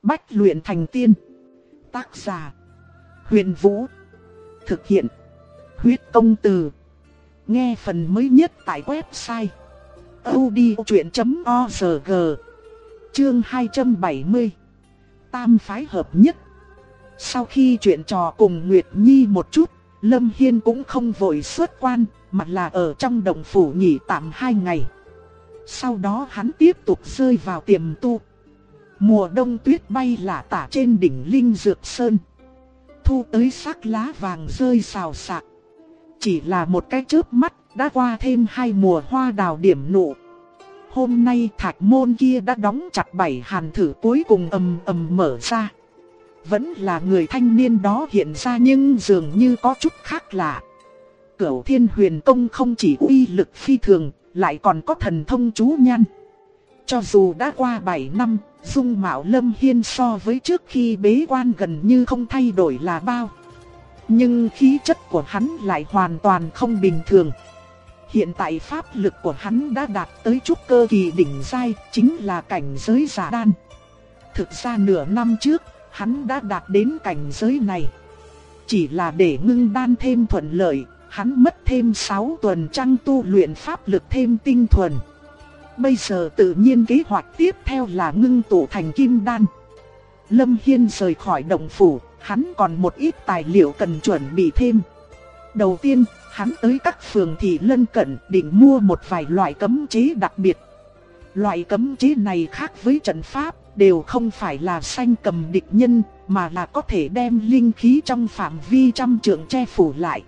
Bách luyện thành tiên. Tác giả: Huyền Vũ. Thực hiện: Huyết Công Từ. Nghe phần mới nhất tại website audiochuyện.org. Chương 270. Tam phái hợp nhất. Sau khi chuyện trò cùng Nguyệt Nhi một chút, Lâm Hiên cũng không vội xuất quan, mà là ở trong động phủ nghỉ tạm 2 ngày. Sau đó hắn tiếp tục rơi vào tiềm tu. Mùa đông tuyết bay lả tả trên đỉnh Linh Dược Sơn. Thu tới sắc lá vàng rơi xào xạc. Chỉ là một cái chớp mắt đã qua thêm 2 mùa hoa đào điểm nụ. Hôm nay thạch môn kia đã đóng chặt 7 hàn thử cuối cùng ầm ầm mở ra. Vẫn là người thanh niên đó hiện ra nhưng dường như có chút khác lạ. Cửu Thiên Huyền Công không chỉ uy lực phi thường, lại còn có thần thông chú nhan. Cho dù đã qua 7 năm, dung mạo Lâm Hiên so với trước khi bế quan gần như không thay đổi là bao. Nhưng khí chất của hắn lại hoàn toàn không bình thường. Hiện tại pháp lực của hắn đã đạt tới trúc cơ kỳ đỉnh giai, chính là cảnh giới giả đan. Thực ra nửa năm trước, hắn đã đạt đến cảnh giới này. Chỉ là để ngưng đan thêm thuận lợi, hắn mất thêm 6 tuần trăng tu luyện pháp lực thêm tinh thuần. Bây giờ tự nhiên kế hoạch tiếp theo là ngưng tụ thành kim đan. Lâm Hiên rời khỏi động phủ, hắn còn một ít tài liệu cần chuẩn bị thêm. Đầu tiên, hắn tới các phường thị lân cận định mua một vài loại cấm chế đặc biệt. Loại cấm chế này khác với trận pháp, đều không phải là sanh cầm địch nhân, mà là có thể đem linh khí trong phạm vi trăm trượng che phủ lại.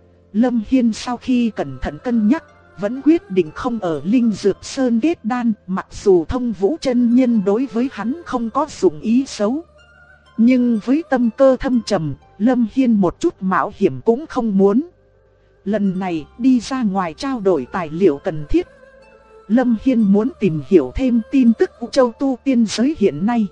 Lâm Hiên sau khi cẩn thận cân nhắc, vẫn quyết định không ở Linh Dược Sơn kết đan, mặc dù Thông Vũ chân nhân đối với hắn không có dụng ý xấu. Nhưng với tâm cơ thâm trầm, Lâm Hiên một chút mạo hiểm cũng không muốn. Lần này đi ra ngoài trao đổi tài liệu cần thiết. Lâm Hiên muốn tìm hiểu thêm tin tức Vũ Châu tu tiên giới hiện nay.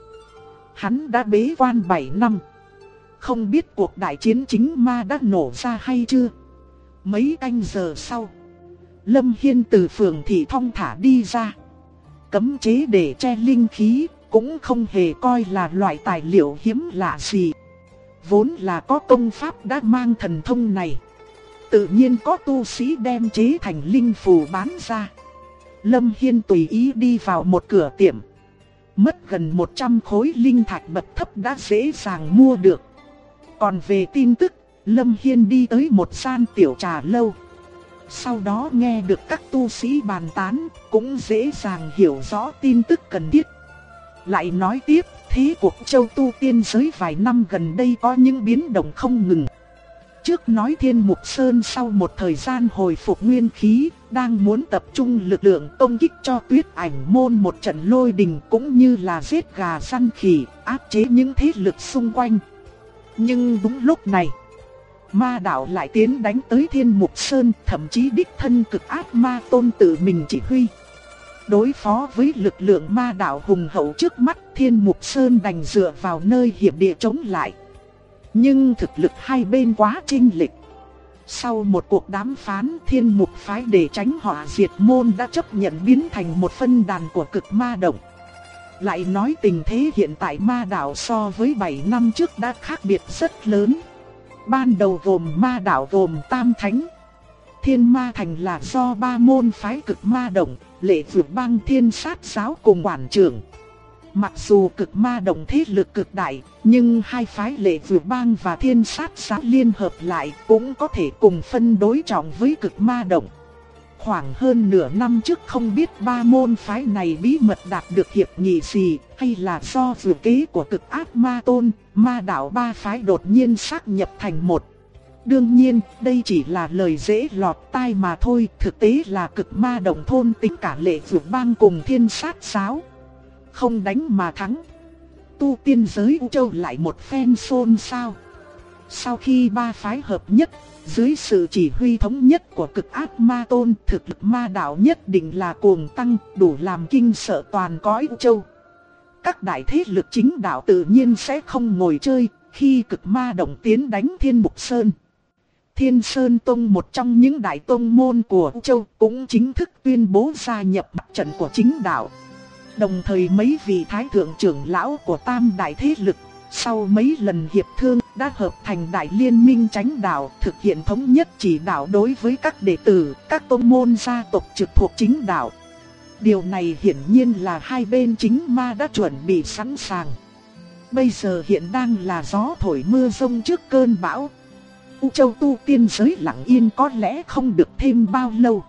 Hắn đã bế quan 7 năm. Không biết cuộc đại chiến chính ma đã nổ ra hay chưa. Mấy canh giờ sau, Lâm Hiên từ phường thị thong thả đi ra. Cấm chế để che linh khí cũng không hề coi là loại tài liệu hiếm lạ gì. Vốn là có công pháp đã mang thần thông này, tự nhiên có tu sĩ đem chế thành linh phù bán ra. Lâm Hiên tùy ý đi vào một cửa tiệm. Mất gần 100 khối linh thạch bậc thấp đã dễ dàng mua được. Còn về tin tức, Lâm Hiên đi tới một gian tiểu trà lâu. Sau đó nghe được các tu sĩ bàn tán, cũng dễ dàng hiểu rõ tin tức cần thiết. Lại nói tiếp, thế cuộc châu tu tiên giới vài năm gần đây có những biến động không ngừng. Trước nói Thiên Mục Sơn sau một thời gian hồi phục nguyên khí, đang muốn tập trung lực lượng công kích cho Tuyết Ảnh môn một trận lôi đình, cũng như là giết gà săn khỉ, áp chế những thế lực xung quanh. Nhưng đúng lúc này, ma đạo lại tiến đánh tới Thiên Mục Sơn, thậm chí đích thân Cực Ác Ma Tôn tự mình chỉ huy. Đối phó với lực lượng ma đạo hùng hậu trước mắt, Thiên Mục Sơn đành dựa vào nơi hiểm địa chống lại. Nhưng thực lực hai bên quá chênh lệch. Sau một cuộc đàm phán, Thiên Mục phái để tránh họa diệt môn đã chấp nhận biến thành một phân đàn của Cực Ma Động. Lại nói tình thế hiện tại ma đạo so với 7 năm trước đã khác biệt rất lớn. Ban đầu gồm ma đạo gồm Tam Thánh, Thiên Ma Thành là do 3 môn phái Cực Ma Động, Lệ Vượt Bang, Thiên Sát Giáo cùng quản trưởng. Mặc dù Cực Ma Động thế lực cực đại, nhưng hai phái Lệ Vượt Bang và Thiên Sát Giáo liên hợp lại cũng có thể cùng phân đối trọng với Cực Ma Động. Khoảng hơn nửa năm trước không biết 3 môn phái này bí mật đạt được hiệp nghị gì, hay là do dự kế của Cực Ác Ma Tôn, ma đạo 3 phái đột nhiên sáp nhập thành một. Đương nhiên, đây chỉ là lời dễ lọt tai mà thôi, thực tế là Cực Ma Động thôn tính cả Lệ Vượt Bang cùng Thiên Sát Giáo. Không đánh mà thắng. Tu tiên giới Vũ Châu lại một phen xôn xao. Sau khi 3 phái hợp nhất, dưới sự chỉ huy thống nhất của Cực Ác Ma Tôn, thực lực ma đạo nhất định là cuồng tăng, đủ làm kinh sợ toàn cõi Vũ Châu. Các đại thế lực chính đạo tự nhiên sẽ không ngồi chơi khi Cực Ma Động tiến đánh Thiên Mục Sơn. Thiên Sơn Tông, một trong những đại tông môn của Vũ Châu, cũng chính thức tuyên bố gia nhập mặt trận của chính đạo. Đồng thời mấy vị thái thượng trưởng lão của tam đại thế lực, sau mấy lần hiệp thương đã hợp thành đại liên minh chánh đạo, thực hiện thống nhất chỉ đạo đối với các đệ tử, các tôn môn gia tộc trực thuộc chính đạo. Điều này hiển nhiên là hai bên chính ma đã chuẩn bị sẵn sàng. Bây giờ hiện đang là gió thổi mưa rông trước cơn bão. U Châu tu tiên giới lặng yên có lẽ không được thêm bao lâu.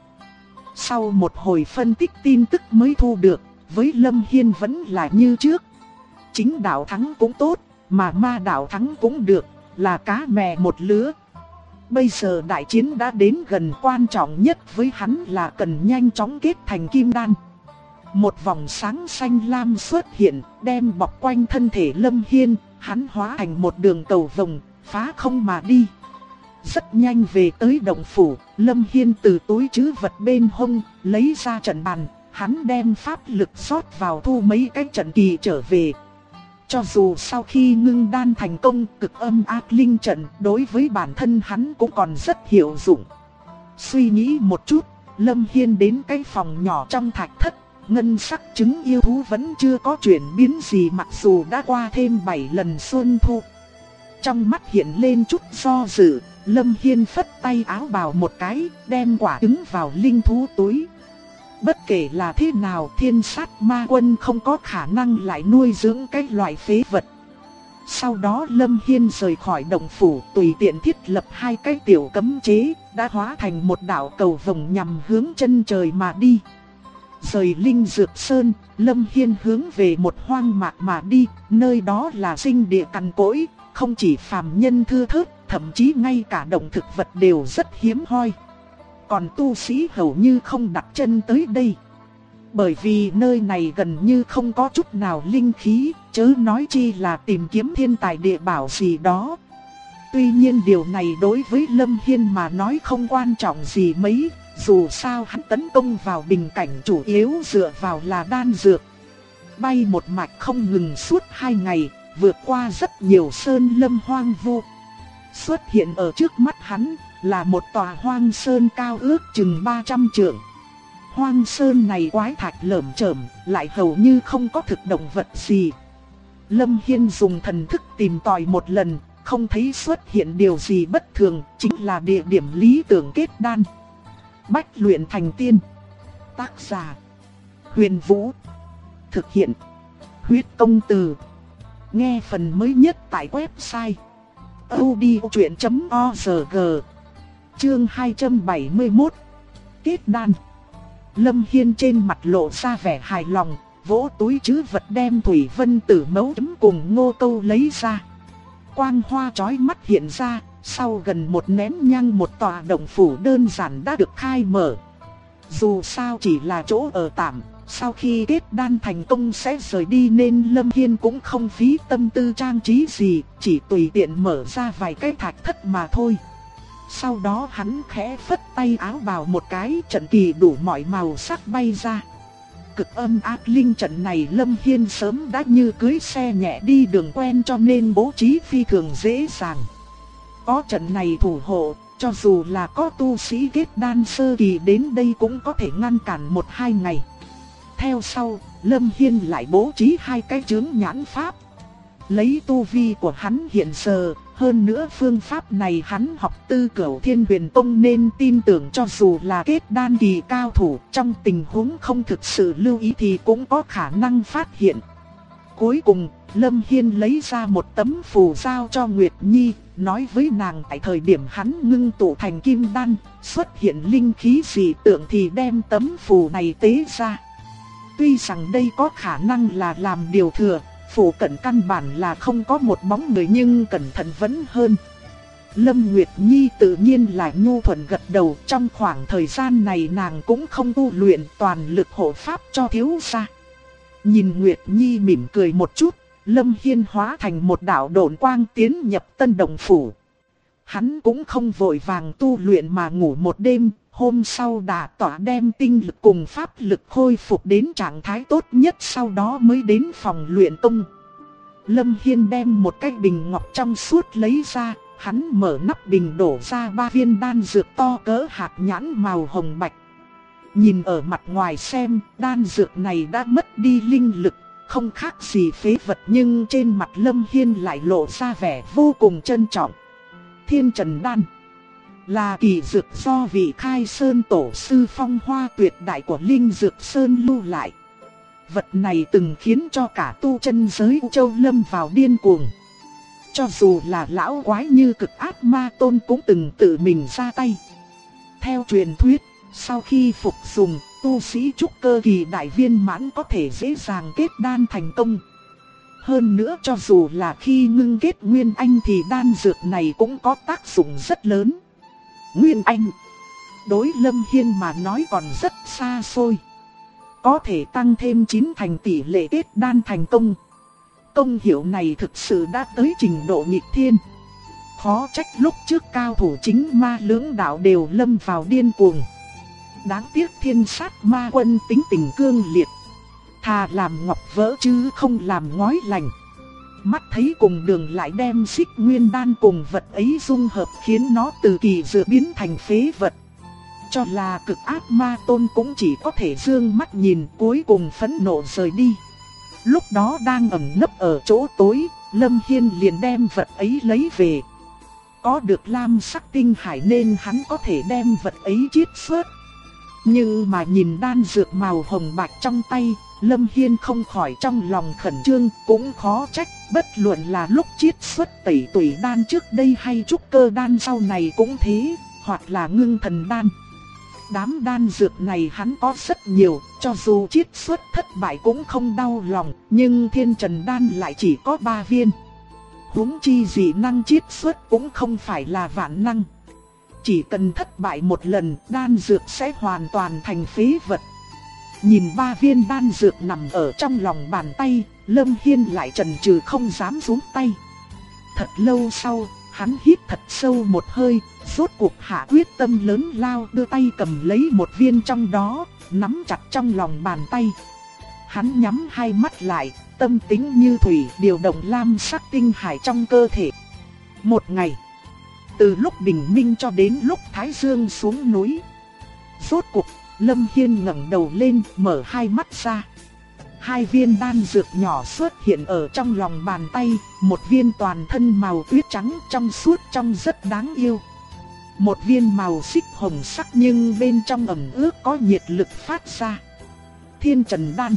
Sau một hồi phân tích tin tức mới thu được, với Lâm Hiên vẫn là như trước. Chính đạo thắng cũng tốt, mà ma đạo thắng cũng được, là cá mè một lứa. Bây giờ đại chiến đã đến gần, quan trọng nhất với hắn là cần nhanh chóng kết thành kim đan. Một vòng sáng xanh lam xuất hiện, đem bọc quanh thân thể Lâm Hiên, hắn hóa thành một đường cầu vồng, phá không mà đi. Rất nhanh về tới động phủ, Lâm Hiên từ túi trữ vật bên hông, lấy ra trận bàn, hắn đem pháp lực rót vào thu mấy cái trận kỳ trở về. Cho dù sau khi ngưng đan thành công, cực âm ác linh trận đối với bản thân hắn cũng còn rất hiệu dụng. Suy nghĩ một chút, Lâm Hiên đến cái phòng nhỏ trong thạch thất, ngân sắc trứng yêu thú vẫn chưa có chuyển biến gì mặc dù đã qua thêm 7 lần xuân thu. Trong mắt hiện lên chút do dự, Lâm Hiên phất tay áo bào một cái, đem quả trứng vào linh thú túi. Bất kể là thế nào, Thiên Sát Ma Quân không có khả năng lại nuôi dưỡng cái loại phế vật. Sau đó Lâm Hiên rời khỏi động phủ, tùy tiện thiết lập 2 cái tiểu cấm chế, đã hóa thành một đạo cầu vồng nhằm hướng chân trời mà đi. Rời Linh Dược Sơn, Lâm Hiên hướng về một hoang mạc mà đi, nơi đó là sinh địa cằn cỗi, không chỉ phàm nhân thưa thớt, thậm chí ngay cả động thực vật đều rất hiếm hoi. Còn tu sĩ hầu như không đặt chân tới đây. Bởi vì nơi này gần như không có chút nào linh khí, chớ nói chi là tìm kiếm thiên tài địa bảo gì đó. Tuy nhiên điều này đối với Lâm Hiên mà nói không quan trọng gì mấy, dù sao hắn tấn công vào bình cảnh chủ yếu dựa vào là đan dược. Bay một mạch không ngừng suốt 2 ngày, vượt qua rất nhiều sơn lâm hoang vu. Xuất hiện ở trước mắt hắn là một tòa hoang sơn cao ước chừng 300 trượng. Hoang sơn này quái thạch lởm chởm, lại hầu như không có thực động vật gì. Lâm Hiên dùng thần thức tìm tòi một lần, không thấy xuất hiện điều gì bất thường, chính là địa điểm lý tưởng kết đan. Bách luyện thành tiên. Tác giả: Huyền Vũ. Thực hiện: Huyết Công Từ. Nghe phần mới nhất tại website audiochuyện.org. Chương 271. Kết đan. Lâm Hiên trên mặt lộ ra vẻ hài lòng, vỗ túi trữ vật đem Thủy Vân Tử mấu chấm cùng Ngô Câu lấy ra. Quang hoa chói mắt hiện ra, sau gần một nén nhang một tòa động phủ đơn giản đã được khai mở. Dù sao chỉ là chỗ ở tạm, sau khi kết đan thành công sẽ rời đi nên Lâm Hiên cũng không phí tâm tư trang trí gì, chỉ tùy tiện mở ra vài cái thạch thất mà thôi. Sau đó hắn khẽ phất tay áo bào một cái, trận kỳ đủ mọi màu sắc bay ra. Cực âm ác linh trận này Lâm Hiên sớm đã như cưới xe nhẹ đi đường quen cho nên bố trí phi thường dễ dàng. Có trận này thủ hộ, cho dù là có tu sĩ kết đan sơ kỳ đến đây cũng có thể ngăn cản 1-2 ngày. Theo sau, Lâm Hiên lại bố trí 2 cái chướng nhãn pháp. Lấy tu vi của hắn hiện giờ, hơn nữa phương pháp này hắn học từ Cửu Thiên Huyền Tông nên tin tưởng cho dù là kết đan kỳ cao thủ, trong tình huống không thực sự lưu ý thì cũng có khả năng phát hiện. Cuối cùng, Lâm Hiên lấy ra một tấm phù giao cho Nguyệt Nhi, nói với nàng tại thời điểm hắn ngưng tụ thành kim đan, xuất hiện linh khí dị tượng thì đem tấm phù này tế ra. Tuy rằng đây có khả năng là làm điều thừa, phủ cận căn bản là không có một bóng người nhưng cẩn thận vẫn hơn. Lâm Nguyệt Nhi tự nhiên là nhu thuận gật đầu, trong khoảng thời gian này nàng cũng không tu luyện, toàn lực hộ pháp cho thiếu gia. Nhìn Nguyệt Nhi mỉm cười một chút, Lâm Hiên hóa thành một đạo độn quang tiến nhập Tân Đồng Phủ. Hắn cũng không vội vàng tu luyện mà ngủ một đêm, hôm sau đã tỏa đem tinh lực cùng pháp lực khôi phục đến trạng thái tốt nhất, sau đó mới đến phòng luyện công. Lâm Hiên đem một cái bình ngọc trong suốt lấy ra, hắn mở nắp bình đổ ra 3 viên đan dược to cỡ hạt nhãn màu hồng bạch. Nhìn ở mặt ngoài xem, đan dược này đã mất đi linh lực, không khác gì phế vật, nhưng trên mặt Lâm Hiên lại lộ ra vẻ vô cùng trân trọng. Thiên Trần Đan là kỳ dược do vị Khai Sơn tổ sư phong hoa tuyệt đại của Linh Dược Sơn lưu lại. Vật này từng khiến cho cả tu chân giới U Châu lâm vào điên cuồng. Cho dù là lão quái như Cực Ác Ma Tôn cũng từng tự mình ra tay. Theo truyền thuyết, sau khi phục dùng, tu sĩ trúc cơ kỳ đại viên mãn có thể dễ dàng kết đan thành công. Hơn nữa cho dù là khi ngưng kết Nguyên Anh thì đan dược này cũng có tác dụng rất lớn. Nguyên Anh đối Lâm Hiên mà nói còn rất xa xôi. Có thể tăng thêm 9 thành tỷ lệ kết đan thành công. Công hiệu này thực sự đã tới trình độ nghịch thiên. Khó trách lúc trước cao thủ chính ma lưỡng đạo đều lâm vào điên cuồng. Đáng tiếc Thiên Sát Ma Quân tính tình cương liệt, thà làm ngọc vỡ chứ không làm ngói lành. Mắt thấy cùng đường lại đem Xích Nguyên Đan cùng vật ấy dung hợp khiến nó từ kỳ dược biến thành phế vật. Cho là Cực Ác Ma Tôn cũng chỉ có thể dương mắt nhìn, cuối cùng phẫn nộ rời đi. Lúc đó đang ẩn nấp ở chỗ tối, Lâm Hiên liền đem vật ấy lấy về. Có được lam sắc tinh hải nên hắn có thể đem vật ấy chiết xuất. Nhưng mà nhìn đan dược màu hồng bạch trong tay, Lâm Hiên không khỏi trong lòng khẩn trương. Cũng khó trách, bất luận là lúc chiết xuất tẩy tủy đan trước đây hay trúc cơ đan sau này cũng thế, hoặc là ngưng thần đan. Đám đan dược này hắn có rất nhiều, cho dù chiết xuất thất bại cũng không đau lòng, nhưng Thiên Trần Đan lại chỉ có 3 viên. Huống chi dị năng chiết xuất cũng không phải là vạn năng. Chỉ cần thất bại một lần, đan dược sẽ hoàn toàn thành phế vật. Nhìn 3 viên đan dược nằm ở trong lòng bàn tay, Lâm Hiên lại chần chừ không dám xuống tay. Thật lâu sau, hắn hít thật sâu một hơi, rốt cuộc hạ quyết tâm lớn lao, đưa tay cầm lấy một viên trong đó, nắm chặt trong lòng bàn tay. Hắn nhắm hai mắt lại, tâm tính như thủy, điều động lam sắc tinh hải trong cơ thể. Một ngày, từ lúc bình minh cho đến lúc Thái Dương xuống núi, rốt cuộc Lâm Hiên ngẩng đầu lên, mở hai mắt ra. 2 viên đan dược nhỏ xuất hiện ở trong lòng bàn tay, một viên toàn thân màu tuyết trắng trong suốt trông rất đáng yêu. Một viên màu xích hồng sắc nhưng bên trong ẩm ướt có nhiệt lực phát ra. Thiên Trần Đan.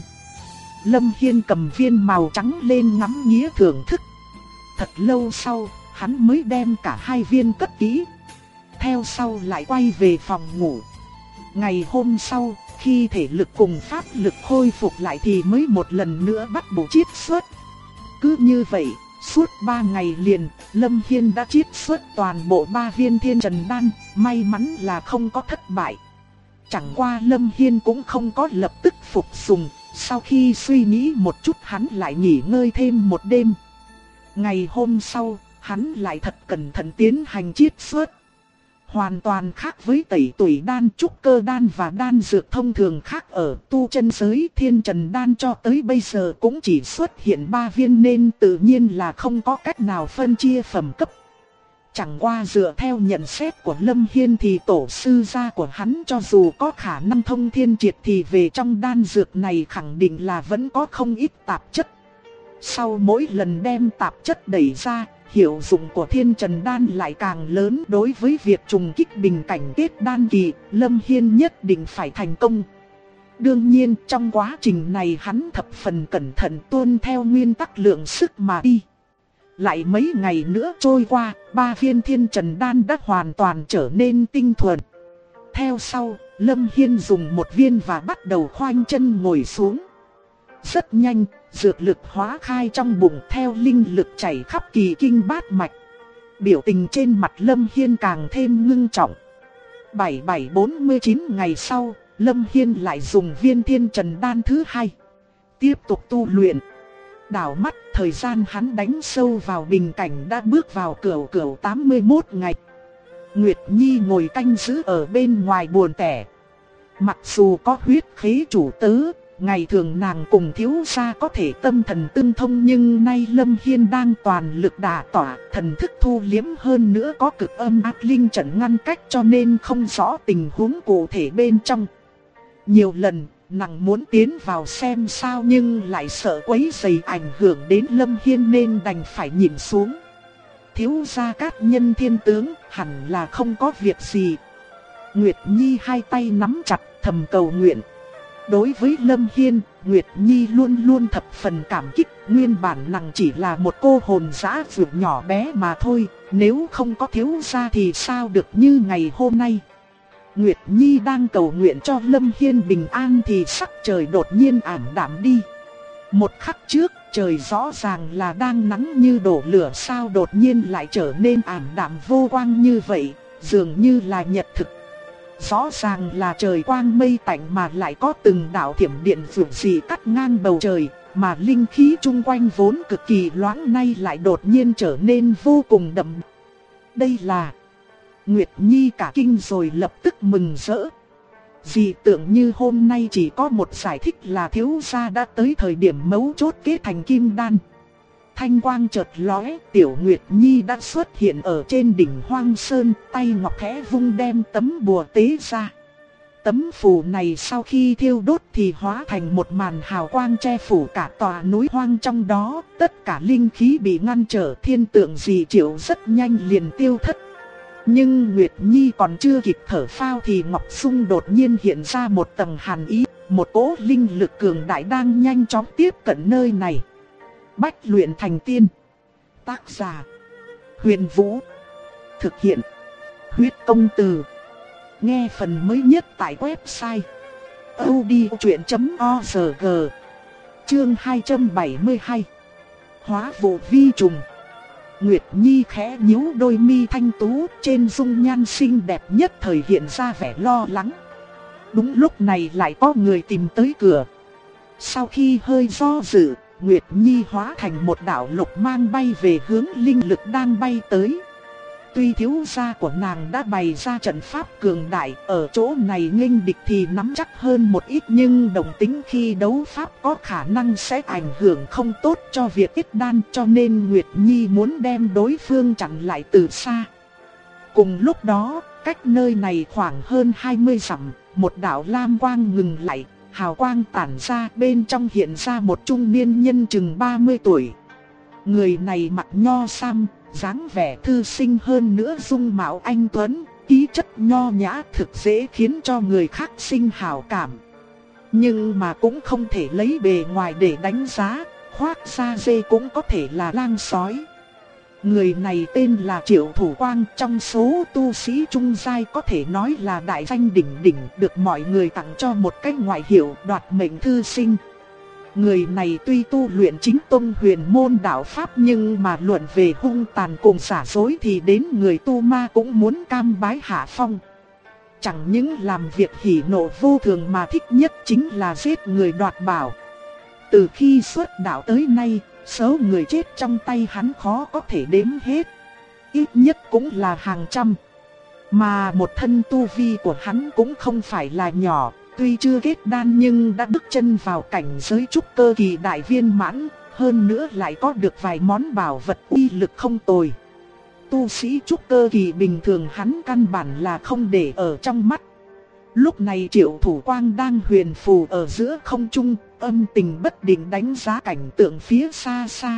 Lâm Hiên cầm viên màu trắng lên ngắm nghía thưởng thức. Thật lâu sau, hắn mới đem cả 2 viên cất kỹ. Theo sau lại quay về phòng ngủ. Ngày hôm sau, khi thể lực cùng pháp lực khôi phục lại thì mới một lần nữa bắt đầu chiết xuất. Cứ như vậy, suốt 3 ngày liền, Lâm Hiên đã chiết xuất toàn bộ 3 viên Thiên Trần Đan, may mắn là không có thất bại. Chẳng qua Lâm Hiên cũng không có lập tức phục dùng, sau khi suy nghĩ một chút hắn lại nghỉ ngơi thêm một đêm. Ngày hôm sau, hắn lại thật cẩn thận tiến hành chiết xuất. Hoàn toàn khác với tẩy tủy đan, trúc cơ đan và đan dược thông thường khác ở tu chân giới. Thiên Trần Đan cho tới bây giờ cũng chỉ xuất hiện 3 viên nên tự nhiên là không có cách nào phân chia phẩm cấp. Chẳng qua dựa theo nhận xét của Lâm Hiên thì tổ sư gia của hắn cho dù có khả năng thông thiên triệt thì về trong đan dược này khẳng định là vẫn có không ít tạp chất. Sau mỗi lần đem tạp chất đẩy ra, hiệu dụng của Thiên Trần Đan lại càng lớn. Đối với việc trùng kích bình cảnh kết đan kỳ, Lâm Hiên nhất định phải thành công. Đương nhiên trong quá trình này hắn thập phần cẩn thận tuân theo nguyên tắc lượng sức mà đi. Lại mấy ngày nữa trôi qua, 3 viên Thiên Trần Đan đã hoàn toàn trở nên tinh thuần. Theo sau, Lâm Hiên dùng 1 viên và bắt đầu khoanh chân ngồi xuống. Rất nhanh, dược lực hóa khai trong bụng theo linh lực chảy khắp kỳ kinh bát mạch. Biểu tình trên mặt Lâm Hiên càng thêm ngưng trọng. 4749 ngày sau, Lâm Hiên lại dùng viên Thiên Trần Đan thứ 2. Tiếp tục tu luyện. Đảo mắt thời gian hắn đánh sâu vào bình cảnh đã bước vào cửu 81 ngày. Nguyệt Nhi ngồi canh giữ ở bên ngoài buồn tẻ. Mặc dù có huyết khế chủ tớ, ngày thường nàng cùng thiếu gia có thể tâm thần tương thông, nhưng nay Lâm Hiên đang toàn lực đả tỏa, thần thức thu liếm, hơn nữa có cực âm ác linh trận ngăn cách cho nên không rõ tình huống cụ thể bên trong. Nhiều lần, nàng muốn tiến vào xem sao nhưng lại sợ quấy rầy ảnh hưởng đến Lâm Hiên nên đành phải nhìn xuống. Thiếu gia Cát Nhân Thiên tướng, hẳn là không có việc gì. Nguyệt Nhi hai tay nắm chặt thầm cầu nguyện. Đối với Lâm Hiên, Nguyệt Nhi luôn luôn thập phần cảm kích. Nguyên bản nàng chỉ là một cô hồn dã vượt nhỏ bé mà thôi. Nếu không có thiếu gia thì sao được như ngày hôm nay. Nguyệt Nhi đang cầu nguyện cho Lâm Hiên bình an thì sắc trời đột nhiên ảm đạm đi. Một khắc trước, trời rõ ràng là đang nắng như đổ lửa, sao đột nhiên lại trở nên ảm đạm vô quang như vậy, dường như là nhật thực. Rõ ràng là trời quang mây tạnh mà lại có từng đạo thiểm điện vượt dị cắt ngang bầu trời, mà linh khí chung quanh vốn cực kỳ loãng nay lại đột nhiên trở nên vô cùng đậm. Đây là... Nguyệt Nhi cả kinh rồi lập tức mừng rỡ. Dị tượng như hôm nay chỉ có một giải thích là thiếu gia đã tới thời điểm mấu chốt kết thành kim đan. Thanh quang chợt lóe, Tiểu Nguyệt Nhi đã xuất hiện ở trên đỉnh Hoang Sơn, tay ngọc khẽ vung đem tấm bùa tế ra. Tấm phù này sau khi thiêu đốt thì hóa thành một màn hào quang che phủ cả tòa núi hoang, trong đó tất cả linh khí bị ngăn trở, thiên tượng dị triệu rất nhanh liền tiêu thất. Nhưng Nguyệt Nhi còn chưa kịp thở phao thì Ngọc Dung đột nhiên hiện ra một tầng hàn ý, một cỗ linh lực cường đại đang nhanh chóng tiếp cận nơi này. Bách luyện thành tiên. Tác giả: Huyền Vũ. Thực hiện: Huyết Công Từ. Nghe phần mới nhất tại website audiochuyện.org. Chương 272. Hóa vụ vi trùng. Nguyệt Nhi khẽ nhíu đôi mi thanh tú, trên dung nhan xinh đẹp nhất thời hiện ra vẻ lo lắng. Đúng lúc này lại có người tìm tới cửa. Sau khi hơi do dự, Nguyệt Nhi hóa thành một đạo lục mang bay về hướng linh lực đang bay tới. Tuy thiếu gia của nàng đã bày ra trận pháp cường đại, ở chỗ này nghênh địch thì nắm chắc hơn một ít, nhưng đồng tính khi đấu pháp có khả năng sẽ ảnh hưởng không tốt cho việc kết đan, cho nên Nguyệt Nhi muốn đem đối phương chặn lại từ xa. Cùng lúc đó, cách nơi này khoảng hơn 20 dặm, một đạo lam quang ngừng lại, hào quang tản ra, bên trong hiện ra một trung niên nhân chừng 30 tuổi. Người này mặc nho sam, dáng vẻ thư sinh, hơn nữa dung mạo anh tuấn, khí chất nho nhã, thực dễ khiến cho người khác sinh hảo cảm. Nhưng mà cũng không thể lấy bề ngoài để đánh giá, khoác da dê cũng có thể là lang sói. Người này tên là Triệu Thủ Quang, trong số tu sĩ trung giai có thể nói là đại danh đỉnh đỉnh, được mọi người tặng cho một cái ngoại hiệu đoạt mệnh thư sinh. Người này tuy tu luyện chính tông huyền môn đạo pháp, nhưng mà luận về hung tàn cùng giả dối thì đến người tu ma cũng muốn cam bái hạ phong. Chẳng những làm việc hỉ nộ vô thường mà thích nhất chính là giết người đoạt bảo. Từ khi xuất đạo tới nay, số người chết trong tay hắn khó có thể đếm hết, ít nhất cũng là hàng trăm. Mà một thân tu vi của hắn cũng không phải là nhỏ, tuy chưa kết đan nhưng đã bước chân vào cảnh giới trúc cơ kỳ đại viên mãn, hơn nữa lại có được vài món bảo vật uy lực không tồi. Tu sĩ trúc cơ kỳ bình thường hắn căn bản là không để ở trong mắt. Lúc này Triệu Thủ Quang đang huyền phù ở giữa không trung, âm tình bất định đánh giá cảnh tượng phía xa xa.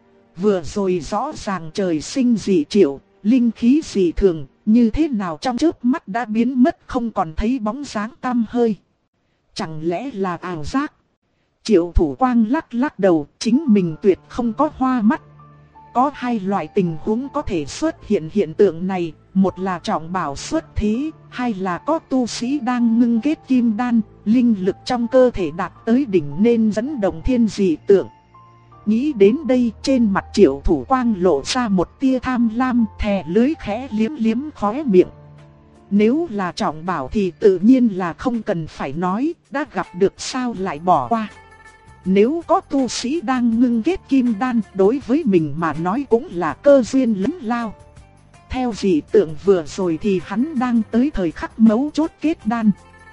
Vừa rồi rõ ràng trời sinh dị triệu, linh khí dị thường, như thế nào trong chớp mắt đã biến mất, không còn thấy bóng dáng tăm hơi. Chẳng lẽ là ảo giác? Triệu Thủ Quang lắc lắc đầu, chính mình tuyệt không có hoa mắt. Có hai loại tình huống có thể xuất hiện hiện tượng này, một là trọng bảo xuất thế, hai là có tu sĩ đang ngưng kết kim đan, linh lực trong cơ thể đạt tới đỉnh nên dẫn động thiên dị tượng. Nghĩ đến đây, trên mặt Triệu Thủ Quang lộ ra một tia tham lam, thè lưỡi khẽ liếm liếm khóe miệng. Nếu là trọng bảo thì tự nhiên là không cần phải nói, đã gặp được sao lại bỏ qua. Nếu có tu sĩ đang ngưng kết kim đan, đối với mình mà nói cũng là cơ duyên lớn lao. Theo dị tượng vừa rồi thì hắn đang tới thời khắc mấu chốt kết đan.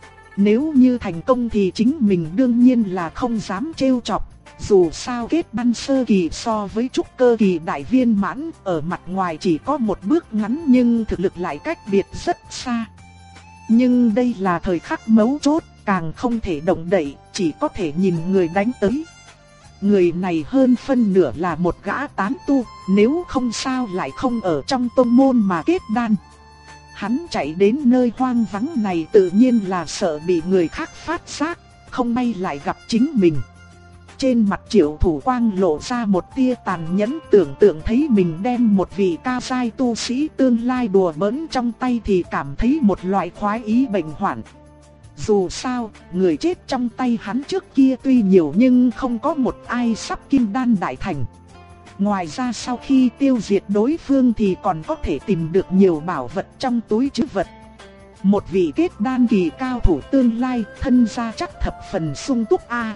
Nếu như thành công thì chính mình đương nhiên là không dám trêu chọc. Dù sao kết đan sơ kỳ so với trúc cơ kỳ đại viên mãn, ở mặt ngoài chỉ có một bước ngắn nhưng thực lực lại cách biệt rất xa. Nhưng đây là thời khắc mấu chốt, càng không thể động đậy, chỉ có thể nhìn người đánh tới. Người này hơn phân nửa là một gã tán tu, nếu không sao lại không ở trong tông môn mà kết đan. Hắn chạy đến nơi hoang vắng này tự nhiên là sợ bị người khác phát giác, không may lại gặp chính mình. Trên mặt Triệu Thủ Quang lộ ra một tia tàn nhẫn, tưởng tượng thấy mình đem một vị cao giai tu sĩ tương lai đùa bỡn trong tay thì cảm thấy một loại khoái ý bệnh hoạn. Dù sao, người chết trong tay hắn trước kia tuy nhiều nhưng không có một ai sắp kim đan đại thành. Ngoài ra sau khi tiêu diệt đối phương thì còn có thể tìm được nhiều bảo vật trong túi trữ vật. Một vị kết đan kỳ cao thủ tương lai, thân gia chắc thập phần sung túc a.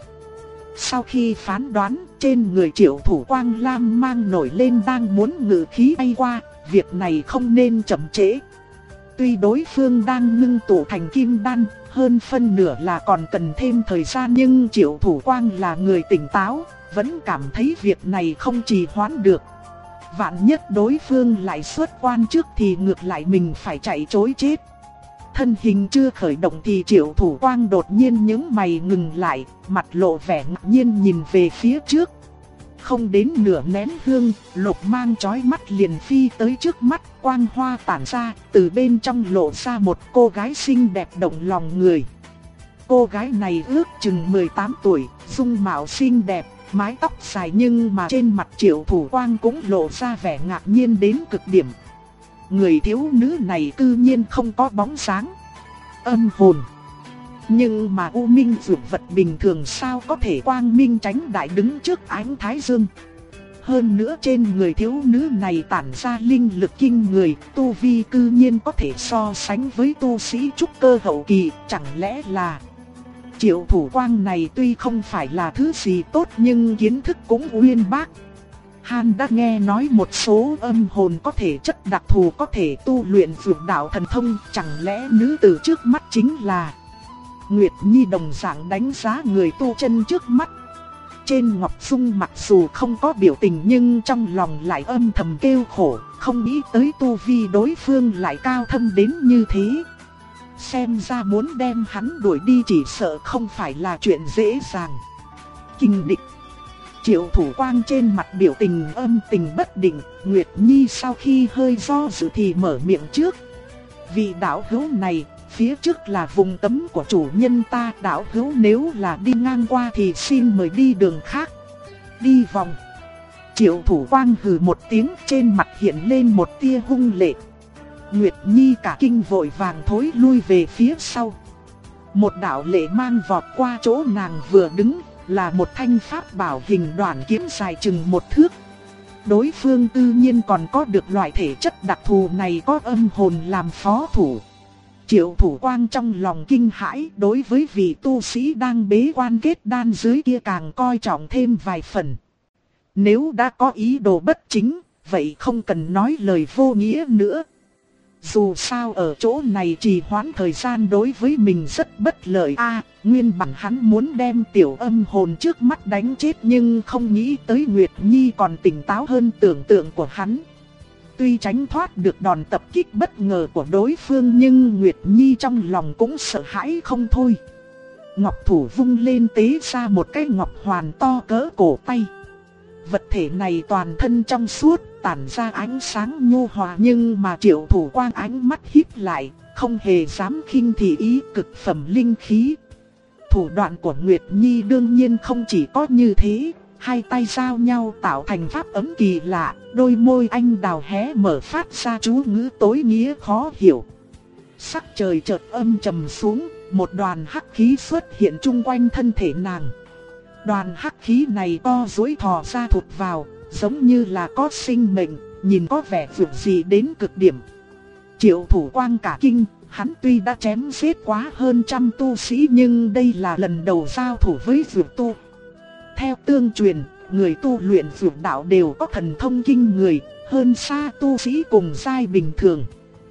Sau khi phán đoán, trên người Triệu Thủ Quang lam mang nổi lên đang muốn ngự khí bay qua, việc này không nên chậm trễ. Tuy đối phương đang ngưng tụ thành kim đan, hơn phân nửa là còn cần thêm thời gian, nhưng Triệu Thủ Quang là người tỉnh táo, vẫn cảm thấy việc này không trì hoãn được. Vạn nhất đối phương lại xuất quan trước thì ngược lại mình phải chạy trối chết. Thân hình chưa khởi động thì Triệu Thủ Quang đột nhiên nhướng mày ngừng lại, mặt lộ vẻ ngạc nhiên nhìn về phía trước. Không đến nửa nén hương, lục mang chói mắt liền phi tới trước mắt, quang hoa tản ra, từ bên trong lộ ra một cô gái xinh đẹp động lòng người. Cô gái này ước chừng 18 tuổi, dung mạo xinh đẹp, mái tóc dài, nhưng mà trên mặt Triệu Thủ Quang cũng lộ ra vẻ ngạc nhiên đến cực điểm. Người thiếu nữ này cư nhiên không có bóng dáng, âm hồn. Nhưng mà U Minh dược vật bình thường sao có thể quang minh tránh đại đứng trước ánh thái dương. Hơn nữa trên người thiếu nữ này tản ra linh lực kinh người, tu vi cư nhiên có thể so sánh với tu sĩ trúc cơ hậu kỳ, chẳng lẽ là... Triệu Thủ Quang này tuy không phải là thứ gì tốt nhưng kiến thức cũng uyên bác. Han đã nghe nói một số âm hồn có thể chất đặc thù có thể tu luyện dược đạo thần thông, chẳng lẽ nữ tử trước mắt chính là... Nguyệt Nhi đồng dạng đánh giá người tu chân trước mắt. Trên Ngọc Dung mặc dù không có biểu tình nhưng trong lòng lại âm thầm kêu khổ, không nghĩ tới tu vi đối phương lại cao thâm đến như thế. Xem ra muốn đem hắn đuổi đi chỉ sợ không phải là chuyện dễ dàng. Kinh địch. Triệu Thủ Quang trên mặt biểu tình âm tình bất định, Nguyệt Nhi sau khi hơi do dự thì mở miệng trước. Vị đạo hữu này, phía trước là vùng cấm của chủ nhân ta, đạo hữu nếu là đi ngang qua thì xin mời đi đường khác. Đi vòng. Triệu Thủ Quang hừ một tiếng, trên mặt hiện lên một tia hung lệ. Nguyệt Nhi cả kinh vội vàng thối lui về phía sau. Một đạo lệ mang vọt qua chỗ nàng vừa đứng, là một thanh pháp bảo hình đoạn kiếm dài chừng 1 thước. Đối phương tự nhiên còn có được loại thể chất đặc thù này, có âm hồn làm phó thủ. Triệu Thủ Quang trong lòng kinh hãi, đối với vị tu sĩ đang bế quan kết đan dưới kia càng coi trọng thêm vài phần. Nếu đã có ý đồ bất chính, vậy không cần nói lời vô nghĩa nữa. Dù sao ở chỗ này trì hoãn thời gian đối với mình rất bất lợi nguyên bản hắn muốn đem tiểu âm hồn trước mắt đánh chết nhưng không nghĩ tới Nguyệt Nhi còn tỉnh táo hơn tưởng tượng của hắn. Tuy tránh thoát được đòn tập kích bất ngờ của đối phương nhưng Nguyệt Nhi trong lòng cũng sợ hãi không thôi. Ngọc thủ vung lên tế ra một cái ngọc hoàn to cỡ cổ tay. Vật thể này toàn thân trong suốt, tản ra ánh sáng nhu hòa, nhưng mà Triệu Thủ Quang ánh mắt híp lại, không hề dám khinh thị ý cực phẩm linh khí. Thủ đoạn của Nguyệt Nhi đương nhiên không chỉ có như thế, hai tay giao nhau tạo thành pháp ấm kỳ lạ, đôi môi anh đào hé mở phát ra chú ngữ tối nghĩa khó hiểu. Sắc trời chợt âm trầm xuống, một đoàn hắc khí xuất hiện chung quanh thân thể nàng. Đoàn hắc khí này to duỗi thò ra thụt vào, giống như là có sinh mệnh, nhìn có vẻ vượt dị đến cực điểm. Triệu Thủ Quang cả kinh, hắn tuy đã chém giết quá hơn 100 tu sĩ nhưng đây là lần đầu giao thủ với dược tu. Theo tương truyền, người tu luyện dược đạo đều có thần thông kinh người, hơn xa tu sĩ cùng giai bình thường.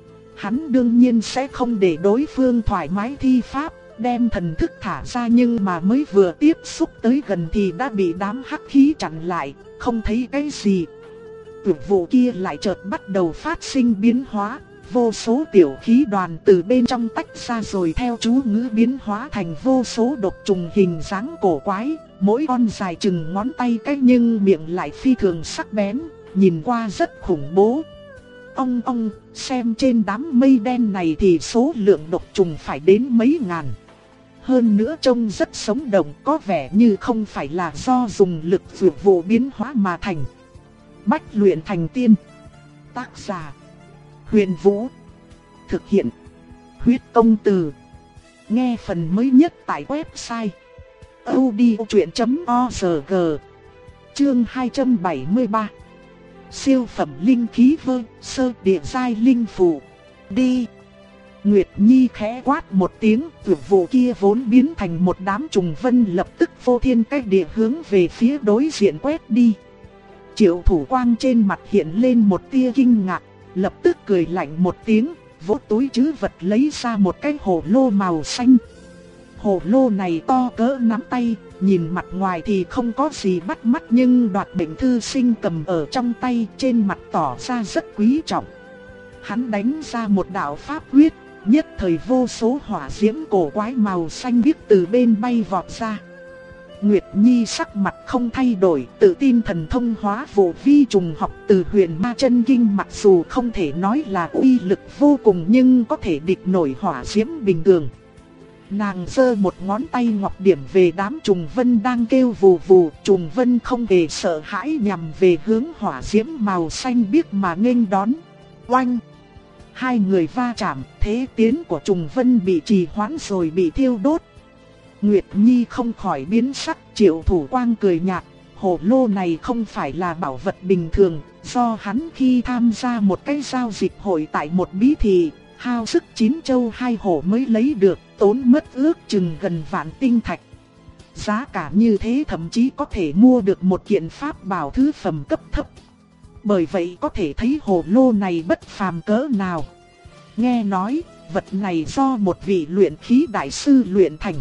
Hắn đương nhiên sẽ không để đối phương thoải mái thi pháp, đem thần thức thả ra, nhưng mà mới vừa tiếp xúc tới gần thì đã bị đám hắc khí chặn lại, không thấy cái gì. Tuyệt vụ kia lại chợt bắt đầu phát sinh biến hóa, vô số tiểu khí đoàn từ bên trong tách ra rồi theo chú ngữ biến hóa thành vô số độc trùng hình dáng cổ quái, mỗi con dài chừng ngón tay cái nhưng miệng lại phi thường sắc bén, nhìn qua rất khủng bố. Ông, xem trên đám mây đen này thì số lượng độc trùng phải đến mấy ngàn. Hơn nữa trông rất sống động, có vẻ như không phải là do dùng lực dược vụ biến hóa mà thành. Bách luyện thành tiên. Tác giả: Huyền Vũ. Thực hiện: Huyết Công Từ. Nghe phần mới nhất tại website audiochuyện.org. Chương 273. Siêu phẩm linh khí vơ sơ địa giai linh phù. Đi. Nguyệt Nhi khẽ quát một tiếng, dược vụ kia vốn biến thành một đám trùng vân lập tức vô thiên cách địa hướng về phía đối diện quét đi. Triệu Thủ Quang trên mặt hiện lên một tia kinh ngạc, lập tức cười lạnh một tiếng, vỗ túi trữ vật lấy ra một cái hồ lô màu xanh. Hồ lô này to cỡ nắm tay, nhìn mặt ngoài thì không có gì bắt mắt nhưng Đoạt Mệnh Thư Sinh cầm ở trong tay trên mặt tỏ ra rất quý trọng. Hắn đánh ra một đạo pháp quyết, nhất thời vô số hỏa diễm cổ quái màu xanh biếc từ bên bay vọt ra. Nguyệt Nhi sắc mặt không thay đổi, tự tin thần thông hóa vụ vi trùng học từ Huyền Ma Chân Kinh, mặc dù không thể nói là uy lực vô cùng nhưng có thể địch nổi hỏa diễm bình thường. Nàng giơ một ngón tay ngọc điểm về đám trùng vân đang kêu vù vù, trùng vân không hề sợ hãi nhằm về hướng hỏa diễm màu xanh biếc mà nghênh đón. Oanh! Hai người va chạm, thế tiến của trùng vân bị trì hoãn rồi bị thiêu đốt. Nguyệt Nhi không khỏi biến sắc. Triệu Thủ Quang cười nhạt, hồ lô này không phải là bảo vật bình thường, do hắn khi tham gia một cái giao dịch hội tại một bí thị, hao sức 9 châu 2 hổ mới lấy được, tốn mất ước chừng gần vạn tinh thạch. Giá cả như thế thậm chí có thể mua được một kiện pháp bảo thứ phẩm cấp thấp. Bởi vậy có thể thấy hồ lô này bất phàm cỡ nào. Nghe nói, vật này do một vị luyện khí đại sư luyện thành.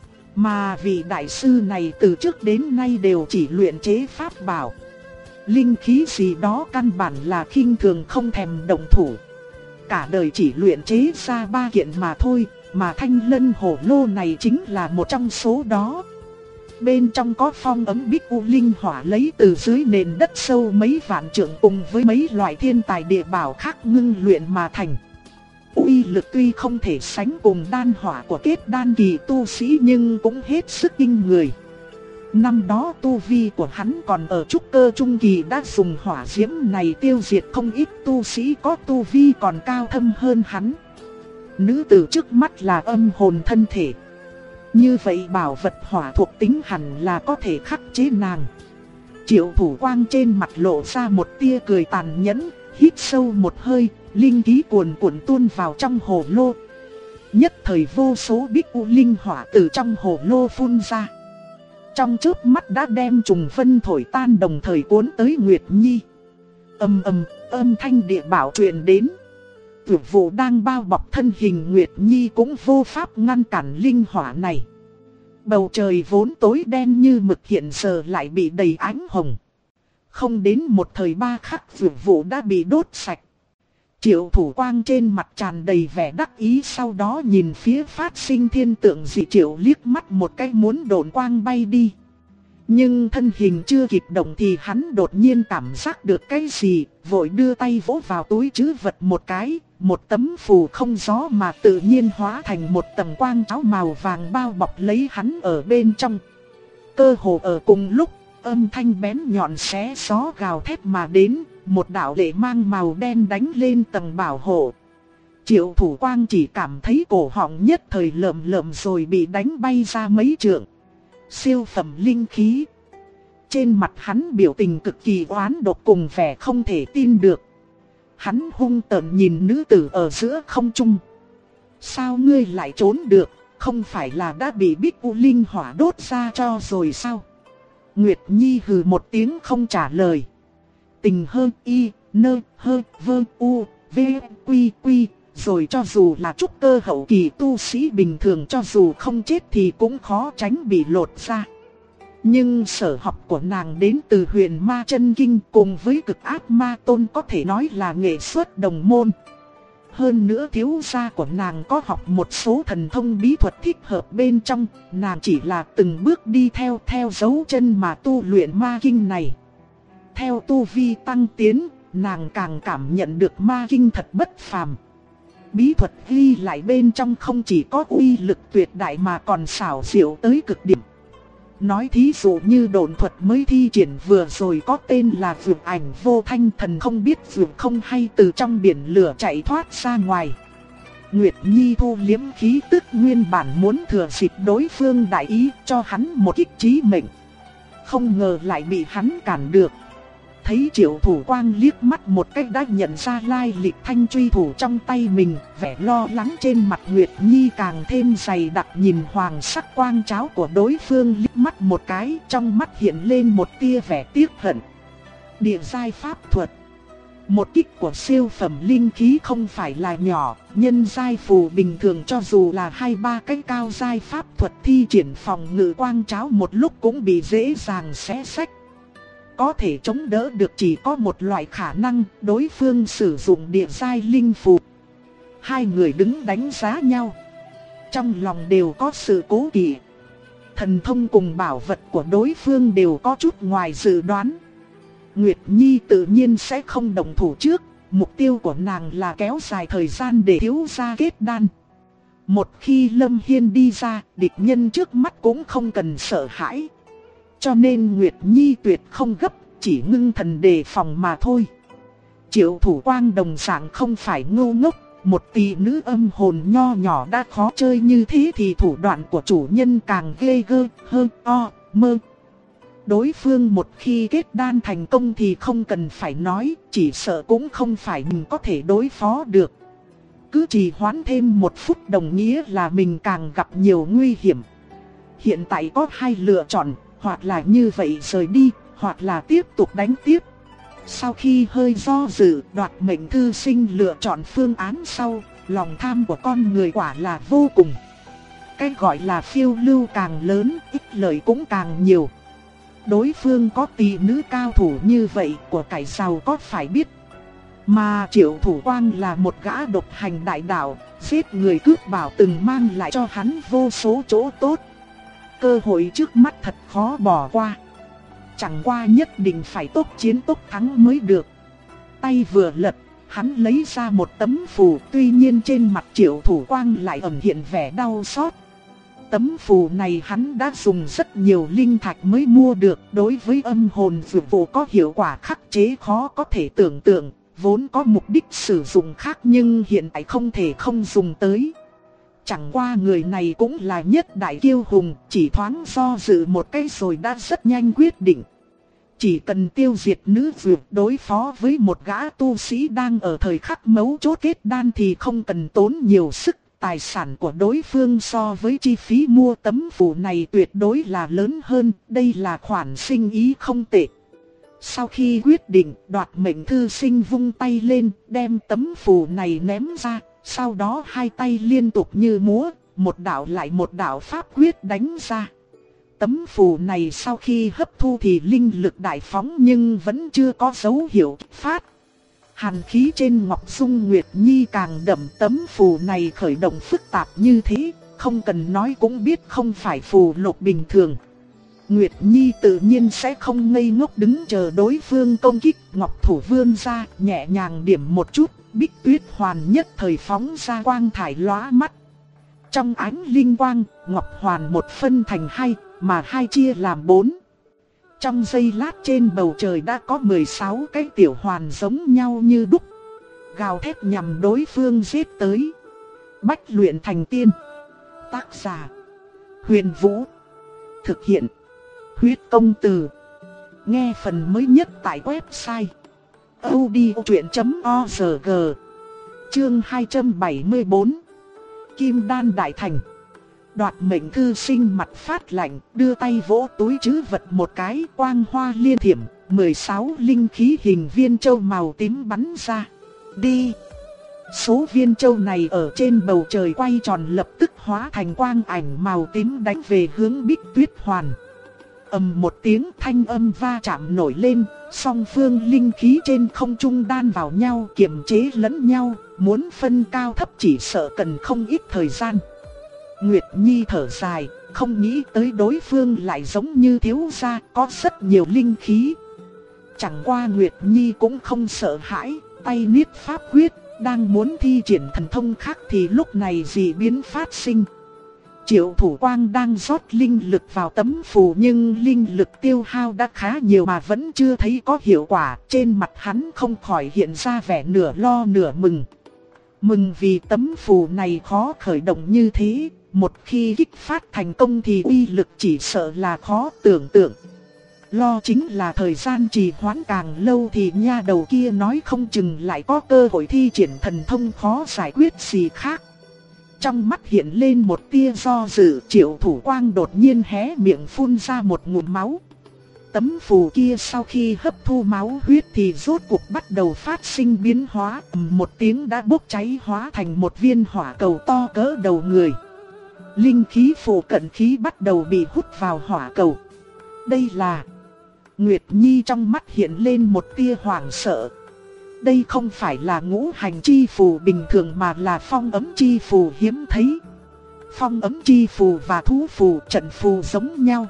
Mà vị đại sư này từ trước đến nay đều chỉ luyện chế pháp bảo. Linh khí gì đó căn bản là khinh thường không thèm động thủ. Cả đời chỉ luyện chế ra 3 kiện mà thôi, mà thanh lân hổ lô này chính là một trong số đó. Bên trong có phong ấm bích u linh hỏa lấy từ dưới nền đất sâu mấy vạn trượng cùng với mấy loại thiên tài địa bảo khác ngưng luyện mà thành. Uy lực tuy không thể sánh cùng đan hỏa của kết đan kỳ tu sĩ nhưng cũng hết sức kinh người. Năm đó tu vi của hắn còn ở trúc cơ trung kỳ đã dùng hỏa diễm này tiêu diệt không ít tu sĩ có tu vi còn cao thâm hơn hắn. Nữ tử trước mắt là âm hồn thân thể. Như vậy bảo vật hỏa thuộc tính hẳn là có thể khắc chế nàng. Triệu Thủ Quang trên mặt lộ ra một tia cười tàn nhẫn, hít sâu một hơi, linh khí cuồn cuộn tuôn vào trong hồ lô. Nhất thời vô số bích u linh hỏa từ trong hồ lô phun ra. Trong chớp mắt đã đem trùng vân thổi tan đồng thời cuốn tới Nguyệt Nhi. Âm thanh địa bảo truyền đến. Dược vụ đang bao bọc thân hình Nguyệt Nhi cũng vô pháp ngăn cản linh hỏa này. Bầu trời vốn tối đen như mực hiện giờ lại bị đầy ánh hồng. Không đến một thời ba khắc dược vụ đã bị đốt sạch. Triệu Thủ Quang trên mặt tràn đầy vẻ đắc ý, sau đó nhìn phía phát sinh thiên tượng dị triệu liếc mắt một cái muốn độn quang bay đi. Nhưng thân hình chưa kịp động thì hắn đột nhiên cảm giác được cái gì, vội đưa tay vỗ vào túi trữ vật một cái, một tấm phù không gió mà tự nhiên hóa thành một tầng quang cháo màu vàng bao bọc lấy hắn ở bên trong. Cơ hồ ở cùng lúc, âm thanh bén nhọn xé gió gào thét mà đến, một đạo lệ mang màu đen đánh lên tầng bảo hộ. Triệu Thủ Quang chỉ cảm thấy cổ họng nhất thời lởm lởm rồi bị đánh bay ra mấy trượng. Siêu phẩm linh khí. Trên mặt hắn biểu tình cực kỳ oán độc cùng vẻ không thể tin được. Hắn hung tợn nhìn nữ tử ở giữa không trung. Sao ngươi lại trốn được, không phải là đã bị bích u linh hỏa đốt ra cho rồi sao? Nguyệt Nhi hừ một tiếng không trả lời. Tình hơn y, nơ, hơ, vơ, u, v, quy, quy. Rồi cho dù là trúc cơ hậu kỳ tu sĩ bình thường cho dù không chết thì cũng khó tránh bị lột ra. Nhưng sở học của nàng đến từ Huyền Ma Chân Kinh cùng với Cực Ác Ma Tôn có thể nói là nghệ xuất đồng môn. Hơn nữa thiếu gia của nàng có học một số thần thông bí thuật thích hợp bên trong, nàng chỉ là từng bước đi theo dấu chân mà tu luyện ma kinh này. Theo tu vi tăng tiến, nàng càng cảm nhận được ma kinh thật bất phàm. Bí thuật ghi lại bên trong không chỉ có uy lực tuyệt đại mà còn xảo diệu tới cực điểm. Nói thí dụ như độn thuật mới thi triển vừa rồi có tên là Vượt Ảnh Vô Thanh, thần không biết vượt không hay từ trong biển lửa chạy thoát ra ngoài. Nguyệt Nhi thu liếm khí tức nguyên bản muốn thừa dịp đối phương đại ý cho hắn một kích chí mệnh. Không ngờ lại bị hắn cản được. Thấy Triệu Thủ Quang liếc mắt một cách đã nhận ra lai lịch thanh truy thủ trong tay mình, vẻ lo lắng trên mặt Nguyệt Nhi càng thêm dày đặc, nhìn hoàng sắc quang cháo của đối phương liếc mắt một cái, trong mắt hiện lên một tia vẻ tiếc hận. Địa giai pháp thuật. Một kích của siêu phẩm linh khí không phải là nhỏ, nhân giai phù bình thường cho dù là 2-3 cái cao giai pháp thuật thi triển phòng ngự quang cháo một lúc cũng bị dễ dàng xé xách. Có thể chống đỡ được chỉ có một loại khả năng, đối phương sử dụng địa giai linh phù. Hai người đứng đánh giá nhau, trong lòng đều có sự cố kỵ. Thần thông cùng bảo vật của đối phương đều có chút ngoài dự đoán. Nguyệt Nhi tự nhiên sẽ không động thủ trước, mục tiêu của nàng là kéo dài thời gian để thiếu gia kết đan. Một khi Lâm Hiên đi ra, địch nhân trước mắt cũng không cần sợ hãi. Cho nên Nguyệt Nhi tuyệt không gấp, chỉ ngưng thần đề phòng mà thôi. Triệu Thủ Quang đồng dạng không phải ngu ngốc, một tỷ nữ âm hồn nho nhỏ đã khó chơi như thế thì thủ đoạn của chủ nhân càng ghê gớm hơn mơ. Đối phương một khi kết đan thành công thì không cần phải nói, chỉ sợ cũng không phải mình có thể đối phó được. Cứ trì hoãn thêm một phút đồng nghĩa là mình càng gặp nhiều nguy hiểm. Hiện tại có hai lựa chọn, hoặc là như vậy rời đi, hoặc là tiếp tục đánh tiếp. Sau khi hơi do dự, Đoạt Mệnh Thư Sinh lựa chọn phương án sau, lòng tham của con người quả là vô cùng. Cái gọi là phiêu lưu càng lớn, ích lợi cũng càng nhiều. Đối phương có tỷ nữ cao thủ như vậy, của cải giàu có phải biết. Mà Triệu Thủ Quang là một gã độc hành đại đạo, giết người cướp bảo từng mang lại cho hắn vô số chỗ tốt. Cơ hội trước mắt thật khó bỏ qua. Chẳng qua nhất định phải tốc chiến tốc thắng mới được. Tay vừa lật, hắn lấy ra một tấm phù, tuy nhiên trên mặt Triệu Thủ Quang lại ẩn hiện vẻ đau xót. Tấm phù này hắn đã dùng rất nhiều linh thạch mới mua được, đối với âm hồn dược vụ có hiệu quả khắc chế khó có thể tưởng tượng, vốn có mục đích sử dụng khác nhưng hiện tại không thể không dùng tới. Chẳng qua người này cũng là nhất đại kiêu hùng, chỉ thoáng do dự một cái rồi đã rất nhanh quyết định. Chỉ cần tiêu diệt nữ dược đối phó với một gã tu sĩ đang ở thời khắc mấu chốt kết đan thì không cần tốn nhiều sức. Tài sản của đối phương so với chi phí mua tấm phù này tuyệt đối là lớn hơn, đây là khoản sinh ý không tệ. Sau khi quyết định, Đoạt Mệnh Thư Sinh vung tay lên, đem tấm phù này ném ra, sau đó hai tay liên tục như múa, một đạo lại một đạo pháp quyết đánh ra. Tấm phù này sau khi hấp thu thì linh lực đại phóng nhưng vẫn chưa có dấu hiệu kích phát. Hàn khí trên ngọc dung Nguyệt Nhi càng đậm, tấm phù này khởi động phức tạp như thế, không cần nói cũng biết không phải phù lục bình thường. Nguyệt Nhi tự nhiên sẽ không ngây ngốc đứng chờ đối phương công kích, ngọc thủ vươn ra, nhẹ nhàng điểm một chút, Bích Tuyết Hoàn nhất thời phóng ra quang thải lóa mắt. Trong ánh linh quang, ngọc hoàn một phân thành hai, mà hai chia làm 4. Trong giây lát trên bầu trời đã có 16 cái tiểu hoàn giống nhau như đúc, gào thét nhằm đối phương giết tới. Bách luyện thành tiên. Tác giả: Huyền Vũ. Thực hiện: Huyết Công Từ. Nghe phần mới nhất tại website audiochuyện.org. Chương 274. Kim Đan Đại Thành. Đoạt Mệnh Thư Sinh mặt phát lạnh, đưa tay vỗ túi trữ vật một cái, quang hoa liên thiểm, 16 linh khí hình viên châu màu tím bắn ra. Đi! Số viên châu này ở trên bầu trời quay tròn lập tức hóa thành quang ảnh màu tím đánh về hướng Bích Tuyết Hoàn. Ầm một tiếng, thanh âm va chạm nổi lên, song phương linh khí trên không trung đan vào nhau kiềm chế lẫn nhau, muốn phân cao thấp chỉ sợ cần không ít thời gian. Nguyệt Nhi thở dài, không nghĩ tới đối phương lại giống như thiếu gia, có rất nhiều linh khí. Chẳng qua Nguyệt Nhi cũng không sợ hãi, tay niết pháp quyết, đang muốn thi triển thần thông khác thì lúc này dị biến phát sinh. Triệu Thủ Quang đang rót linh lực vào tấm phù nhưng linh lực tiêu hao đã khá nhiều mà vẫn chưa thấy có hiệu quả. Trên mặt hắn không khỏi hiện ra vẻ nửa lo nửa mừng. Mừng vì tấm phù này khó khởi động như thế, một khi kích phát thành công thì uy lực chỉ sợ là khó tưởng tượng. Lo chính là thời gian trì hoãn càng lâu thì nha đầu kia nói không chừng lại có cơ hội thi triển thần thông khó giải quyết gì khác. Trong mắt hiện lên một tia do dự, Triệu Thủ Quang đột nhiên hé miệng phun ra một ngụm máu. Tấm phù kia sau khi hấp thu máu huyết thì rốt cuộc bắt đầu phát sinh biến hóa, một tiếng đã bốc cháy hóa thành một viên hỏa cầu to cỡ đầu người. Linh khí phù cận khí bắt đầu bị hút vào hỏa cầu. Đây là... Nguyệt Nhi trong mắt hiện lên một tia hoảng sợ. Đây không phải là ngũ hành chi phù bình thường mà là phong ấm chi phù hiếm thấy. Phong ấm chi phù và thú phù, trận phù giống nhau,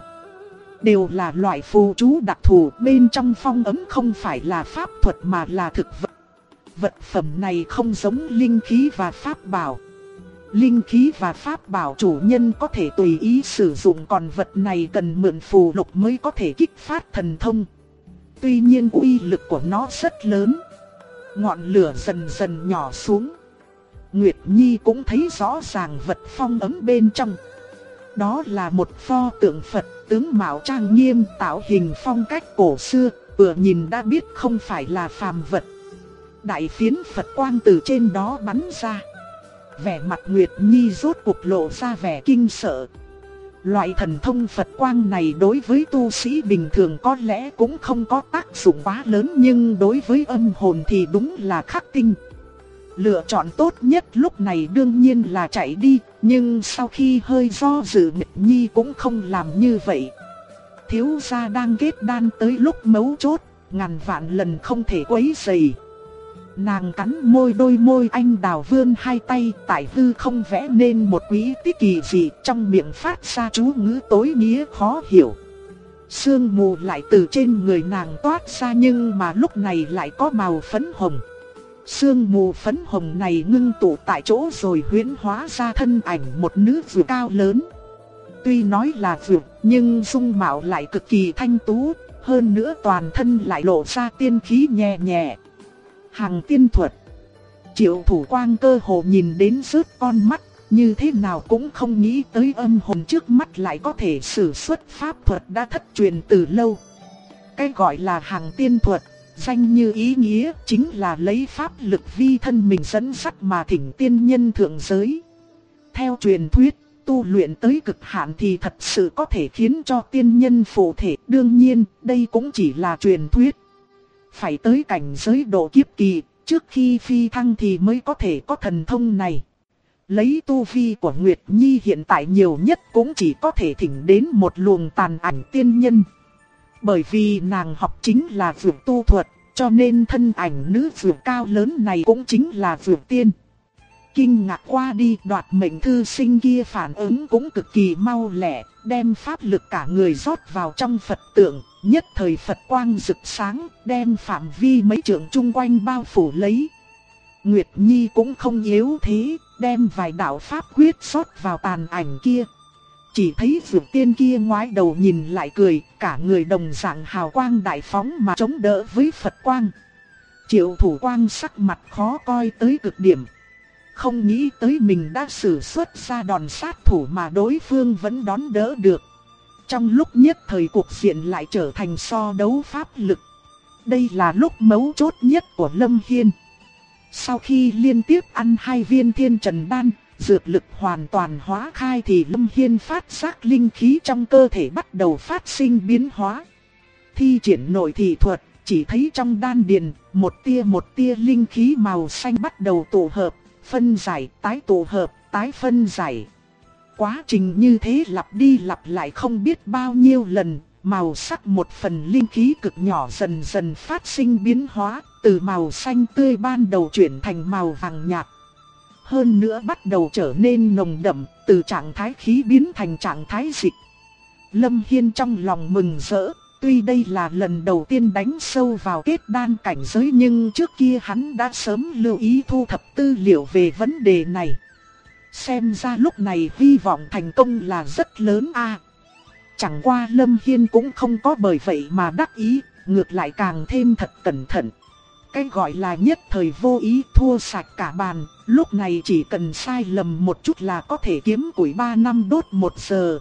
đều là loại phù chú đặc thù. Bên trong phong ấm không phải là pháp thuật mà là thực vật. Vật phẩm này không giống linh khí và pháp bảo. Linh khí và pháp bảo chủ nhân có thể tùy ý sử dụng, còn vật này cần mượn phù lục mới có thể kích phát thần thông. Tuy nhiên uy lực của nó rất lớn. Ngọn lửa dần dần nhỏ xuống. Nguyệt Nhi cũng thấy rõ ràng vật phong ấm bên trong. Đó là một pho tượng Phật, tướng mạo trang nghiêm, tạo hình phong cách cổ xưa, vừa nhìn đã biết không phải là phàm vật. Đại phiến Phật quang từ trên đó bắn ra. Vẻ mặt Nguyệt Nhi rốt cuộc lộ ra vẻ kinh sợ. Loại thần thông Phật quang này đối với tu sĩ bình thường có lẽ cũng không có tác dụng quá lớn, nhưng đối với âm hồn thì đúng là khắc tinh. Lựa chọn tốt nhất lúc này đương nhiên là chạy đi, nhưng sau khi hơi do dự Nguyệt Nhi cũng không làm như vậy. Thiếu gia đang kết đan tới lúc mấu chốt, ngàn vạn lần không thể quấy rầy. Nàng cắn môi, đôi môi anh đào vươn hai tay tại hư không vẽ nên một quý tích kỳ dị, trong miệng phát ra chú ngữ tối nghĩa khó hiểu. Sương mù lại từ trên người nàng toát ra nhưng mà lúc này lại có màu phấn hồng. Sương mù phấn hồng này ngưng tụ tại chỗ rồi huyễn hóa ra thân ảnh một nữ vượt cao lớn. Tuy nói là vượt nhưng dung mạo lại cực kỳ thanh tú, hơn nữa toàn thân lại lộ ra tiên khí nhẹ nhẹ. Hằng tiên thuật. Triệu Thủ Quang cơ hồ nhìn đến rớt con mắt, như thế nào cũng không nghĩ tới âm hồn trước mắt lại có thể sử xuất pháp thuật đã thất truyền từ lâu. Cái gọi là hằng tiên thuật, danh như ý nghĩa, chính là lấy pháp lực vi thân mình dẫn dắt mà thỉnh tiên nhân thượng giới. Theo truyền thuyết, tu luyện tới cực hạn thì thật sự có thể khiến cho tiên nhân phụ thể, đương nhiên đây cũng chỉ là truyền thuyết. Phải tới cảnh giới độ kiếp kỳ, trước khi phi thăng thì mới có thể có thần thông này. Lấy tu vi của Nguyệt Nhi hiện tại nhiều nhất cũng chỉ có thể thỉnh đến một luồng tàn ảnh tiên nhân. Bởi vì nàng học chính là vượt tu thuật, cho nên thân ảnh nữ vượt cao lớn này cũng chính là vượt tiên. Kinh ngạc qua đi, Đoạt Mệnh thư sinh kia phản ứng cũng cực kỳ mau lẹ, đem pháp lực cả người rót vào trong Phật tượng. Nhất thời Phật quang rực sáng, đem phạm vi mấy trượng chung quanh bao phủ lấy. Nguyệt Nhi cũng không yếu thế, đem vài đạo pháp quyết rót vào tàn ảnh kia. Chỉ thấy vượt tiên kia ngoái đầu nhìn lại cười, cả người đồng dạng hào quang đại phóng mà chống đỡ với Phật quang. Triệu Thủ Quang sắc mặt khó coi tới cực điểm. Không nghĩ tới mình đã sử xuất ra đòn sát thủ mà đối phương vẫn đón đỡ được. Trong lúc nhất thời cuộc diện lại trở thành so đấu pháp lực. Đây là lúc mấu chốt nhất của Lâm Hiên. Sau khi liên tiếp ăn 2 viên thiên trần đan, dược lực hoàn toàn hóa khai thì Lâm Hiên phát giác linh khí trong cơ thể bắt đầu phát sinh biến hóa. Thi triển nội thị thuật, chỉ thấy trong đan điền, một tia linh khí màu xanh bắt đầu tụ hợp, phân giải, tái tụ hợp, tái phân giải. Quá trình như thế lặp đi lặp lại không biết bao nhiêu lần, màu sắc một phần linh khí cực nhỏ dần dần phát sinh biến hóa, từ màu xanh tươi ban đầu chuyển thành màu vàng nhạt. Hơn nữa bắt đầu trở nên nồng đậm, từ trạng thái khí biến thành trạng thái dịch. Lâm Hiên trong lòng mừng rỡ, tuy đây là lần đầu tiên đánh sâu vào kết đan cảnh giới nhưng trước kia hắn đã sớm lưu ý thu thập tư liệu về vấn đề này. Xem ra lúc này hy vọng thành công là rất lớn a. Chẳng qua Lâm Hiên cũng không có bởi vậy mà đắc ý, ngược lại càng thêm thật cẩn thận. Cái gọi là nhất thời vô ý thua sạch cả bàn, lúc này chỉ cần sai lầm một chút là có thể kiếm củi 3 năm đốt 1 giờ.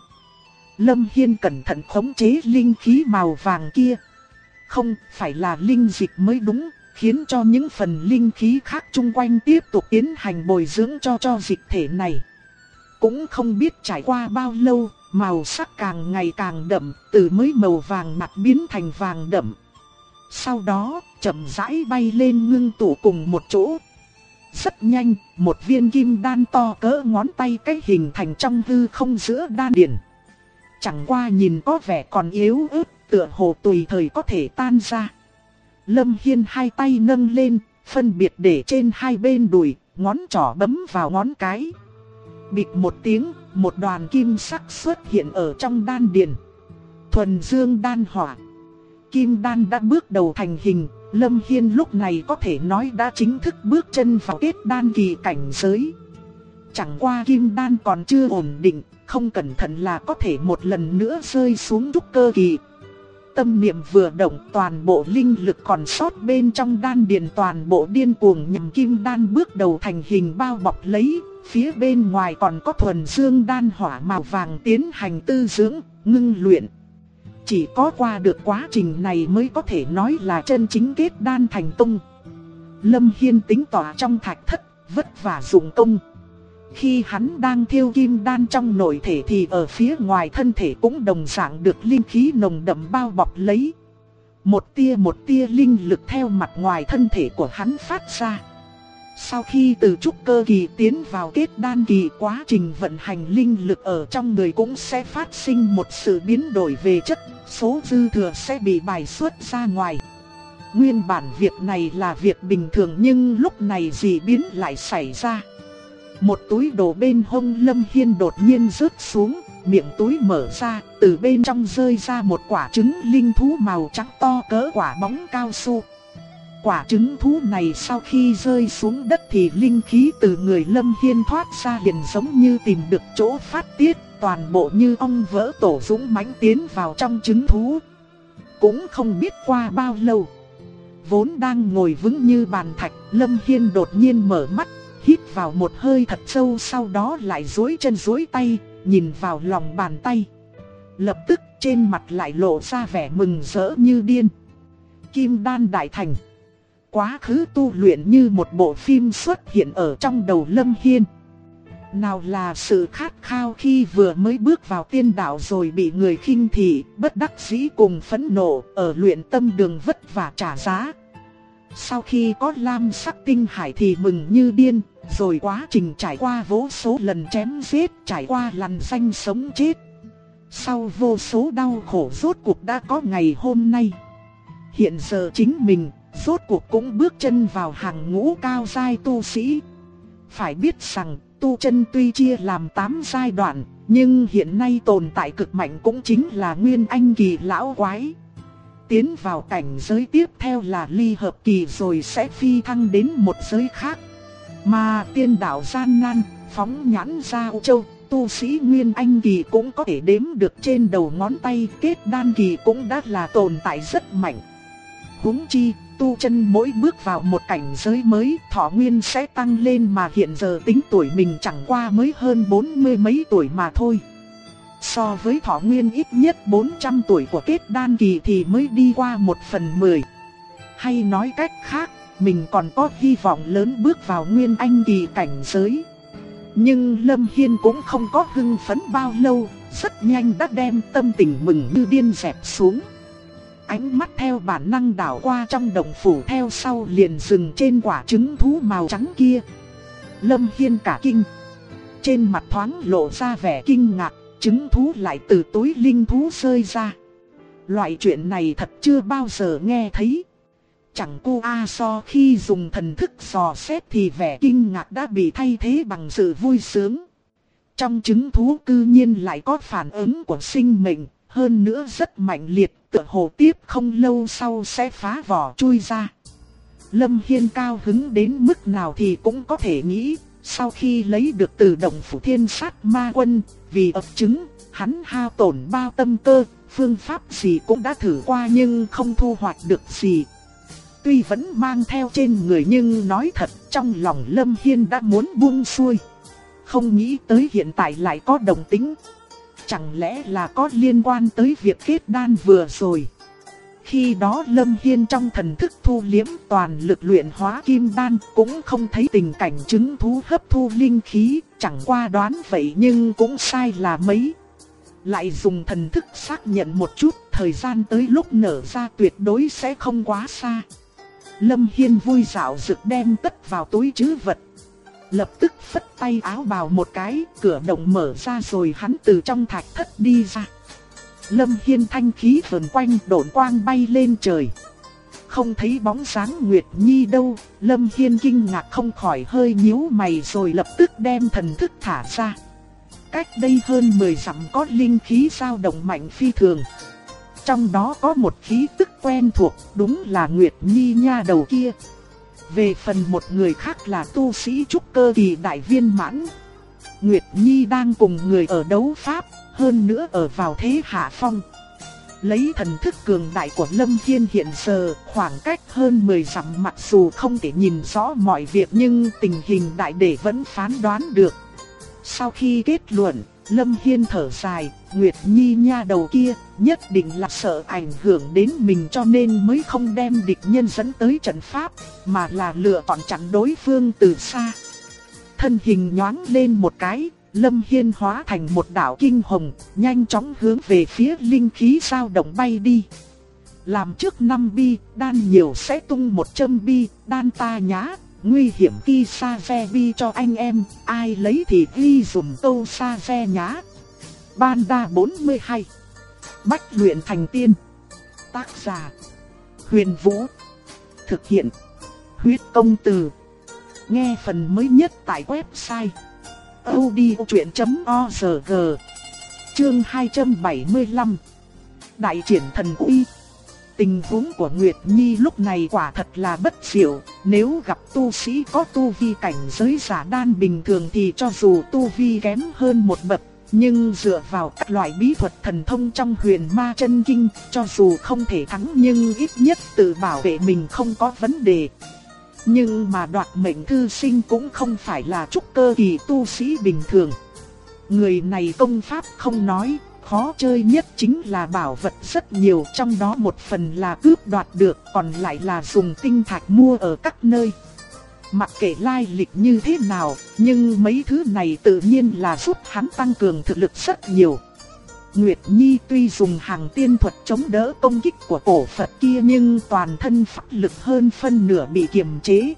Lâm Hiên cẩn thận khống chế linh khí màu vàng kia. Không phải là linh dịch mới đúng, khiến cho những phần linh khí khác chung quanh tiếp tục tiến hành bồi dưỡng cho dịch thể này. Cũng không biết trải qua bao lâu, màu sắc càng ngày càng đậm, từ mới màu vàng mặt biến thành vàng đậm. Sau đó, chậm rãi bay lên ngưng tụ cùng một chỗ. Rất nhanh, một viên kim đan to cỡ ngón tay cái hình thành trong hư không giữa đan điền. Chẳng qua nhìn có vẻ còn yếu ớt, tựa hồ tùy thời có thể tan ra. Lâm Hiên hai tay nâng lên, phân biệt để trên hai bên đùi, ngón trỏ bấm vào ngón cái. Bịch một tiếng, một đoàn kim sắc xuất hiện ở trong đan điền. Thuần dương đan hỏa. Kim đan đã bước đầu thành hình, Lâm Hiên lúc này có thể nói đã chính thức bước chân vào kết đan kỳ cảnh giới. Chẳng qua kim đan còn chưa ổn định, không cẩn thận là có thể một lần nữa rơi xuống trúc cơ kỳ. Tâm niệm vừa động, toàn bộ linh lực còn sót bên trong đan điền toàn bộ điên cuồng nhằm kim đan bước đầu thành hình bao bọc lấy. Phía bên ngoài còn có thuần dương đan hỏa màu vàng tiến hành tư dưỡng, ngưng luyện. Chỉ có qua được quá trình này mới có thể nói là chân chính kết đan thành công. Lâm Hiên tính tỏa trong thạch thất, vất vả dụng công. Khi hắn đang thiêu kim đan trong nội thể thì ở phía ngoài thân thể cũng đồng dạng được linh khí nồng đậm bao bọc lấy. Một tia linh lực theo mặt ngoài thân thể của hắn phát ra. Sau khi từ trúc cơ kỳ tiến vào kết đan kỳ, quá trình vận hành linh lực ở trong người cũng sẽ phát sinh một sự biến đổi về chất, số dư thừa sẽ bị bài xuất ra ngoài. Nguyên bản việc này là việc bình thường nhưng lúc này dị biến lại xảy ra. Một túi đồ bên hông Lâm Hiên đột nhiên rớt xuống, miệng túi mở ra, từ bên trong rơi ra một quả trứng linh thú màu trắng to cỡ quả bóng cao su. Quả trứng thú này sau khi rơi xuống đất thì linh khí từ người Lâm Hiên thoát ra liền giống như tìm được chỗ phát tiết, toàn bộ như ong vỡ tổ dũng mãnh tiến vào trong trứng thú. Cũng không biết qua bao lâu, vốn đang ngồi vững như bàn thạch, Lâm Hiên đột nhiên mở mắt, hít vào một hơi thật sâu, sau đó lại duỗi chân duỗi tay, nhìn vào lòng bàn tay. Lập tức trên mặt lại lộ ra vẻ mừng rỡ như điên. Kim đan đại thành. Quá khứ tu luyện như một bộ phim xuất hiện ở trong đầu Lâm Hiên. Nào là sự khát khao khi vừa mới bước vào tiên đạo rồi bị người khinh thị, bất đắc dĩ cùng phẫn nộ, ở luyện tâm đường vất vả trả giá. Sau khi có lam sắc tinh hải thì mừng như điên, rồi quá trình trải qua vô số lần chém giết, trải qua lằn danh sống chết. Sau vô số đau khổ rốt cuộc đã có ngày hôm nay. Hiện giờ chính mình rốt cuộc cũng bước chân vào hàng ngũ cao giai tu sĩ. Phải biết rằng tu chân tuy chia làm 8 giai đoạn, nhưng hiện nay tồn tại cực mạnh cũng chính là Nguyên Anh kỳ lão quái. Tiến vào cảnh giới tiếp theo là ly hợp kỳ rồi sẽ phi thăng đến một giới khác. Mà tiên đạo gian nan, phóng nhãn ra U Châu, tu sĩ Nguyên Anh kỳ cũng có thể đếm được trên đầu ngón tay, kết đan kỳ cũng đã là tồn tại rất mạnh. Huống chi, tu chân mỗi bước vào một cảnh giới mới, thọ nguyên sẽ tăng lên, mà hiện giờ tính tuổi mình chẳng qua mới hơn 40 mấy tuổi mà thôi. So với thọ nguyên ít nhất 400 tuổi của kết đan kỳ thì mới đi qua 1/10. Hay nói cách khác, mình còn có hy vọng lớn bước vào Nguyên Anh kỳ cảnh giới. Nhưng Lâm Hiên cũng không có hưng phấn bao lâu, rất nhanh đã đem tâm tình mừng như điên dẹp xuống. Ánh mắt theo bản năng đảo qua trong động phủ, theo sau liền dừng trên quả trứng thú màu trắng kia. Lâm Hiên cả kinh, trên mặt thoáng lộ ra vẻ kinh ngạc, trứng thú lại từ túi linh thú rơi ra. Loại chuyện này thật chưa bao giờ nghe thấy. chẳng cô so khi dùng thần thức dò xét thì vẻ kinh ngạc đã bị thay thế bằng sự vui sướng. Trong trứng thú cư nhiên lại có phản ứng của sinh mệnh, hơn nữa rất mạnh liệt, tựa hồ tiếp không lâu sau sẽ phá vỏ chui ra. Lâm Hiên cao hứng đến mức nào thì cũng có thể nghĩ, sau khi lấy được từ động phủ Thiên Sát Ma Quân, vì ấp trứng, hắn hao tổn bao tâm cơ, phương pháp gì cũng đã thử qua nhưng không thu hoạch được gì. Tuy vẫn mang theo trên người nhưng nói thật trong lòng Lâm Hiên đã muốn buông xuôi. Không nghĩ tới hiện tại lại có động tĩnh. Chẳng lẽ là có liên quan tới việc kết đan vừa rồi. Khi đó Lâm Hiên trong thần thức thu liễm toàn lực luyện hóa kim đan, cũng không thấy tình cảnh trứng thú hấp thu linh khí, chẳng qua đoán vậy nhưng cũng sai là mấy. Lại dùng thần thức xác nhận một chút, thời gian tới lúc nở ra tuyệt đối sẽ không quá xa. Lâm Hiên vui dạo rực đem tất vào túi trữ vật. Lập tức phất tay áo bào một cái, cửa động mở ra rồi hắn từ trong thạch thất đi ra. Lâm Hiên thanh khí vần quanh, độn quang bay lên trời. Không thấy bóng dáng Nguyệt Nhi đâu, Lâm Hiên kinh ngạc không khỏi hơi nhíu mày rồi lập tức đem thần thức thả ra. Cách đây hơn 10 dặm có linh khí dao động mạnh phi thường. Trong đó có một khí tức quen thuộc, đúng là Nguyệt Nhi nha đầu kia. Về phần một người khác là tu sĩ trúc cơ kỳ đại viên mãn. Nguyệt Nhi đang cùng người ở đấu pháp, hơn nữa ở vào thế hạ phong. Lấy thần thức cường đại của Lâm Hiên hiện giờ, khoảng cách hơn 10 dặm mặc dù không thể nhìn rõ mọi việc nhưng tình hình đại để vẫn phán đoán được. Sau khi kết luận, Lâm Hiên thở dài, Nguyệt Nhi nha đầu kia nhất định là sợ ảnh hưởng đến mình cho nên mới không đem địch nhân dẫn tới trận pháp, mà là lựa chọn chặn đối phương từ xa. Thân hình nhoáng lên một cái, Lâm Hiên hóa thành một đạo kinh hồng, nhanh chóng hướng về phía linh khí dao động bay đi. Làm trước 5 bi, đan nhiều sẽ tung 100 bi, đan ta nhá. Nguy hiểm khi xa ve bi cho anh em, ai lấy thì ghi dùm câu xa ve nhá. Ban đa 42. Bách luyện thành tiên. Tác giả: Huyền Vũ. Thực hiện: Huyết Công Từ. Nghe phần mới nhất tại website audiochuyện.org. Chương 275. Đại triển thần uy. Tình huống của Nguyệt Nhi lúc này quả thật là bất diệu, nếu gặp tu sĩ có tu vi cảnh giới giả đan bình thường thì cho dù tu vi kém hơn một bậc, nhưng dựa vào các loại bí thuật thần thông trong Huyền Ma Chân Kinh, cho dù không thể thắng nhưng ít nhất tự bảo vệ mình không có vấn đề. Nhưng mà đoạt mệnh thư sinh cũng không phải là trúc cơ kỳ tu sĩ bình thường. Người này công pháp không nói, khó chơi nhất chính là bảo vật rất nhiều, trong đó một phần là cướp đoạt được, còn lại là dùng tinh thạch mua ở các nơi. Mặc kệ lai lịch như thế nào, nhưng mấy thứ này tự nhiên là giúp hắn tăng cường thực lực rất nhiều. Nguyệt Nhi tuy dùng hàng tiên thuật chống đỡ công kích của cổ Phật kia nhưng toàn thân pháp lực hơn phân nửa bị kiềm chế.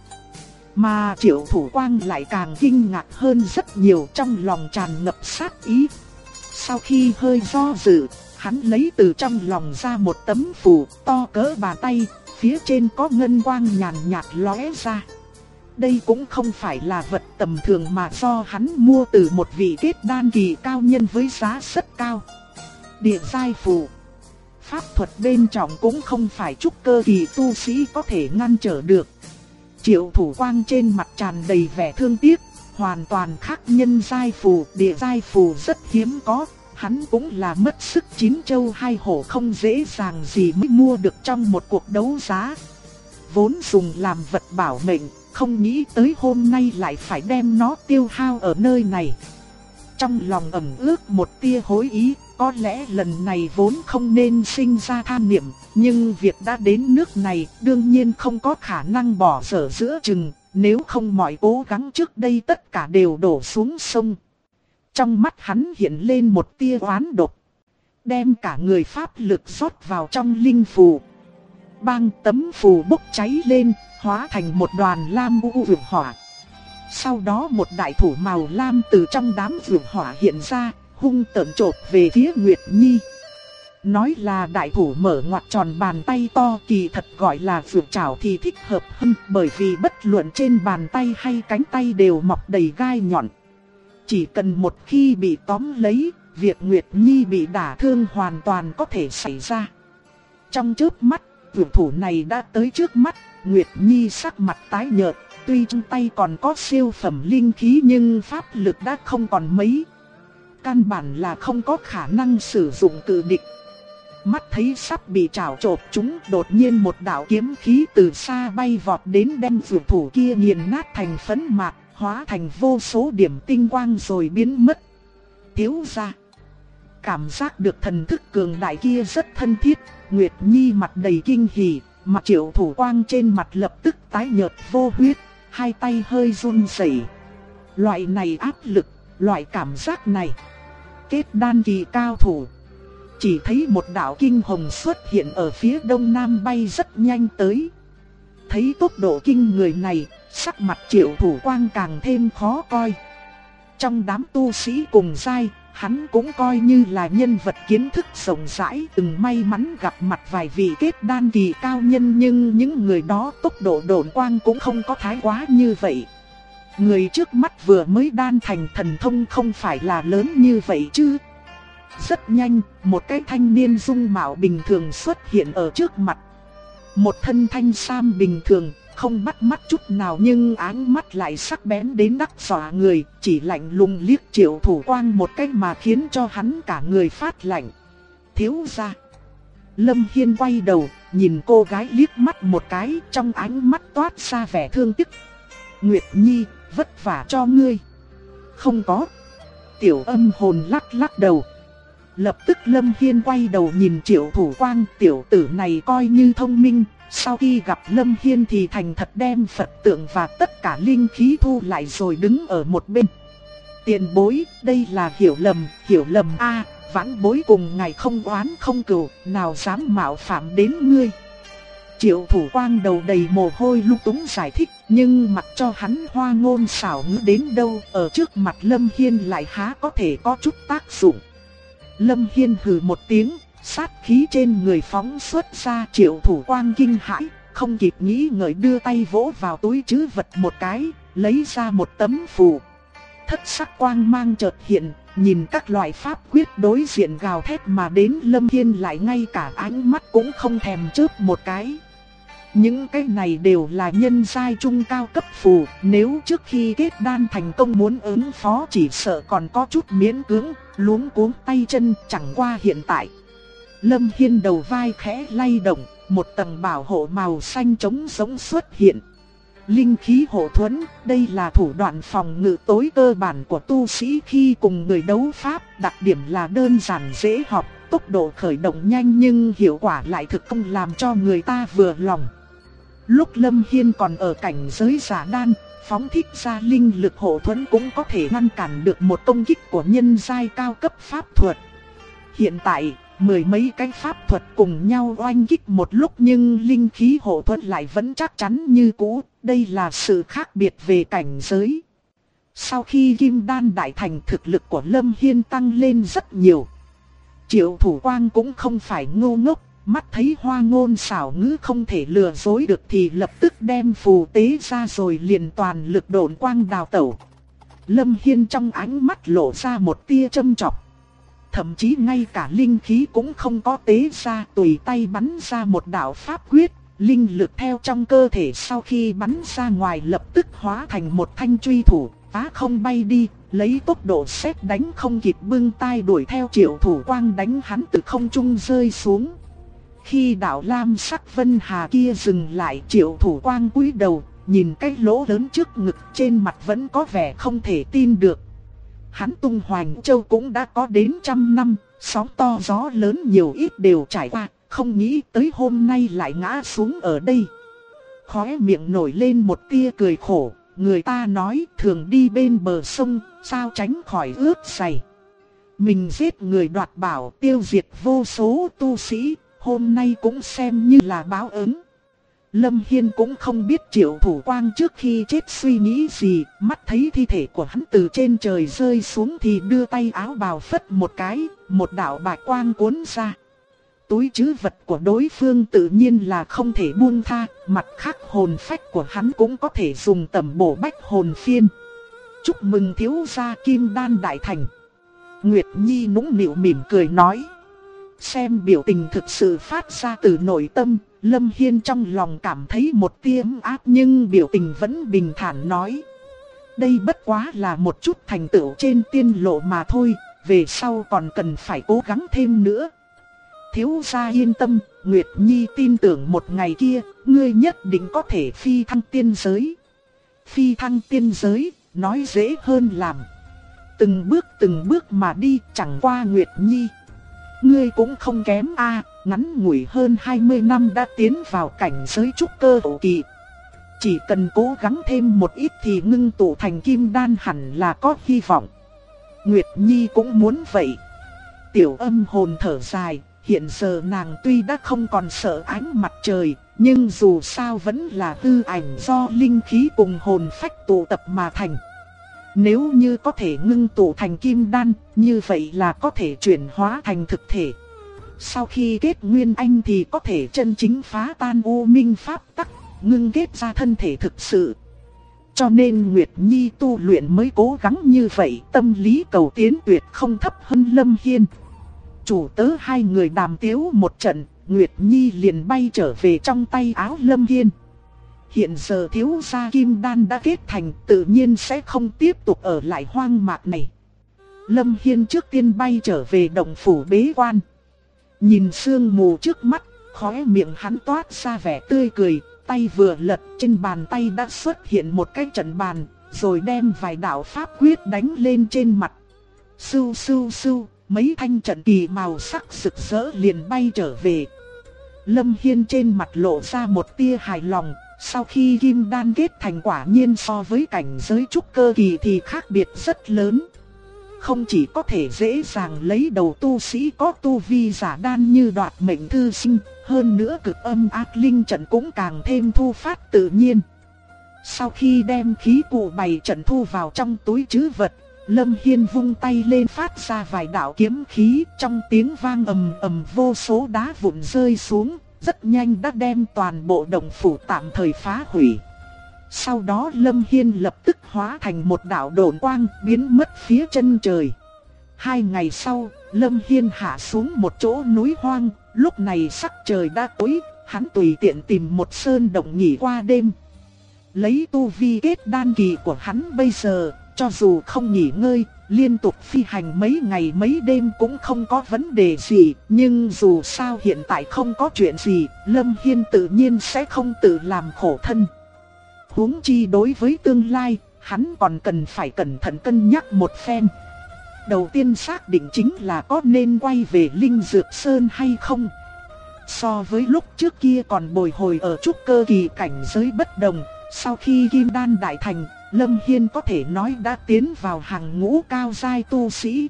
Mà Triệu Thủ Quang lại càng kinh ngạc hơn rất nhiều, trong lòng tràn ngập sát ý. Sau khi hơi do dự, hắn lấy từ trong lòng ra một tấm phù to cỡ bàn tay, phía trên có ngân quang nhàn nhạt lóe ra. Đây cũng không phải là vật tầm thường mà do hắn mua từ một vị kết đan kỳ cao nhân với giá rất cao. Địa giai phù. Pháp thuật bên trong cũng không phải trúc cơ kỳ tu sĩ có thể ngăn trở được. Triệu Thủ Quang trên mặt tràn đầy vẻ thương tiếc, hoàn toàn khác nhân giai phù, địa giai phù rất hiếm có, hắn cũng là mất sức chín châu hai hổ không dễ dàng gì mới mua được trong một cuộc đấu giá. Vốn dùng làm vật bảo mệnh, không nghĩ tới hôm nay lại phải đem nó tiêu hao ở nơi này. Trong lòng ẩn ước một tia hối ý, có lẽ lần này vốn không nên sinh ra tham niệm, nhưng việc đã đến nước này đương nhiên không có khả năng bỏ dở giữa chừng, nếu không mọi cố gắng trước đây tất cả đều đổ xuống sông. Trong mắt hắn hiện lên một tia oán độc, đem cả người pháp lực rót vào trong linh phù. Bang, tấm phù bốc cháy lên, hóa thành một đoàn lam u vượng hỏa. Sau đó một đại thủ màu lam từ trong đám vượng hỏa hiện ra, hung tợn chộp về phía Nguyệt Nhi. Nói là đại thủ mở ngoặt tròn bàn tay to, kỳ thật gọi là vượt chảo thì thích hợp hơn, bởi vì bất luận trên bàn tay hay cánh tay đều mọc đầy gai nhọn. Chỉ cần một khi bị tóm lấy, việc Nguyệt Nhi bị đả thương hoàn toàn có thể xảy ra. Trong chớp mắt, vượt thủ này đã tới trước mắt, Nguyệt Nhi sắc mặt tái nhợt, tuy trong tay còn có siêu phẩm linh khí nhưng pháp lực đã không còn mấy. Căn bản là không có khả năng sử dụng cự địch. Mắt thấy sắp bị trảo chộp chúng, đột nhiên một đạo kiếm khí từ xa bay vọt đến đem vượt thủ kia nghiền nát thành phấn mạt, hóa thành vô số điểm tinh quang rồi biến mất. Thiếu gia, cảm giác được thần thức cường đại kia rất thân thiết, Nguyệt Nhi mặt đầy kinh hỉ, mà Triệu Thủ Quang trên mặt lập tức tái nhợt vô huyết, hai tay hơi run rẩy. Loại này áp lực, loại cảm giác này, kết đan kỳ cao thủ. Chỉ thấy một đạo kinh hồng xuất hiện ở phía đông nam bay rất nhanh tới. Thấy tốc độ kinh người này, sắc mặt Triệu Thủ Quang càng thêm khó coi. Trong đám tu sĩ cùng giai, hắn cũng coi như là nhân vật kiến thức rộng rãi, từng may mắn gặp mặt vài vị kết đan kỳ cao nhân, nhưng những người đó tốc độ độn quang cũng không có thái quá như vậy. Người trước mắt vừa mới đan thành thần thông không phải là lớn như vậy chứ. Rất nhanh, một cái thanh niên dung mạo bình thường xuất hiện ở trước mặt. Một thân thanh sam bình thường, không bắt mắt chút nào nhưng áng mắt lại sắc bén đến đắc dọa người, chỉ lạnh lùng liếc Triệu Thủ Quang một cái mà khiến cho hắn cả người phát lạnh. Thiếu gia. Lâm Hiên quay đầu, nhìn cô gái liếc mắt một cái, trong ánh mắt toát ra vẻ thương tiếc. Nguyệt Nhi, vất vả cho ngươi. Không có. Tiểu Âm hồn lắc lắc đầu. Lập tức Lâm Hiên quay đầu nhìn Triệu Thủ Quang, tiểu tử này coi như thông minh. Sau khi gặp Lâm Hiên thì thành thật đem Phật tượng và tất cả linh khí thu lại rồi đứng ở một bên. Tiền bối, đây là hiểu lầm a, vãn bối cùng ngài không oán không cừu, nào dám mạo phạm đến ngươi. Triệu Thủ Quang đầu đầy mồ hôi lung túng giải thích, nhưng mặc cho hắn hoa ngôn xảo ngữ đến đâu, ở trước mặt Lâm Hiên lại há có thể có chút tác dụng. Lâm Hiên hừ một tiếng, sát khí trên người phóng xuất ra. Triệu Thủ Quang kinh hãi, không kịp nghĩ ngợi đưa tay vỗ vào túi trữ vật một cái, lấy ra một tấm phù. Thất sắc quang mang chợt hiện, nhìn các loại pháp quyết đối diện gào thét mà đến, Lâm Hiên lại ngay cả ánh mắt cũng không thèm chớp một cái. Những cái này đều là nhân giai trung cao cấp phù, nếu trước khi kết đan thành công muốn ứng phó chỉ sợ còn có chút miễn cưỡng, luống cuống tay chân. Chẳng qua hiện tại, Lâm Hiên đầu vai khẽ lay động, một tầng bảo hộ màu xanh trống rỗng xuất hiện. Linh khí hộ thuẫn, đây là thủ đoạn phòng ngự tối cơ bản của tu sĩ khi cùng người đấu pháp, đặc điểm là đơn giản dễ học, tốc độ khởi động nhanh nhưng hiệu quả lại thực không làm cho người ta vừa lòng. Lúc Lâm Hiên còn ở cảnh giới giả đan, phóng thích ra linh lực hộ thuẫn cũng có thể ngăn cản được một công kích của nhân giai cao cấp pháp thuật. Hiện tại, mười mấy cái pháp thuật cùng nhau oanh kích một lúc nhưng linh khí hộ thuẫn lại vẫn chắc chắn như cũ, đây là sự khác biệt về cảnh giới. Sau khi kim đan đại thành, thực lực của Lâm Hiên tăng lên rất nhiều. Triệu Thủ Quang cũng không phải ngu ngốc, mắt thấy hoa ngôn xảo ngữ không thể lừa dối được thì lập tức đem phù tế ra rồi liền toàn lực độn quang đào tẩu. Lâm Hiên trong ánh mắt lộ ra một tia châm chọc. Thậm chí ngay cả linh khí cũng không có tế ra, tùy tay bắn ra một đạo pháp quyết, linh lực theo trong cơ thể sau khi bắn ra ngoài lập tức hóa thành một thanh truy thủ, phá không bay đi, lấy tốc độ sét đánh không kịp bưng tay đuổi theo Triệu Thủ Quang đánh hắn từ không trung rơi xuống. Khi đạo lam sắc vân hà kia dừng lại, Triệu Thủ Quang cúi đầu, nhìn cái lỗ lớn trước ngực, trên mặt vẫn có vẻ không thể tin được. Hắn tung Hoành Châu cũng đã có đến 100 năm, sóng to gió lớn nhiều ít đều trải qua, không nghĩ tới hôm nay lại ngã xuống ở đây. Khóe miệng nổi lên một tia cười khổ, người ta nói thường đi bên bờ sông, sao tránh khỏi ướt giày. Mình giết người đoạt bảo, tiêu diệt vô số tu sĩ, hôm nay cũng xem như là báo ứng. Lâm Hiên cũng không biết Triệu Thủ Quang trước khi chết suy nghĩ gì, mắt thấy thi thể của hắn từ trên trời rơi xuống thì đưa tay áo bào phất một cái, một đạo bạch quang cuốn ra. túi trữ vật của đối phương tự nhiên là không thể buông tha, mặt khác hồn phách của hắn cũng có thể dùng tẩm bổ bách hồn phiên. Chúc mừng thiếu gia kim đan đại thành. Nguyệt Nhi nũng nịu mỉm cười nói. Xem biểu tình thực sự phát ra từ nội tâm, Lâm Hiên trong lòng cảm thấy một tia áp nhưng biểu tình vẫn bình thản nói. Đây bất quá là một chút thành tựu trên tiên lộ mà thôi, về sau còn cần phải cố gắng thêm nữa. Thiếu gia yên tâm, Nguyệt Nhi tin tưởng một ngày kia, ngươi nhất định có thể phi thăng tiên giới. Phi thăng tiên giới, nói dễ hơn làm. Từng bước mà đi, chẳng qua Nguyệt Nhi. Ngươi cũng không kém a, ngắn ngủi hơn 20 năm đã tiến vào cảnh giới trúc cơ hậu kỳ. Chỉ cần cố gắng thêm một ít thì ngưng tụ thành kim đan hẳn là có hy vọng. Nguyệt Nhi cũng muốn vậy. Tiểu Âm hồn thở dài, hiện giờ nàng tuy đã không còn sợ ánh mặt trời, nhưng dù sao vẫn là hư ảnh do linh khí cùng hồn phách tụ tập mà thành. Nếu như có thể ngưng tụ thành kim đan, như vậy là có thể chuyển hóa thành thực thể. Sau khi kết nguyên anh thì có thể chân chính phá tan u minh pháp tắc, ngưng kết ra thân thể thực sự. Cho nên Nguyệt Nhi tu luyện mới cố gắng như vậy, tâm lý cầu tiến tuyệt không thấp hơn Lâm Hiên. Chủ tớ hai người đàm tiếu một trận, Nguyệt Nhi liền bay trở về trong tay áo Lâm Hiên. Hiện giờ thiếu gia kim đan đã kết thành, tự nhiên sẽ không tiếp tục ở lại hoang mạc này. Lâm Hiên trước tiên bay trở về động phủ bế quan. Nhìn sương mù trước mắt, khóe miệng hắn toát ra vẻ tươi cười, tay vừa lật trên bàn tay đã xuất hiện một cái trận bàn, rồi đem vài đạo pháp quyết đánh lên trên mặt. Sưu sưu sưu, mấy thanh trận kỳ màu sắc rực rỡ liền bay trở về. Lâm Hiên trên mặt lộ ra một tia hài lòng, sau khi kim đan kết thành quả nhiên so với cảnh giới trúc cơ kỳ thì khác biệt rất lớn. Không chỉ có thể dễ dàng lấy đầu tu sĩ có tu vi giả đan như Đoạt Mệnh Thư Sinh, hơn nữa cực âm ác linh trận cũng càng thêm thu phát tự nhiên. Sau khi đem khí cụ bày trận thu vào trong túi trữ vật, Lâm Hiên vung tay lên phát ra vài đạo kiếm khí, trong tiếng vang ầm ầm vô số đá vụn rơi xuống, rất nhanh đã đem toàn bộ động phủ tạm thời phá hủy. Sau đó Lâm Hiên lập tức hóa thành một đạo độn quang biến mất phía chân trời. 2 ngày sau, Lâm Hiên hạ xuống một chỗ núi hoang, lúc này sắc trời đã tối, hắn tùy tiện tìm một sơn động nghỉ qua đêm. Lấy tu vi kết đan kỳ của hắn bây giờ, cho dù không nghỉ ngơi, liên tục phi hành mấy ngày mấy đêm cũng không có vấn đề gì. Nhưng dù sao hiện tại không có chuyện gì, Lâm Hiên tự nhiên sẽ không tự làm khổ thân. Huống chi đối với tương lai, hắn còn cần phải cẩn thận cân nhắc một phen. Đầu tiên xác định chính là có nên quay về Linh Dược Sơn hay không. So với lúc trước kia còn bồi hồi ở trúc cơ kỳ cảnh giới bất đồng, sau khi kim đan đại thành, Lâm Hiên có thể nói đã tiến vào hàng ngũ cao giai tu sĩ.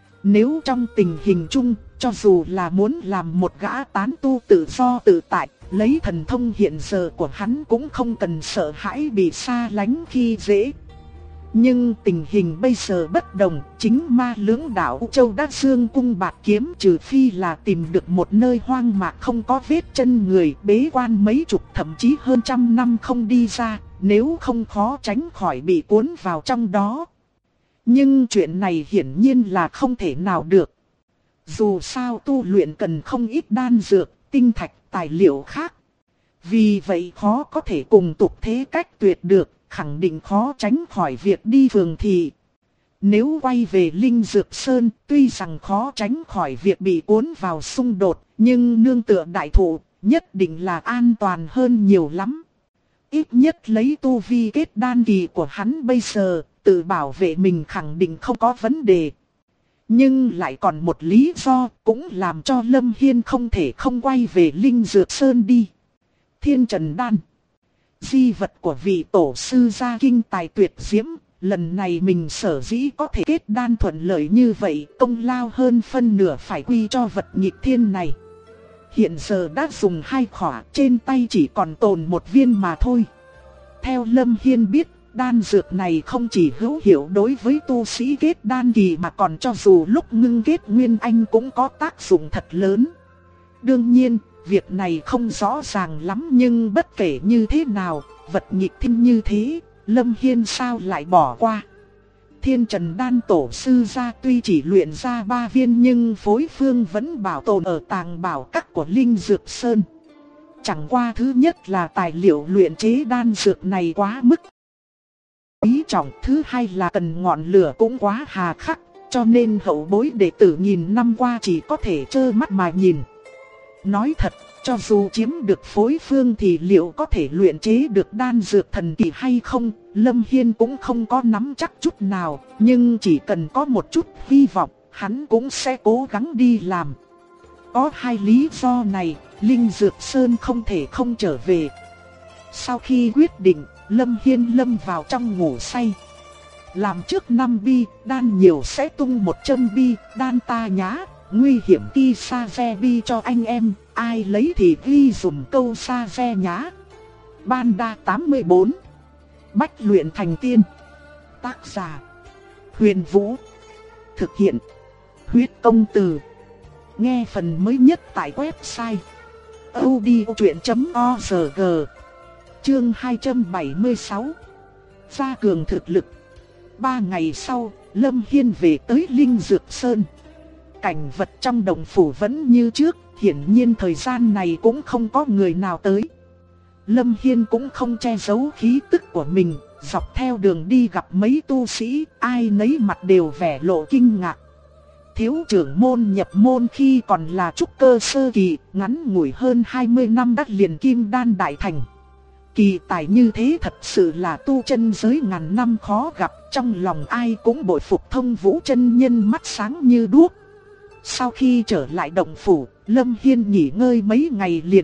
Nếu trong tình hình chung, cho dù là muốn làm một gã tán tu tự do tự tại, lấy thần thông hiện giờ của hắn cũng không cần sợ hãi bị xa lánh khi dễ. Nhưng tình hình bây giờ bất đồng, chính ma lưỡng đạo châu đã dương cung bạt kiếm, trừ phi là tìm được một nơi hoang mạc không có vết chân người, bế quan mấy chục thậm chí hơn 100 năm không đi ra, nếu không khó tránh khỏi bị cuốn vào trong đó. Nhưng chuyện này hiển nhiên là không thể nào được. Dù sao tu luyện cần không ít đan dược, tinh thạch, tài liệu khác. Vì vậy khó có thể cùng tục thế cách tuyệt được, khẳng định khó tránh khỏi việc đi phường thị. Nếu quay về Linh Dược Sơn, tuy rằng khó tránh khỏi việc bị cuốn vào xung đột, nhưng nương tựa đại thụ, nhất định là an toàn hơn nhiều lắm. Ít nhất lấy tu vi kết đan kỳ của hắn bây giờ, tự bảo vệ mình khẳng định không có vấn đề. Nhưng lại còn một lý do cũng làm cho Lâm Hiên không thể không quay về Linh Dược Sơn đi. Thiên Trần Đan, di vật của vị tổ sư gia kinh tài tuyệt diễm, lần này mình sở dĩ có thể kết đan thuận lợi như vậy, công lao hơn phân nửa phải quy cho vật nghịch thiên này. Hiện giờ đã dùng 2 khỏa, trên tay chỉ còn tồn 1 viên mà thôi. Theo Lâm Hiên biết, đan dược này không chỉ hữu hiệu đối với tu sĩ kết đan kỳ mà còn cho dù lúc ngưng kết nguyên anh cũng có tác dụng thật lớn. Đương nhiên, việc này không rõ ràng lắm nhưng bất kể như thế nào, vật nghịch thiên như thế, Lâm Hiên sao lại bỏ qua. Thiên Trần Đan tổ sư ra tuy chỉ luyện ra 3 viên nhưng phối phương vẫn bảo tồn ở tàng bảo các của Linh Dược Sơn. Chẳng qua thứ nhất là tài liệu luyện chế đan dược này quá mức quý trọng, thứ hai là cần ngọn lửa cũng quá hà khắc, cho nên hậu bối đệ tử nghìn năm qua chỉ có thể trơ mắt mà nhìn. Nói thật, cho dù chiếm được phối phương thì liệu có thể luyện chế được đan dược thần kỳ hay không, Lâm Hiên cũng không có nắm chắc chút nào, nhưng chỉ cần có một chút hy vọng, hắn cũng sẽ cố gắng đi làm. Có hai lý do này, Linh Dược Sơn không thể không trở về. Sau khi quyết định, Lâm Hiên lâm vào trong ngủ say. Làm trước 5 bi, đan nhiều sẽ tung 100 bi, đan ta nhá, nguy hiểm khi xa xe bi cho anh em, ai lấy thì ghi dùm câu xa xe nhá. Banda 84 Bách luyện thành tiên. Tác giả Huyền Vũ. Thực hiện Huyết Công Từ. Nghe phần mới nhất tại website audiochuyện.org. Chương 276. Gia cường thực lực. 3 ngày sau, Lâm Hiên về tới Linh Dược Sơn. Cảnh vật trong động phủ vẫn như trước, hiển nhiên thời gian này cũng không có người nào tới. Lâm Hiên cũng không che giấu khí tức của mình, dọc theo đường đi gặp mấy tu sĩ, ai nấy mặt đều vẻ lộ kinh ngạc. Thiếu trưởng môn nhập môn khi còn là trúc cơ sơ kỳ, ngắn ngủi hơn 20 năm đã liền kim đan đại thành. Kỳ tài như thế thật sự là tu chân giới ngàn năm khó gặp, trong lòng ai cũng bội phục Thông Vũ chân nhân mắt sáng như đuốc. Sau khi trở lại động phủ, Lâm Hiên nghỉ ngơi mấy ngày liền.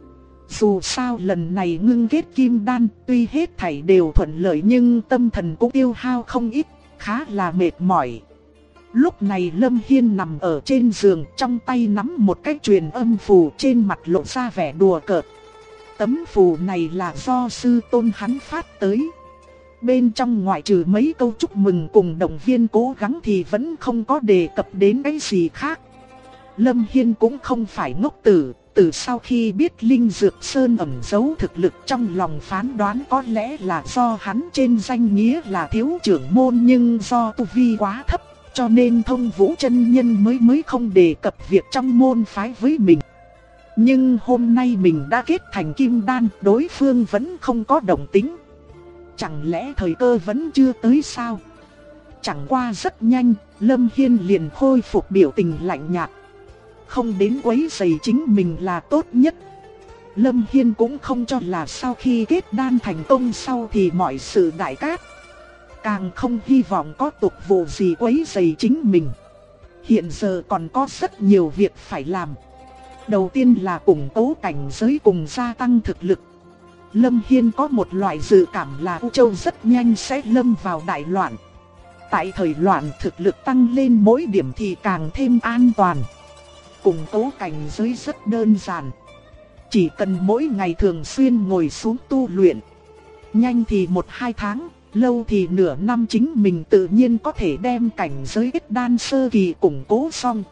Dù sao lần này ngưng kết kim đan, tuy hết thảy đều thuận lợi nhưng tâm thần cũng tiêu hao không ít, khá là mệt mỏi. Lúc này Lâm Hiên nằm ở trên giường, trong tay nắm một cái truyền âm phù, trên mặt lộ ra vẻ đùa cợt. Tấm phù này là do sư tôn hắn phát tới. Bên trong ngoại trừ mấy câu chúc mừng cùng động viên cố gắng thì vẫn không có đề cập đến cái gì khác. Lâm Hiên cũng không phải ngốc tử, từ sau khi biết Linh Dược Sơn ẩn giấu thực lực trong lòng phán đoán có lẽ là do hắn trên danh nghĩa là thiếu trưởng môn nhưng do tu vi quá thấp, cho nên Thông Vũ chân nhân mới không đề cập việc trong môn phái với mình. Nhưng hôm nay mình đã kết thành kim đan, đối phương vẫn không có động tĩnh. Chẳng lẽ thời cơ vẫn chưa tới sao? Chẳng qua rất nhanh, Lâm Hiên liền khôi phục biểu tình lạnh nhạt. Không đến quấy rầy chính mình là tốt nhất. Lâm Hiên cũng không cho là sau khi kết đan thành công sau thì mọi sự đại cát. Càng không hy vọng có tục vụ gì quấy rầy chính mình. Hiện giờ còn có rất nhiều việc phải làm. Đầu tiên là củng cố cảnh giới cùng gia tăng thực lực. Lâm Hiên có một loại dự cảm là U Châu rất nhanh sẽ lâm vào đại loạn. Tại thời loạn thực lực tăng lên mỗi điểm thì càng thêm an toàn. Củng cố cảnh giới rất đơn giản. Chỉ cần mỗi ngày thường xuyên ngồi xuống tu luyện. Nhanh thì 1-2 tháng, lâu thì nửa năm chính mình tự nhiên có thể đem cảnh giới kết đan sơ kỳ củng cố xong.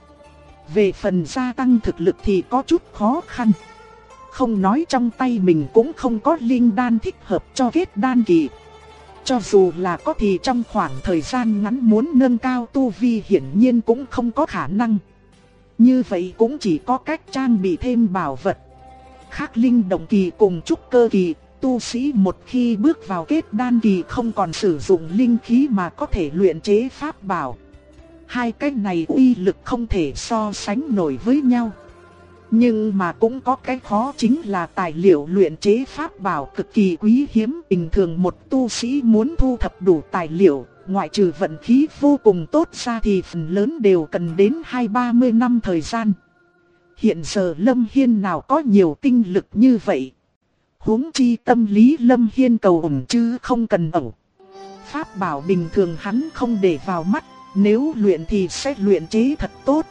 Về phần gia tăng thực lực thì có chút khó khăn. Không nói trong tay mình cũng không có linh đan thích hợp cho kết đan kỳ. Cho dù là có thì trong khoảng thời gian ngắn muốn nâng cao tu vi hiển nhiên cũng không có khả năng. Như vậy cũng chỉ có cách trang bị thêm bảo vật. Khác linh động kỳ cùng trúc cơ kỳ, tu sĩ một khi bước vào kết đan kỳ không còn sử dụng linh khí mà có thể luyện chế pháp bảo. Hai cái này uy lực không thể so sánh nổi với nhau. Nhưng mà cũng có cái khó chính là tài liệu luyện chế pháp bảo cực kỳ quý hiếm. Bình thường một tu sĩ muốn thu thập đủ tài liệu, ngoại trừ vận khí vô cùng tốt ra thì phần lớn đều cần đến 20-30 năm thời gian. Hiện giờ Lâm Hiên nào có nhiều tinh lực như vậy. Huống chi tâm lý Lâm Hiên cầu ổn chứ không cần ẩu. Pháp bảo bình thường hắn không để vào mắt, nếu luyện thì sẽ luyện chế thật tốt.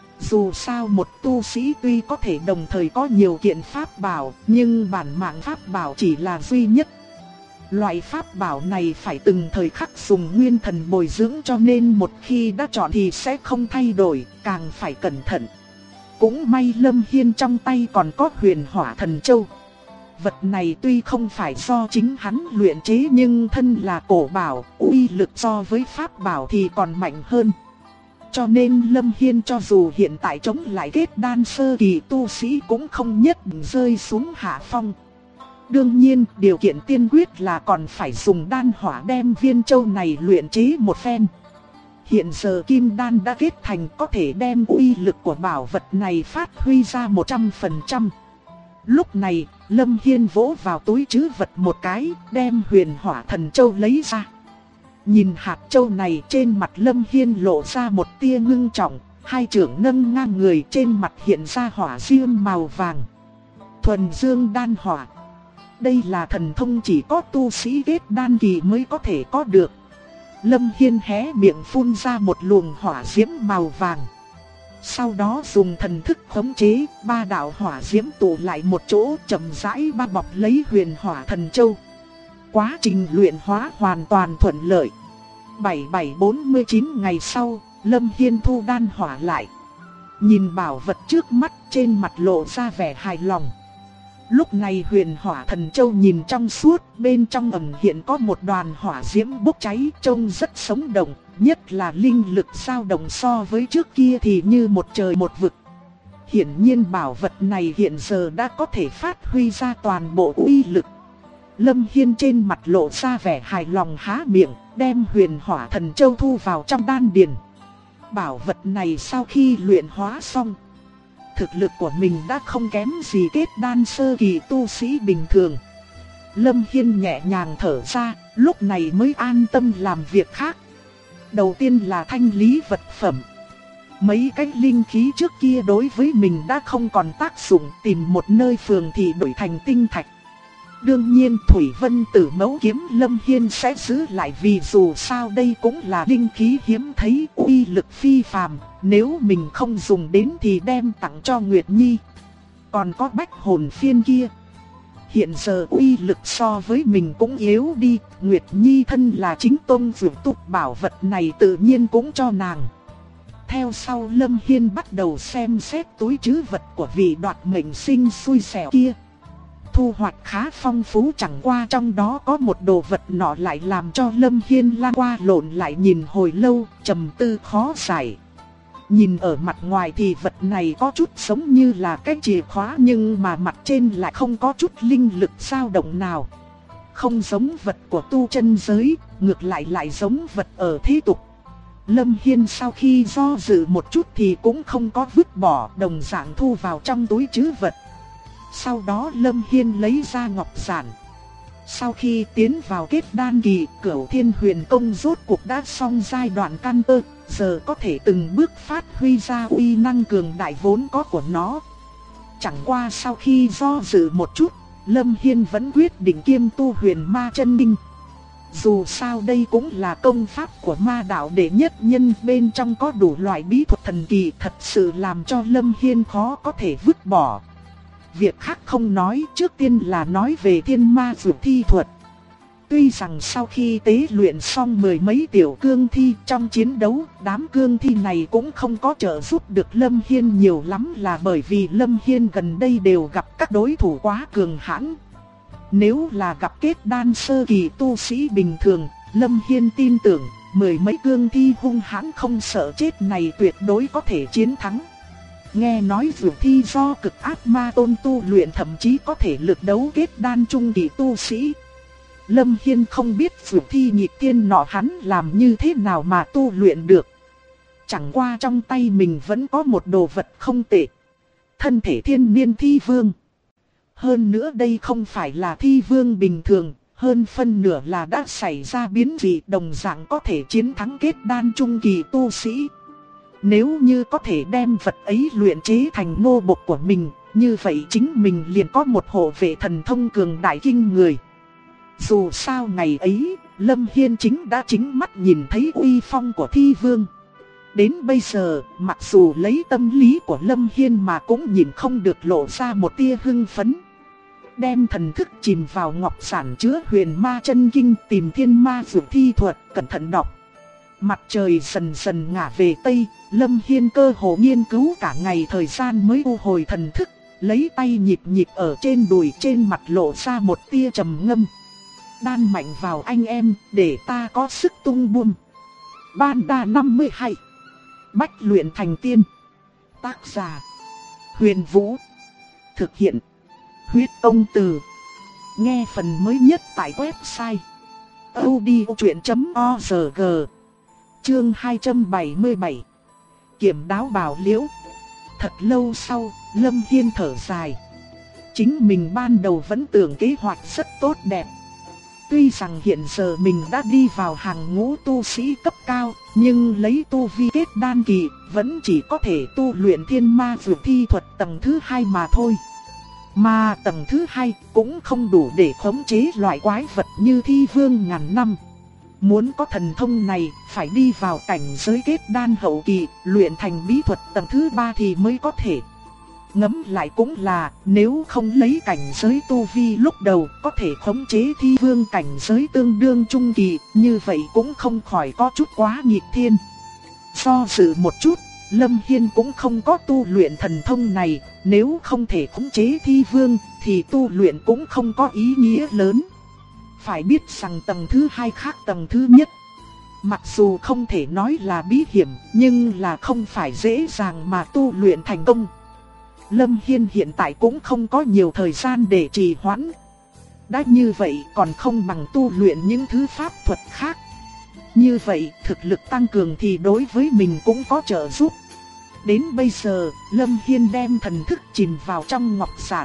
Dù sao một tu sĩ tuy có thể đồng thời có nhiều kiện pháp bảo, nhưng bản mạng pháp bảo chỉ là duy nhất. Loại pháp bảo này phải từng thời khắc dùng nguyên thần bồi dưỡng cho nên một khi đã chọn thì sẽ không thay đổi, càng phải cẩn thận. Cũng may Lâm Hiên trong tay còn có Huyền Hỏa Thần Châu. Vật này tuy không phải do chính hắn luyện chế nhưng thân là cổ bảo, uy lực so với pháp bảo thì còn mạnh hơn. Cho nên Lâm Hiên cho dù hiện tại chống lại kết đan sơ kỳ tu sĩ cũng không nhất định rơi xuống hạ phong. Đương nhiên, điều kiện tiên quyết là còn phải dùng đan hỏa đem viên châu này luyện chế một phen. Hiện giờ kim đan đã kết thành, có thể đem uy lực của bảo vật này phát huy ra 100%. Lúc này, Lâm Hiên vỗ vào túi trữ vật một cái, đem Huyền Hỏa Thần Châu lấy ra. Nhìn hạt châu này, trên mặt Lâm Hiên lộ ra một tia ngưng trọng, hai trượng nâng ngang người, trên mặt hiện ra hỏa diêm màu vàng. Thuần dương đan hỏa. Đây là thần thông chỉ có tu sĩ kết đan kỳ mới có thể có được. Lâm Hiên hé miệng phun ra một luồng hỏa diễm màu vàng. Sau đó dùng thần thức khống chế, ba đạo hỏa diễm tụ lại một chỗ, chậm rãi bao bọc lấy Huyền Hỏa Thần Châu. Quá trình luyện hóa hoàn toàn thuận lợi. 7749 ngày sau, Lâm Hiên thu đan hỏa lại. Nhìn bảo vật trước mắt, trên mặt lộ ra vẻ hài lòng. Lúc này Huyền Hỏa Thần Châu nhìn trong suốt, bên trong ẩn hiện có một đoàn hỏa diễm bốc cháy, trông rất sống động, nhất là linh lực dao động so với trước kia thì như một trời một vực. Hiển nhiên bảo vật này hiện giờ đã có thể phát huy ra toàn bộ uy lực. Lâm Hiên trên mặt lộ ra vẻ hài lòng há miệng, đem Huyền Hỏa Thần Châu thu vào trong đan điền. Bảo vật này sau khi luyện hóa xong, thực lực của mình đã không kém gì kết đan sơ kỳ tu sĩ bình thường. Lâm Hiên nhẹ nhàng thở ra, lúc này mới an tâm làm việc khác. Đầu tiên là thanh lý vật phẩm. Mấy cái linh khí trước kia đối với mình đã không còn tác dụng, tìm một nơi phường thì đổi thành tinh thạch. Đương nhiên Thủy Vân Tử Mẫu Kiếm Lâm Hiên sẽ giữ lại, vì dù sao đây cũng là linh khí hiếm thấy, uy lực phi phàm, nếu mình không dùng đến thì đem tặng cho Nguyệt Nhi. Còn có Bách Hồn Phiên kia, hiện giờ uy lực so với mình cũng yếu đi, Nguyệt Nhi thân là chính tôn vượt tục, bảo vật này tự nhiên cũng cho nàng. Theo sau Lâm Hiên bắt đầu xem xét túi trữ vật của vị đoạt mệnh sinh xui xẻo kia. Thu hoạch khá phong phú, chẳng qua trong đó có một đồ vật nọ lại làm cho Lâm Hiên lan qua lộn lại nhìn hồi lâu, trầm tư khó giải. Nhìn ở mặt ngoài thì vật này có chút giống như là cái chìa khóa, nhưng mà mặt trên lại không có chút linh lực dao động nào. Không giống vật của tu chân giới, ngược lại lại giống vật ở thế tục. Lâm Hiên sau khi do dự một chút thì cũng không có vứt bỏ, đồng dạng thu vào trong túi trữ vật. Sau đó Lâm Hiên lấy ra ngọc giản. Sau khi tiến vào kết đan kỳ, Cửu Thiên Huyền Công rốt cuộc đã xong giai đoạn căn cơ, giờ có thể từng bước phát huy ra uy năng cường đại vốn có của nó. Chẳng qua sau khi do dự một chút, Lâm Hiên vẫn quyết định kiêm tu Huyền Ma Chân Kinh. Dù sao đây cũng là công pháp của ma đạo đệ nhất nhân, bên trong có đủ loại bí thuật thần kỳ, thật sự làm cho Lâm Hiên khó có thể vứt bỏ. Việc khác không nói, trước tiên là nói về thiên ma dược thi thuật. Tuy rằng sau khi tế luyện xong mười mấy tiểu cương thi trong chiến đấu, đám cương thi này cũng không có trợ giúp được Lâm Hiên nhiều lắm, là bởi vì Lâm Hiên gần đây đều gặp các đối thủ quá cường hãn. Nếu là gặp kết đan sơ kỳ tu sĩ bình thường, Lâm Hiên tin tưởng mười mấy cương thi hung hãn không sợ chết này tuyệt đối có thể chiến thắng. Nghe nói dược thi do cực ác ma tôn tu luyện thậm chí có thể lực đấu kết đan trung kỳ tu sĩ. Lâm Hiên không biết dược thi nghịch tiên nọ hắn làm như thế nào mà tu luyện được. Chẳng qua trong tay mình vẫn có một đồ vật không tệ. Thân thể thiên niên thi vương. Hơn nữa đây không phải là thi vương bình thường, hơn phân nửa là đã xảy ra biến dị, đồng dạng có thể chiến thắng kết đan trung kỳ tu sĩ. Nếu như có thể đem vật ấy luyện chế thành nô bộc của mình, như vậy chính mình liền có một hộ vệ thần thông cường đại kinh người. Dù sao ngày ấy, Lâm Hiên đã chính mắt nhìn thấy uy phong của thi vương. Đến bây giờ, mặc dù lấy tâm lý của Lâm Hiên mà cũng nhìn không được lộ ra một tia hưng phấn. Đem thần thức chìm vào ngọc giản chứa Huyền Ma Chân Kinh, tìm thiên ma dược thi thuật, cẩn thận đọc. Mặt trời dần dần ngả về Tây, Lâm Hiên cơ hồ nghiên cứu cả ngày thời gian mới u hồi thần thức, lấy tay nhịp nhịp ở trên đùi, trên mặt lộ ra một tia trầm ngâm. Đan mạnh vào anh em, để ta có sức tung buông. Ban Đa 52. Bách luyện thành tiên. Tác giả: Huyền Vũ. Thực hiện: Huyết Công Từ. Nghe phần mới nhất tại website audiochuyện.org. Chương 277. Kiểm đáo bảo liễu. Thật lâu sau, Lâm Hiên thở dài. Chính mình ban đầu vẫn tưởng kế hoạch rất tốt đẹp. Tuy rằng hiện giờ mình đã đi vào hàng ngũ tu sĩ cấp cao, nhưng lấy tu vi kết đan kỳ, vẫn chỉ có thể tu luyện thiên ma dược thi thuật tầng thứ 2 mà thôi. Mà tầng thứ 2 cũng không đủ để khống chế loại quái vật như thi vương ngàn năm. Muốn có thần thông này, phải đi vào cảnh giới kết đan hậu kỳ, luyện thành bí thuật tầng thứ 3 thì mới có thể. Ngẫm lại cũng là, nếu không lấy cảnh giới tu vi lúc đầu có thể khống chế thi vương cảnh giới tương đương trung kỳ, như vậy cũng không khỏi có chút quá nghịch thiên. Do dự một chút, Lâm Hiên cũng không có tu luyện thần thông này, nếu không thể khống chế thi vương thì tu luyện cũng không có ý nghĩa lớn. Phải biết rằng tầng thứ 2 khác tầng thứ nhất. Mặc dù không thể nói là bí hiểm, nhưng là không phải dễ dàng mà tu luyện thành công. Lâm Hiên hiện tại cũng không có nhiều thời gian để trì hoãn. Đã như vậy còn không bằng tu luyện những thứ pháp thuật khác. Như vậy thực lực tăng cường thì đối với mình cũng có trợ giúp. Đến bây giờ, Lâm Hiên đem thần thức chìm vào trong ngọc giản.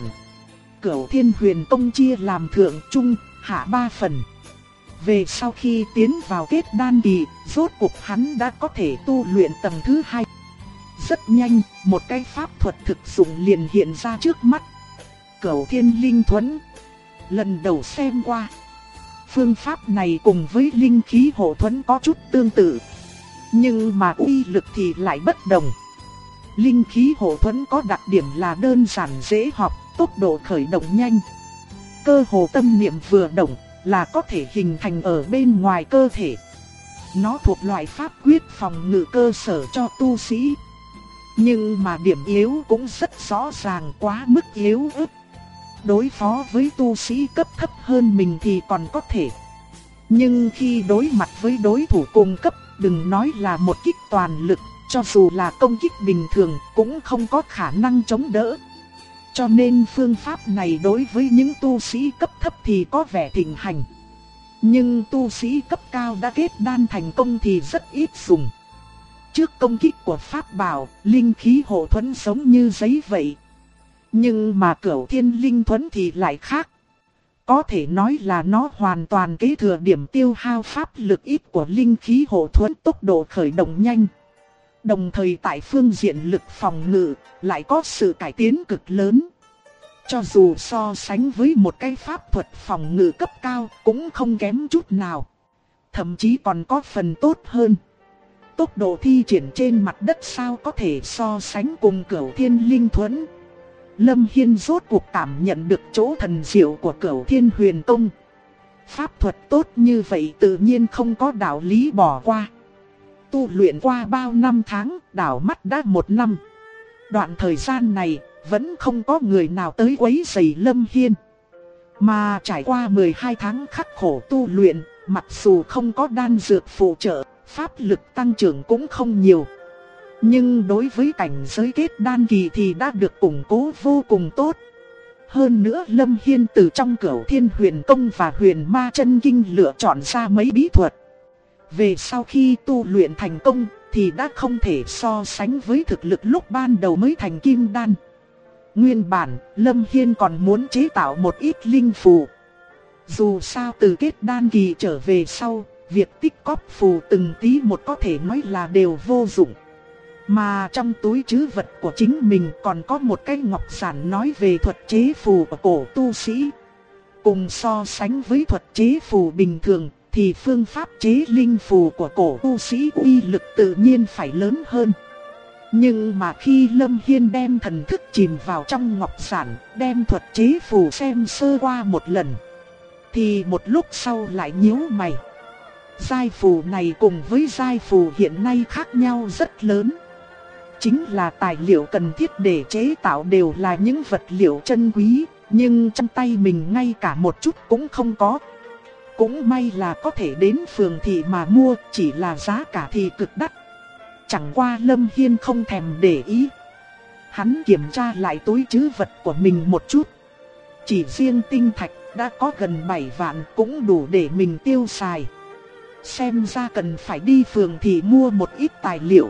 Cửu Thiên Huyền Tông chia làm thượng trung, hạ 3 phần. Về sau khi tiến vào kết đan kỳ, rốt cuộc hắn đã có thể tu luyện tầng thứ 2. Rất nhanh, một cái pháp thuật thực dụng liền hiện ra trước mắt. Cửu Thiên Linh Thuẫn. Lần đầu xem qua, phương pháp này cùng với linh khí hộ thuẫn có chút tương tự, nhưng mà uy lực thì lại bất đồng. Linh khí hộ thuẫn có đặc điểm là đơn giản dễ học, tốc độ khởi động nhanh. Cơ hồ tâm niệm vừa động là có thể hình thành ở bên ngoài cơ thể. Nó thuộc loại pháp quyết phòng ngự cơ sở cho tu sĩ. Nhưng mà điểm yếu cũng rất rõ ràng, quá mức yếu ớt. Đối phó với tu sĩ cấp thấp hơn mình thì còn có thể. Nhưng khi đối mặt với đối thủ cùng cấp, đừng nói là một kích toàn lực, cho dù là công kích bình thường cũng không có khả năng chống đỡ. Cho nên phương pháp này đối với những tu sĩ cấp thấp thì có vẻ thịnh hành. Nhưng tu sĩ cấp cao đã kết đan thành công thì rất ít dùng. Trước công kích của pháp bảo, linh khí hộ thuẫn giống như giấy vậy. Nhưng mà Cửu Thiên Linh Thuẫn thì lại khác. Có thể nói là nó hoàn toàn kế thừa điểm tiêu hao pháp lực ít của linh khí hộ thuẫn, tốc độ khởi động nhanh. Đồng thời tại phương diện lực phòng ngự lại có sự cải tiến cực lớn. Cho dù so sánh với một cái pháp thuật phòng ngự cấp cao cũng không kém chút nào. Thậm chí còn có phần tốt hơn. Tốc độ thi triển trên mặt đất sao có thể so sánh cùng Cửu Thiên Linh Thuẫn. Lâm Hiên rốt cuộc cảm nhận được chỗ thần diệu của Cửu Thiên Huyền Tông. Pháp thuật tốt như vậy tự nhiên không có đạo lý bỏ qua. Tu luyện qua bao năm tháng, đảo mắt đã 1 năm. Đoạn thời gian này vẫn không có người nào tới quấy rầy Lâm Hiên. Mà trải qua 12 tháng khắc khổ tu luyện, mặc dù không có đan dược phụ trợ, pháp lực tăng trưởng cũng không nhiều. Nhưng đối với cảnh giới kết đan kỳ thì đã được củng cố vô cùng tốt. Hơn nữa Lâm Hiên từ trong Cửu Thiên Huyền Công và Huyền Ma Chân Kinh lựa chọn ra mấy bí thuật. Về sau khi tu luyện thành công thì đã không thể so sánh với thực lực lúc ban đầu mới thành kim đan. Nguyên bản, Lâm Hiên còn muốn chế tạo một ít linh phù. Dù sao từ kết đan kỳ trở về sau, việc tích cóp phù từng tí một có thể nói là đều vô dụng. Mà trong túi trữ vật của chính mình còn có một cái ngọc giản nói về thuật chế phù của cổ tu sĩ. Cùng so sánh với thuật chế phù bình thường thì phương pháp chế linh phù của cổ tu sĩ uy lực tự nhiên phải lớn hơn. Nhưng mà khi Lâm Hiên đem thần thức chìm vào trong ngọc giản, đem thuật chế phù xem sơ qua một lần, thì một lúc sau lại nhíu mày. Giai phù này cùng với giai phù hiện nay khác nhau rất lớn. Chính là tài liệu cần thiết để chế tạo đều là những vật liệu chân quý, nhưng trong tay mình ngay cả một chút cũng không có. Cũng may là có thể đến phường thị mà mua, chỉ là giá cả thì cực đắt. Chẳng qua Lâm Hiên không thèm để ý. Hắn kiểm tra lại túi trữ vật của mình một chút. Chỉ riêng tinh thạch đã có gần 7 vạn, cũng đủ để mình tiêu xài. Xem ra cần phải đi phường thị mua một ít tài liệu.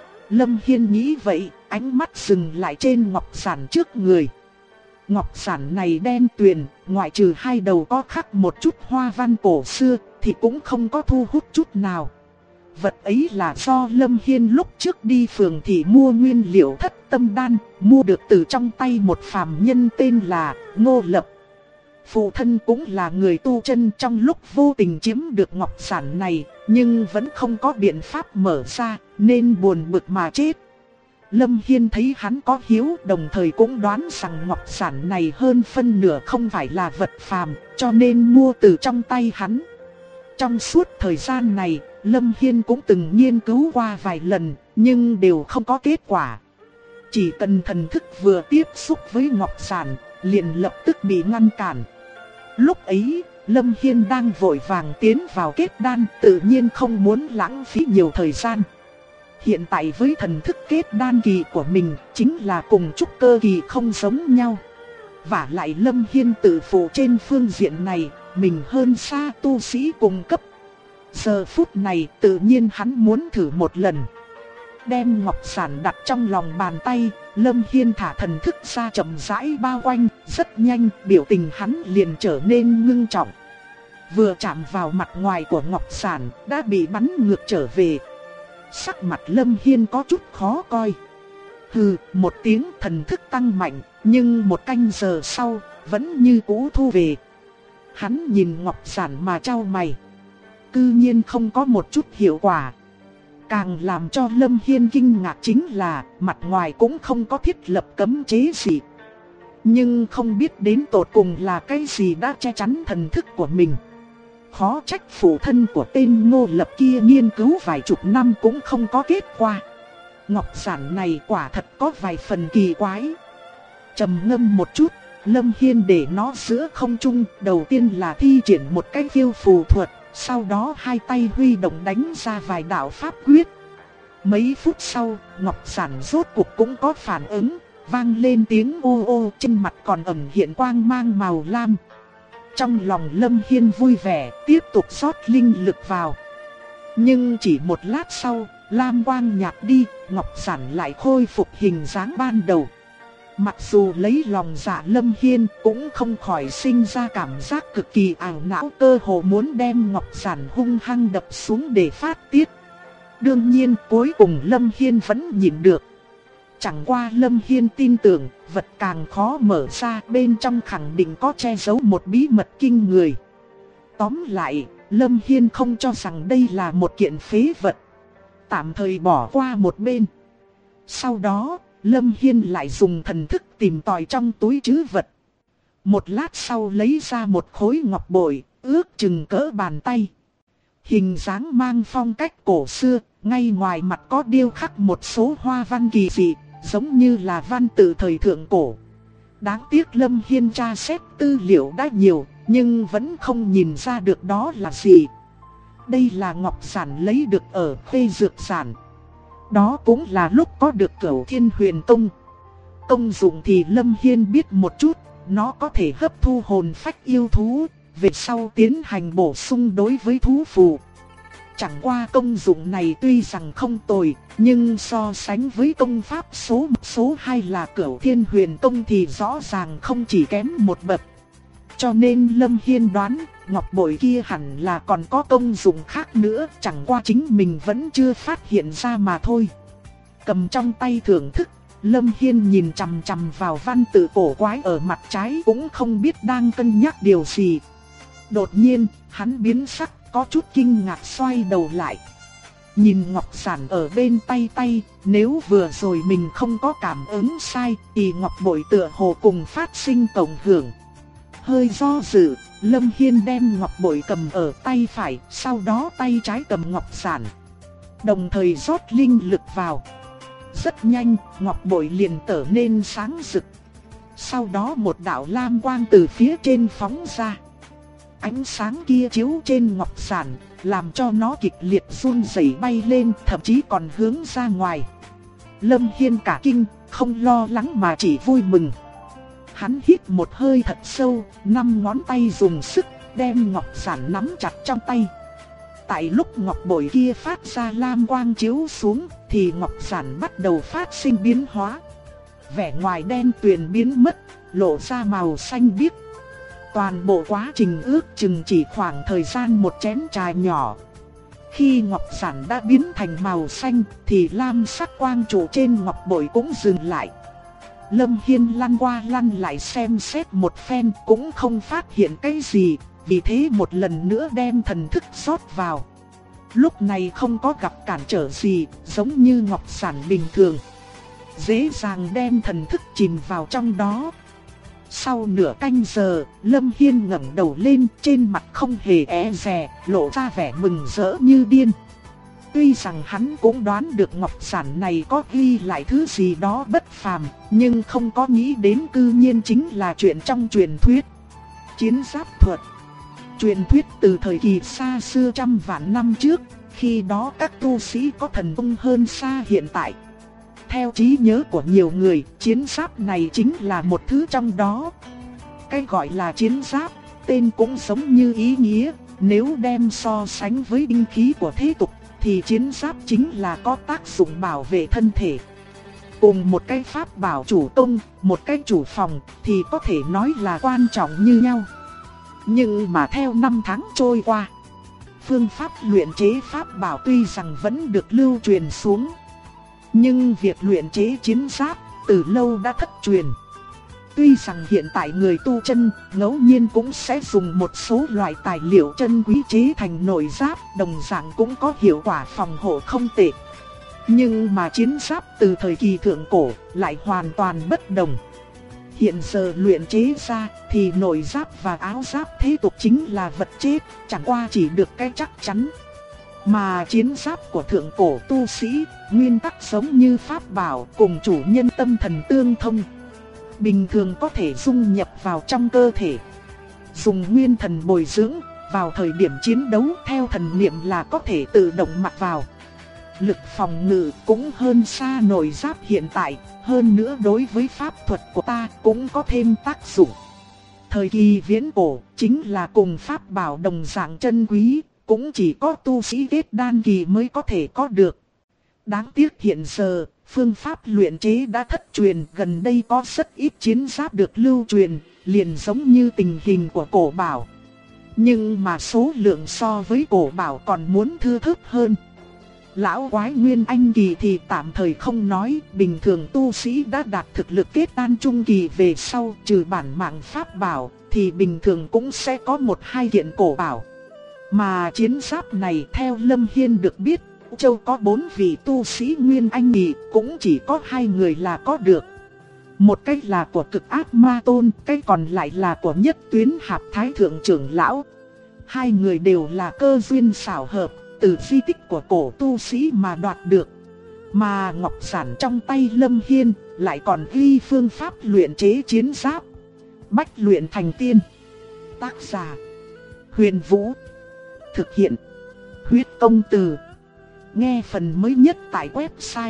Lâm Hiên nghĩ vậy, ánh mắt dừng lại trên ngọc giản trước người. Ngọc giản này đen tuyền, ngoại trừ hai đầu có khắc một chút hoa văn cổ xưa thì cũng không có thu hút chút nào. Vật ấy là do Lâm Hiên lúc trước đi phường thị mua nguyên liệu Thất Tâm Đan, mua được từ trong tay một phàm nhân tên là Ngô Lập. Phụ thân cũng là người tu chân, trong lúc vô tình chiếm được ngọc giản này, nhưng vẫn không có biện pháp mở ra, nên buồn bực mà chết. Lâm Hiên thấy hắn có hiếu, đồng thời cũng đoán rằng ngọc giản này hơn phân nửa không phải là vật phàm, cho nên mua từ trong tay hắn. Trong suốt thời gian này, Lâm Hiên cũng từng nghiên cứu qua vài lần, nhưng đều không có kết quả. Chỉ cần thần thức vừa tiếp xúc với ngọc giản, liền lập tức bị ngăn cản. Lúc ấy, Lâm Hiên đang vội vàng tiến vào kết đan, tự nhiên không muốn lãng phí nhiều thời gian. Hiện tại với thần thức kết đan kỳ của mình, chính là cùng trúc cơ kỳ không giống nhau. Vả lại Lâm Hiên tự phụ trên phương diện này, mình hơn xa tu sĩ cùng cấp. Giờ phút này tự nhiên hắn muốn thử một lần. Đem ngọc giản đặt trong lòng bàn tay, Lâm Hiên thả thần thức ra chậm rãi bao quanh, rất nhanh biểu tình hắn liền trở nên ngưng trọng. Vừa chạm vào mặt ngoài của ngọc giản đã bị bắn ngược trở về. Sắc mặt Lâm Hiên có chút khó coi. Hừ, một tiếng thần thức tăng mạnh, nhưng một canh giờ sau, vẫn như cũ thu về. Hắn nhìn ngọc giản mà chau mày. Cư nhiên không có một chút hiệu quả. Càng làm cho Lâm Hiên kinh ngạc chính là, mặt ngoài cũng không có thiết lập cấm chế gì. Nhưng không biết đến tột cùng là cái gì đã che chắn thần thức của mình. Khó trách phụ thân của tên Ngô Lập kia nghiên cứu vài chục năm cũng không có kết quả. Ngọc giản này quả thật có vài phần kỳ quái. Trầm ngâm một chút, Lâm Hiên để nó giữa không trung, đầu tiên là thi triển một cái phiêu phù thuật, sau đó hai tay huy động đánh ra vài đạo pháp quyết. Mấy phút sau, ngọc giản rốt cuộc cũng có phản ứng, vang lên tiếng ô ô, trên mặt còn ẩn hiện quang mang màu lam. Trong lòng Lâm Hiên vui vẻ, tiếp tục rót linh lực vào. Nhưng chỉ một lát sau, lam quang nhạt đi, ngọc giản lại khôi phục hình dáng ban đầu. Mặc dù lấy lòng dạ Lâm Hiên cũng không khỏi sinh ra cảm giác cực kỳ ảo não, cơ hồ muốn đem ngọc giản hung hăng đập xuống để phát tiết. Đương nhiên cuối cùng Lâm Hiên vẫn nhịn được. Chẳng qua Lâm Hiên tin tưởng, vật càng khó mở ra, bên trong khẳng định có che giấu một bí mật kinh người. Tóm lại, Lâm Hiên không cho rằng đây là một kiện phế vật, tạm thời bỏ qua một bên. Sau đó, Lâm Hiên lại dùng thần thức tìm tòi trong túi trữ vật. Một lát sau lấy ra một khối ngọc bội, ước chừng cỡ bàn tay. Hình dáng mang phong cách cổ xưa, ngay ngoài mặt có điêu khắc một số hoa văn kỳ dị, giống như là văn tự thời thượng cổ. Đáng tiếc Lâm Hiên tra xét tư liệu đã nhiều, nhưng vẫn không nhìn ra được đó là gì. Đây là ngọc giản lấy được ở Khê Dược Giản. Đó cũng là lúc có được Cửu Thiên Huyền Tông. Công dụng thì Lâm Hiên biết một chút, nó có thể hấp thu hồn phách yêu thú, về sau tiến hành bổ sung đối với thú phù. Chẳng qua công dụng này tuy rằng không tồi, nhưng so sánh với công pháp số 1 số 2 là Cửu Thiên Huyền Tông thì rõ ràng không chỉ kém một bậc. Cho nên Lâm Hiên đoán, ngọc bội kia hẳn là còn có công dụng khác nữa, chẳng qua chính mình vẫn chưa phát hiện ra mà thôi. Cầm trong tay thưởng thức, Lâm Hiên nhìn chằm chằm vào văn tự cổ quái ở mặt trái, cũng không biết đang cân nhắc điều gì. Đột nhiên, hắn biến sắc, có chút kinh ngạc xoay đầu lại. Nhìn ngọc giản ở bên tay, nếu vừa rồi mình không có cảm ứng sai, thì ngọc bội tựa hồ cùng phát sinh cộng hưởng. hơi do dự, Lâm Hiên đem ngọc bội cầm ở tay phải, sau đó tay trái cầm ngọc giản. Đồng thời rót linh lực vào. Rất nhanh, ngọc bội liền trở nên sáng rực. Sau đó một đạo lam quang từ phía trên phóng ra. Ánh sáng kia chiếu trên ngọc giản, làm cho nó kịch liệt run rẩy bay lên, thậm chí còn hướng ra ngoài. Lâm Hiên cả kinh, không lo lắng mà chỉ vui mừng. Hắn hít một hơi thật sâu, 5 ngón tay dùng sức, đem ngọc giản nắm chặt trong tay. Tại lúc ngọc bội kia phát ra lam quang chiếu xuống, thì ngọc giản bắt đầu phát sinh biến hóa. Vẻ ngoài đen tuyền biến mất, lộ ra màu xanh biếc. Toàn bộ quá trình ước chừng chỉ khoảng thời gian một chén trà nhỏ. Khi ngọc giản đã biến thành màu xanh, thì lam sắc quang trụ trên ngọc bội cũng dừng lại. Lâm Hiên lăn qua lăn lại xem xét một phen cũng không phát hiện cái gì, vì thế một lần nữa đem thần thức rót vào. Lúc này không có gặp cản trở gì, giống như ngọc giản bình thường. Dễ dàng đem thần thức chìm vào trong đó. Sau nửa canh giờ, Lâm Hiên ngẩng đầu lên, trên mặt không hề é dè, lộ ra vẻ mừng rỡ như điên. Tuy rằng hắn cũng đoán được ngọc giản này có ghi lại thứ gì đó bất phàm, nhưng không có nghĩ đến cư nhiên chính là chuyện trong truyền thuyết. Chiến giáp thuật. Truyền thuyết từ thời kỳ xa xưa trăm vạn năm trước, khi đó các tu sĩ có thần thông hơn xa hiện tại. Theo trí nhớ của nhiều người, chiến giáp này chính là một thứ trong đó. Cái gọi là chiến giáp, tên cũng giống như ý nghĩa, nếu đem so sánh với binh khí của thế tục, thì chiến giáp chính là có tác dụng bảo vệ thân thể. Cùng một cái pháp bảo chủ công, một cái chủ phòng, thì có thể nói là quan trọng như nhau. Nhưng mà theo năm tháng trôi qua, phương pháp luyện chế pháp bảo tuy rằng vẫn được lưu truyền xuống, nhưng việc luyện chế chiến giáp từ lâu đã thất truyền. Tuy rằng hiện tại người tu chân ngẫu nhiên cũng sẽ dùng một số loại tài liệu chân quý chế thành nội giáp, đồng dạng cũng có hiệu quả phòng hộ không tệ. Nhưng mà chiến giáp từ thời kỳ thượng cổ lại hoàn toàn bất đồng. Hiện giờ luyện chế ra thì nội giáp và áo giáp thế tục chính là vật chết, chẳng qua chỉ được cái chắc chắn. Mà chiến giáp của thượng cổ tu sĩ, nguyên tắc giống như pháp bảo cùng chủ nhân tâm thần tương thông. Bình thường có thể dung nhập vào trong cơ thể, dùng nguyên thần bồi dưỡng, vào thời điểm chiến đấu theo thần niệm là có thể tự động mặc vào. Lực phòng ngự cũng hơn xa nội giáp hiện tại, hơn nữa đối với pháp thuật của ta cũng có thêm tác dụng. Thời kỳ viễn cổ chính là cùng pháp bảo đồng dạng chân quý, cũng chỉ có tu sĩ kết đan kỳ mới có thể có được. Đáng tiếc hiện giờ, phương pháp luyện chế đã thất truyền, gần đây có rất ít chiến giáp được lưu truyền, liền giống như tình hình của cổ bảo. Nhưng mà số lượng so với cổ bảo còn muốn thưa thớt hơn. Lão quái Nguyên Anh kỳ thì tạm thời không nói, bình thường tu sĩ đã đạt thực lực kết đan trung kỳ về sau, trừ bản mạng pháp bảo, thì bình thường cũng sẽ có 1-2 kiện cổ bảo. Mà chiến giáp này theo Lâm Hiên được biết, Châu có 4 vị tu sĩ Nguyên Anh kỳ, cũng chỉ có 2 người là có được. Một cái là của Cực Ác Ma Tôn, cái còn lại là của Nhất Tuyến Hạp Thái Thượng Trưởng Lão. 2 người đều là cơ duyên xảo hợp, từ di tích của cổ tu sĩ mà đoạt được. Mà ngọc giản trong tay Lâm Hiên lại còn ghi phương pháp luyện chế chiến giáp. Bách luyện thành tiên. Tác giả: Huyền Vũ. Thực hiện: Huyết Công Từ. Nghe phần mới nhất tại website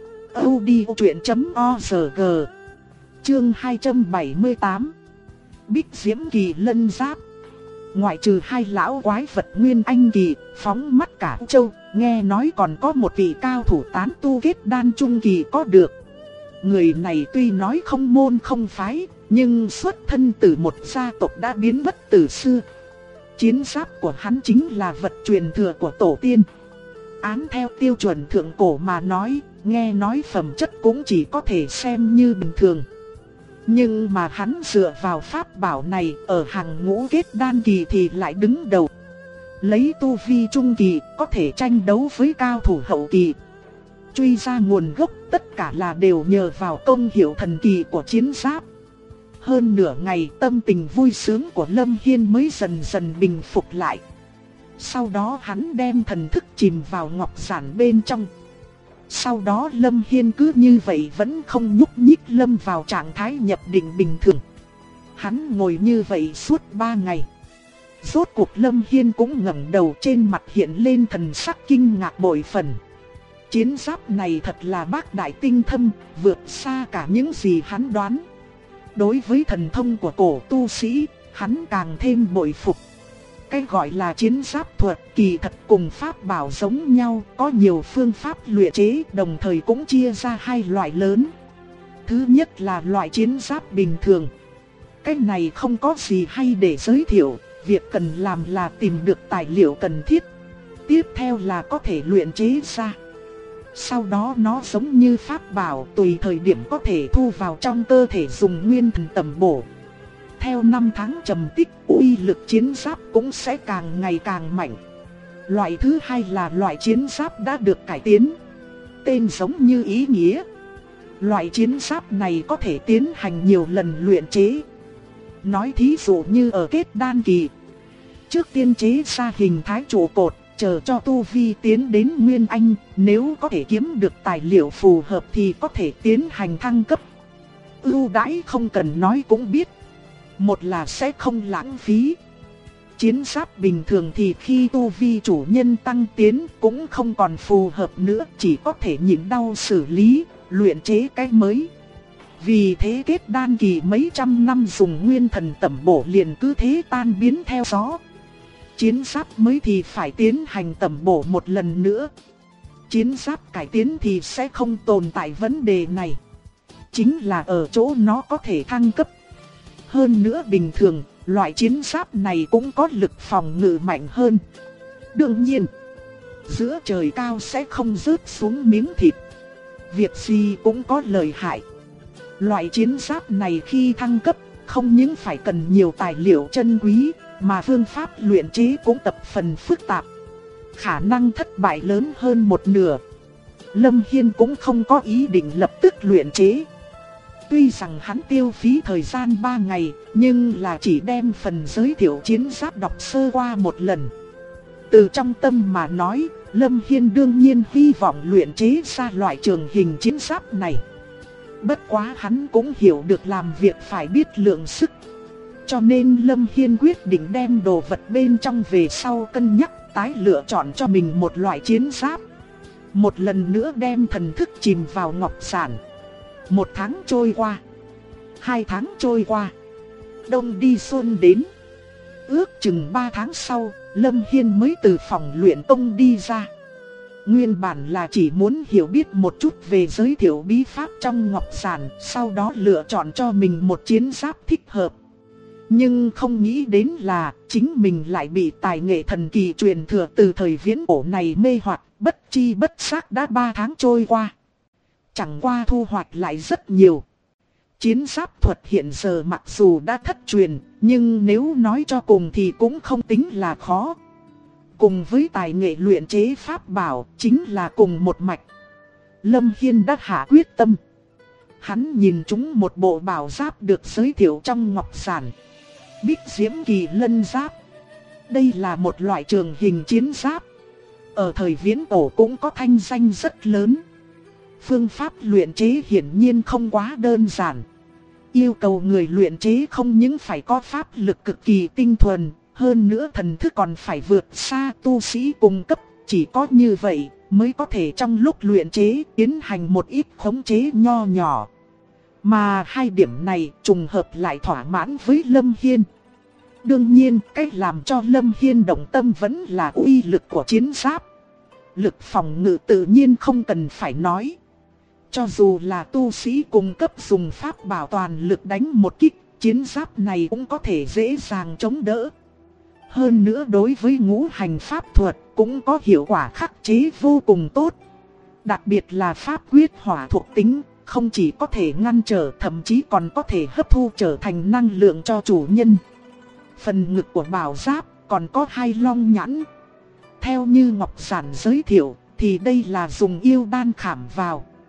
audiochuyện.org. Chương 278. Bích Diễm Kỳ Lân Giáp. Ngoại trừ 2 lão quái vật Nguyên Anh kỳ, phóng mắt cả Châu, nghe nói còn có một vị cao thủ tán tu kết đan trung kỳ có được. Người này tuy nói không môn không phái, nhưng xuất thân từ một gia tộc đã biến mất từ xưa. Chiến giáp của hắn chính là vật truyền thừa của tổ tiên. Án theo tiêu chuẩn thượng cổ mà nói, nghe nói phẩm chất cũng chỉ có thể xem như bình thường. Nhưng mà hắn dựa vào pháp bảo này ở hàng ngũ kết đan kỳ thì lại đứng đầu. Lấy tu vi trung kỳ có thể tranh đấu với cao thủ hậu kỳ. Truy ra nguồn gốc tất cả là đều nhờ vào công hiệu thần kỳ của chiến giáp. Hơn nửa ngày tâm tình vui sướng của Lâm Hiên mới dần dần bình phục lại. Sau đó hắn đem thần thức chìm vào ngọc giản bên trong. Sau đó Lâm Hiên cứ như vậy vẫn không nhúc nhích, lâm vào trạng thái nhập định bình thường. Hắn ngồi như vậy suốt 3 ngày. Rốt cuộc Lâm Hiên cũng ngẩng đầu, trên mặt hiện lên thần sắc kinh ngạc bội phần. Chiến giáp này thật là bác đại tinh thâm, vượt xa cả những gì hắn đoán. Đối với thần thông của cổ tu sĩ, hắn càng thêm bội phục. Cái gọi là chiến giáp thuật kỳ thật cùng pháp bảo giống nhau, có nhiều phương pháp luyện chế, đồng thời cũng chia ra hai loại lớn. Thứ nhất là loại chiến giáp bình thường. Cái này không có gì hay để giới thiệu, việc cần làm là tìm được tài liệu cần thiết. Tiếp theo là có thể luyện chế ra. Sau đó nó giống như pháp bảo, tùy thời điểm có thể thu vào trong cơ thể dùng nguyên thần tầm bổ. Theo năm tháng trầm tích, uy lực chiến giáp cũng sẽ càng ngày càng mạnh. Loại thứ hai là loại chiến giáp đã được cải tiến. Tên giống như ý nghĩa. Loại chiến giáp này có thể tiến hành nhiều lần luyện chế. Nói thí dụ như ở kết đan kỳ, trước tiên chế ra hình thái trụ cột, chờ cho tu vi tiến đến Nguyên Anh, nếu có thể kiếm được tài liệu phù hợp thì có thể tiến hành thăng cấp. Ưu đãi không cần nói cũng biết. Một là sẽ không lãng phí. Chiến giáp bình thường thì khi tu vi chủ nhân tăng tiến cũng không còn phù hợp nữa, chỉ có thể nhịn đau xử lý, luyện chế cái mới. Vì thế kết đan kỳ mấy trăm năm dùng nguyên thần tẩm bổ liền cứ thế tan biến theo gió. Chiến giáp mới thì phải tiến hành tẩm bổ một lần nữa. Chiến giáp cải tiến thì sẽ không tồn tại vấn đề này. Chính là ở chỗ nó có thể thăng cấp. Hơn nữa bình thường, loại chiến giáp này cũng có lực phòng ngự mạnh hơn. Đương nhiên, giữa trời cao sẽ không rớt xuống miếng thịt. Việc gì cũng có lợi hại. Loại chiến giáp này khi thăng cấp, không những phải cần nhiều tài liệu chân quý, mà phương pháp luyện chế cũng tập phần phức tạp. Khả năng thất bại lớn hơn một nửa. Lâm Hiên cũng không có ý định lập tức luyện chế. Tuy rằng hắn tiêu phí thời gian 3 ngày, nhưng là chỉ đem phần giới thiệu chiến giáp đọc sơ qua một lần. Từ trong tâm mà nói, Lâm Hiên đương nhiên hy vọng luyện chế ra loại trường hình chiến giáp này. Bất quá hắn cũng hiểu được làm việc phải biết lượng sức. Cho nên Lâm Hiên quyết định đem đồ vật bên trong về sau cân nhắc tái lựa chọn cho mình một loại chiến giáp. Một lần nữa đem thần thức chìm vào ngọc giản. 1 tháng trôi qua, 2 tháng trôi qua, đông đi xuân đến. Ước chừng 3 tháng sau, Lâm Hiên mới từ phòng luyện công đi ra. Nguyên bản là chỉ muốn hiểu biết một chút về giới thiệu bí pháp trong ngọc giản, sau đó lựa chọn cho mình một chiến giáp thích hợp. Nhưng không nghĩ đến là chính mình lại bị tài nghệ thần kỳ truyền thừa từ thời viễn cổ này mê hoặc, bất chi bất giác đã 3 tháng trôi qua. Chẳng qua thu hoạch lại rất nhiều. Chiến giáp thuật hiện giờ mặc dù đã thất truyền, nhưng nếu nói cho cùng thì cũng không tính là khó. Cùng với tài nghệ luyện chế pháp bảo, chính là cùng một mạch. Lâm Hiên đã hạ quyết tâm. Hắn nhìn chúng một bộ bảo giáp được giới thiệu trong ngọc giản. Bích Diễm Kỳ Lân Giáp. Đây là một loại trường hình chiến giáp. Ở thời viễn cổ cũng có thanh danh rất lớn. Phương pháp luyện chế hiển nhiên không quá đơn giản. Yêu cầu người luyện chế không những phải có pháp lực cực kỳ tinh thuần, hơn nữa thần thức còn phải vượt xa tu sĩ cùng cấp. Chỉ có như vậy mới có thể trong lúc luyện chế tiến hành một ít khống chế nho nhỏ. Mà hai điểm này trùng hợp lại thỏa mãn với Lâm Hiên. Đương nhiên, cách làm cho Lâm Hiên động tâm vẫn là uy lực của chiến giáp. Lực phòng ngự tự nhiên không cần phải nói. Cho dù là tu sĩ cùng cấp dùng pháp bảo toàn lực đánh một kích, chiến giáp này cũng có thể dễ dàng chống đỡ. Hơn nữa đối với ngũ hành pháp thuật cũng có hiệu quả khắc chế vô cùng tốt. Đặc biệt là pháp quyết hỏa thuộc tính, không chỉ có thể ngăn trở, thậm chí còn có thể hấp thu trở thành năng lượng cho chủ nhân. Phần ngực của bảo giáp còn có 2 long nhãn. Theo như ngọc giản giới thiệu thì đây là dùng yêu đan khảm vào.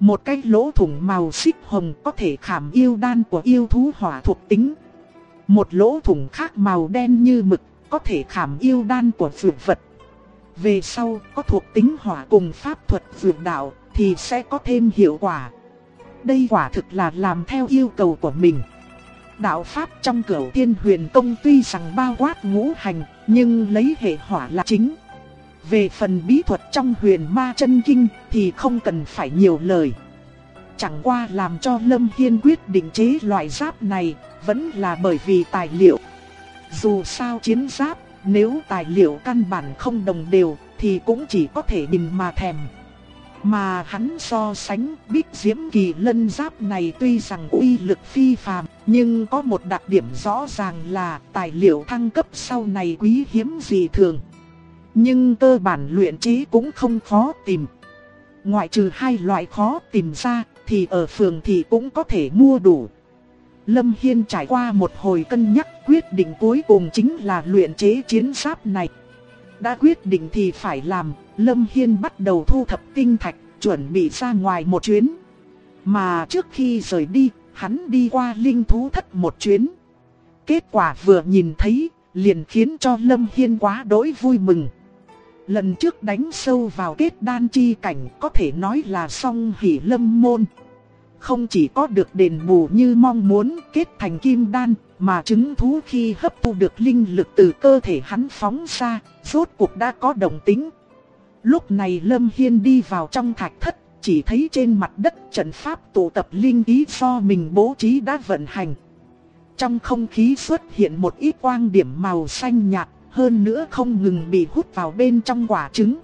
Một cái lỗ thủng màu xích hồng có thể khảm yêu đan của yêu thú hỏa thuộc tính. Một lỗ thủng khác màu đen như mực có thể khảm yêu đan của dược vật. Về sau có thuộc tính hỏa cùng pháp thuật dược đạo thì sẽ có thêm hiệu quả. Đây quả thực là làm theo yêu cầu của mình. Đạo pháp trong Cửu Tiên Huyền Công tuy rằng bao quát ngũ hành, nhưng lấy hệ hỏa là chính. Về phần bí thuật trong Huyền Ma Chân Kinh thì không cần phải nhiều lời. Chẳng qua làm cho Lâm Hiên quyết định chế loại giáp này vẫn là bởi vì tài liệu. Dù sao chiến giáp, nếu tài liệu căn bản không đồng đều thì cũng chỉ có thể nhìn mà thèm. Mà hắn so sánh Bích Diễm Kỳ Lân giáp này tuy rằng uy lực phi phàm, nhưng có một đặc điểm rõ ràng là tài liệu thăng cấp sau này quý hiếm dị thường. Nhưng cơ bản luyện chế cũng không khó tìm. Ngoại trừ hai loại khó tìm ra thì ở phường thì cũng có thể mua đủ. Lâm Hiên trải qua một hồi cân nhắc, quyết định cuối cùng chính là luyện chế chiến giáp này. Đã quyết định thì phải làm, Lâm Hiên bắt đầu thu thập tinh thạch, chuẩn bị ra ngoài một chuyến. Mà trước khi rời đi, hắn đi qua linh thú thất một chuyến. Kết quả vừa nhìn thấy, liền khiến cho Lâm Hiên quá đỗi vui mừng. Lần trước đánh sâu vào kết đan chi cảnh có thể nói là song hỷ lâm môn. Không chỉ có được đền bù như mong muốn kết thành kim đan, mà trứng thú khi hấp thu được linh lực từ cơ thể hắn phóng ra, rốt cuộc đã có động tĩnh. Lúc này Lâm Hiên đi vào trong thạch thất, chỉ thấy trên mặt đất trận pháp tụ tập linh khí do mình bố trí đã vận hành. Trong không khí xuất hiện một ít quang điểm màu xanh nhạt, hơn nữa không ngừng bị hút vào bên trong quả trứng.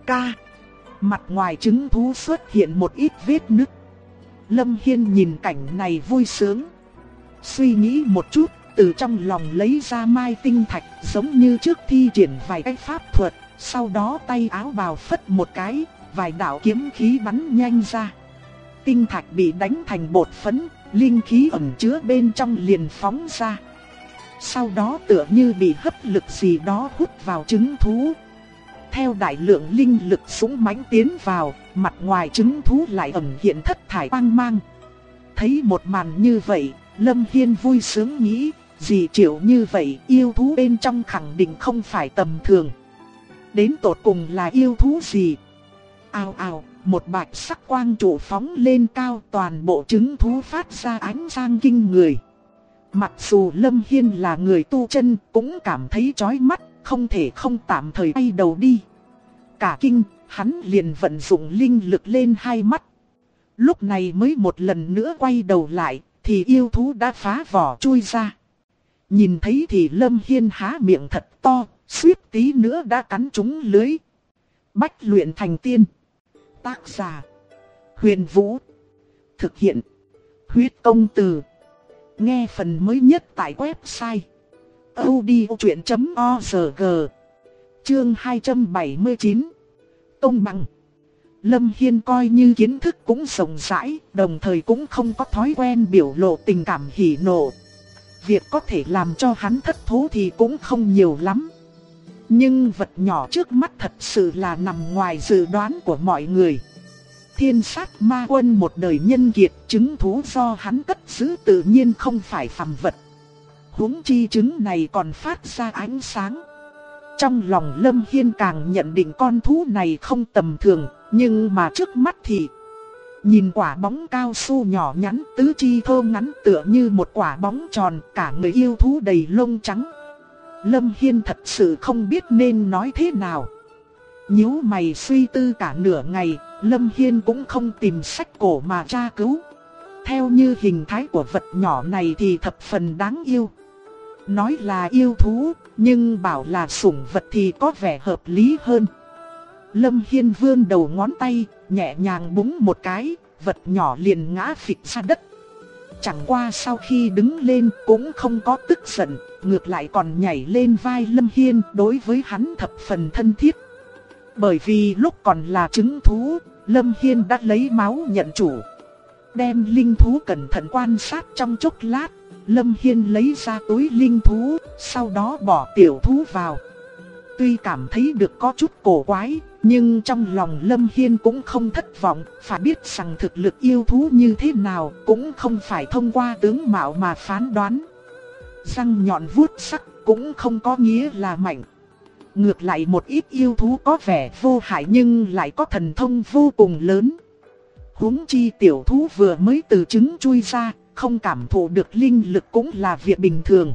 Mặt ngoài trứng thú xuất hiện một ít vết nứt. Lâm Hiên nhìn cảnh này vui sướng. Suy nghĩ một chút, từ trong lòng lấy ra mai tinh thạch, giống như trước thi triển vài cái pháp thuật. Sau đó tay áo bào phất một cái, vài đạo kiếm khí bắn nhanh ra. Tinh thạch bị đánh thành bột phấn, linh khí ẩn chứa bên trong liền phóng ra. Sau đó tựa như bị hấp lực gì đó hút vào trứng thú. Theo đại lượng linh lực súng mãnh tiến vào, mặt ngoài trứng thú lại ẩn hiện thất thải quang mang. Thấy một màn như vậy, Lâm Hiên vui sướng nghĩ, dị triệu như vậy yêu thú bên trong khẳng định không phải tầm thường. Đến tột cùng là yêu thú gì? Ào ào, một bạch sắc quang trụ phóng lên cao, toàn bộ trứng thú phát ra ánh sáng kinh người. Mặc dù Lâm Hiên là người tu chân cũng cảm thấy chói mắt, không thể không tạm thời quay đầu đi. Cả kinh, hắn liền vận dụng linh lực lên hai mắt. Lúc này mới một lần nữa quay đầu lại, thì yêu thú đã phá vỏ chui ra. Nhìn thấy thì Lâm Hiên há miệng thật to, suýt tí nữa đã cắn trúng lưới. Bách luyện thành tiên. Tác giả: Huyền Vũ. Thực hiện: Huyết Công Từ. Nghe phần mới nhất tại website audiochuyện.org. Chương 279. Công bằng. Lâm Hiên coi như kiến thức cũng rộng rãi, đồng thời cũng không có thói quen biểu lộ tình cảm hỉ nộ. Việc có thể làm cho hắn thất thố thì cũng không nhiều lắm. Nhưng vật nhỏ trước mắt thật sự là nằm ngoài dự đoán của mọi người. Thiên sát ma quân một đời nhân kiệt, trứng thú do hắn cất giữ tự nhiên không phải phàm vật. Huống chi trứng này còn phát ra ánh sáng. Trong lòng Lâm Hiên càng nhận định con thú này không tầm thường, nhưng mà trước mắt thì nhìn quả bóng cao su nhỏ nhắn, tứ chi thô ngắn tựa như một quả bóng tròn, cả người yêu thú đầy lông trắng. Lâm Hiên thật sự không biết nên nói thế nào. Nhíu mày suy tư cả nửa ngày, Lâm Hiên cũng không tìm sách cổ mà tra cứu. Theo như hình thái của vật nhỏ này thì thập phần đáng yêu. Nói là yêu thú, nhưng bảo là sủng vật thì có vẻ hợp lý hơn. Lâm Hiên vươn đầu ngón tay, nhẹ nhàng búng một cái, vật nhỏ liền ngã phịch ra đất. Chẳng qua sau khi đứng lên cũng không có tức giận, ngược lại còn nhảy lên vai Lâm Hiên, đối với hắn thập phần thân thiết. Bởi vì lúc còn là trứng thú, Lâm Hiên đã lấy máu nhận chủ. Đem linh thú cẩn thận quan sát trong chốc lát, Lâm Hiên lấy ra túi linh thú, sau đó bỏ tiểu thú vào. Tuy cảm thấy được có chút cổ quái, Nhưng trong lòng Lâm Hiên cũng không thất vọng, phải biết rằng thực lực yêu thú như thế nào cũng không phải thông qua tướng mạo mà phán đoán. Răng nhọn vuốt sắc cũng không có nghĩa là mạnh. Ngược lại một ít yêu thú có vẻ vô hại nhưng lại có thần thông vô cùng lớn. Huống chi tiểu thú vừa mới từ trứng chui ra, không cảm thụ được linh lực cũng là việc bình thường.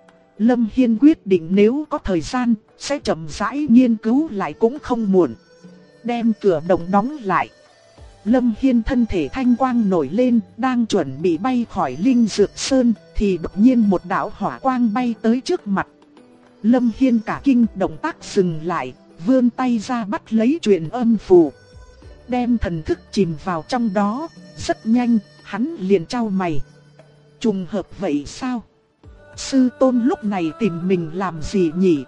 Lâm Hiên quyết định nếu có thời gian, sẽ chậm rãi nghiên cứu lại cũng không muộn. Đem cửa động đóng lại. Lâm Hiên thân thể thanh quang nổi lên, đang chuẩn bị bay khỏi Linh Dược Sơn, thì đột nhiên một đạo hỏa quang bay tới trước mặt. Lâm Hiên cả kinh, động tác dừng lại, vươn tay ra bắt lấy truyền âm phù. Đem thần thức chìm vào trong đó, rất nhanh, hắn liền chau mày. Trùng hợp vậy sao? Sư tôn lúc này tìm mình làm gì nhỉ?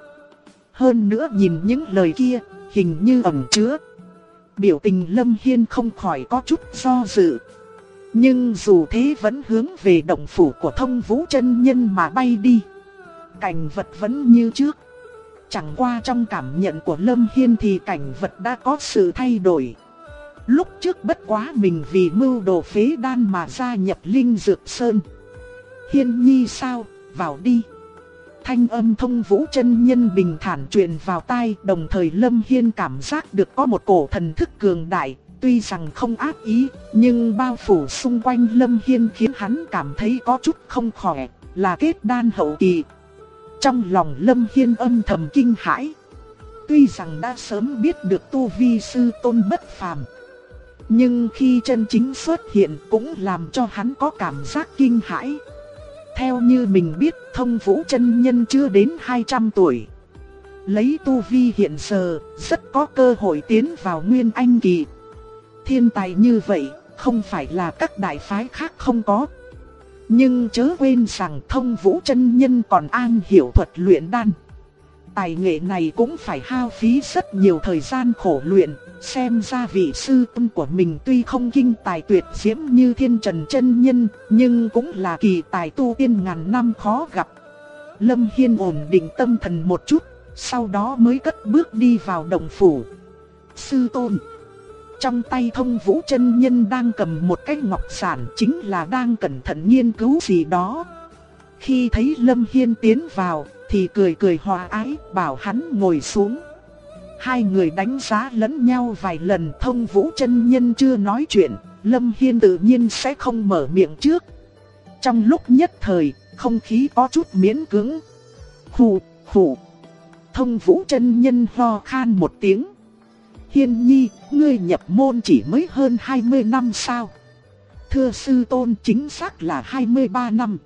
Hơn nữa nhìn những lời kia, hình như ẩn chứa. Biểu tình Lâm Hiên không khỏi có chút do dự. Nhưng dù thế vẫn hướng về động phủ của Thông Vũ chân nhân mà bay đi. Cảnh vật vẫn như trước. Chẳng qua trong cảm nhận của Lâm Hiên thì cảnh vật đã có sự thay đổi. Lúc trước bất quá mình vì mưu đồ phế đan mà gia nhập Linh Dược Sơn. Hiên nhi sao, vào đi. Thanh âm Thông Vũ chân nhân bình thản truyền vào tai, đồng thời Lâm Hiên cảm giác được có một cổ thần thức cường đại, tuy rằng không ác ý, nhưng bao phủ xung quanh Lâm Hiên khiến hắn cảm thấy có chút không khỏe, là kết đan hậu kỳ. Trong lòng Lâm Hiên âm thầm kinh hãi. Tuy rằng đã sớm biết được tu vi sư tôn bất phàm, nhưng khi chân chính xuất hiện cũng làm cho hắn có cảm giác kinh hãi. Theo như mình biết, Thông Vũ chân nhân chưa đến 200 tuổi. Lấy tu vi hiện giờ, rất có cơ hội tiến vào Nguyên Anh kỳ. Thiên tài như vậy, không phải là các đại phái khác không có. Nhưng chớ quên rằng Thông Vũ chân nhân còn am hiểu thuật luyện đan. Tài nghệ này cũng phải hao phí rất nhiều thời gian khổ luyện. Xem ra vị sư tôn của mình tuy không kinh tài tuyệt diễm như Thiên Trần chân nhân, nhưng cũng là kỳ tài tu tiên ngàn năm khó gặp. Lâm Hiên ổn định tâm thần một chút, sau đó mới cất bước đi vào động phủ. Sư tôn. Trong tay Thông Vũ chân nhân đang cầm một cái ngọc giản, chính là đang cẩn thận nghiên cứu gì đó. Khi thấy Lâm Hiên tiến vào, thì cười cười hòa ái, bảo hắn ngồi xuống. Hai người đánh giá lẫn nhau vài lần. Thông Vũ chân nhân chưa nói chuyện, Lâm Hiên tự nhiên sẽ không mở miệng trước. Trong lúc nhất thời, không khí có chút miễn cưỡng. Khụ, khụ. Thông Vũ chân nhân ho khan một tiếng. Hiên nhi, ngươi nhập môn chỉ mới hơn 20 năm sao? Thưa sư tôn, chính xác là 23 năm.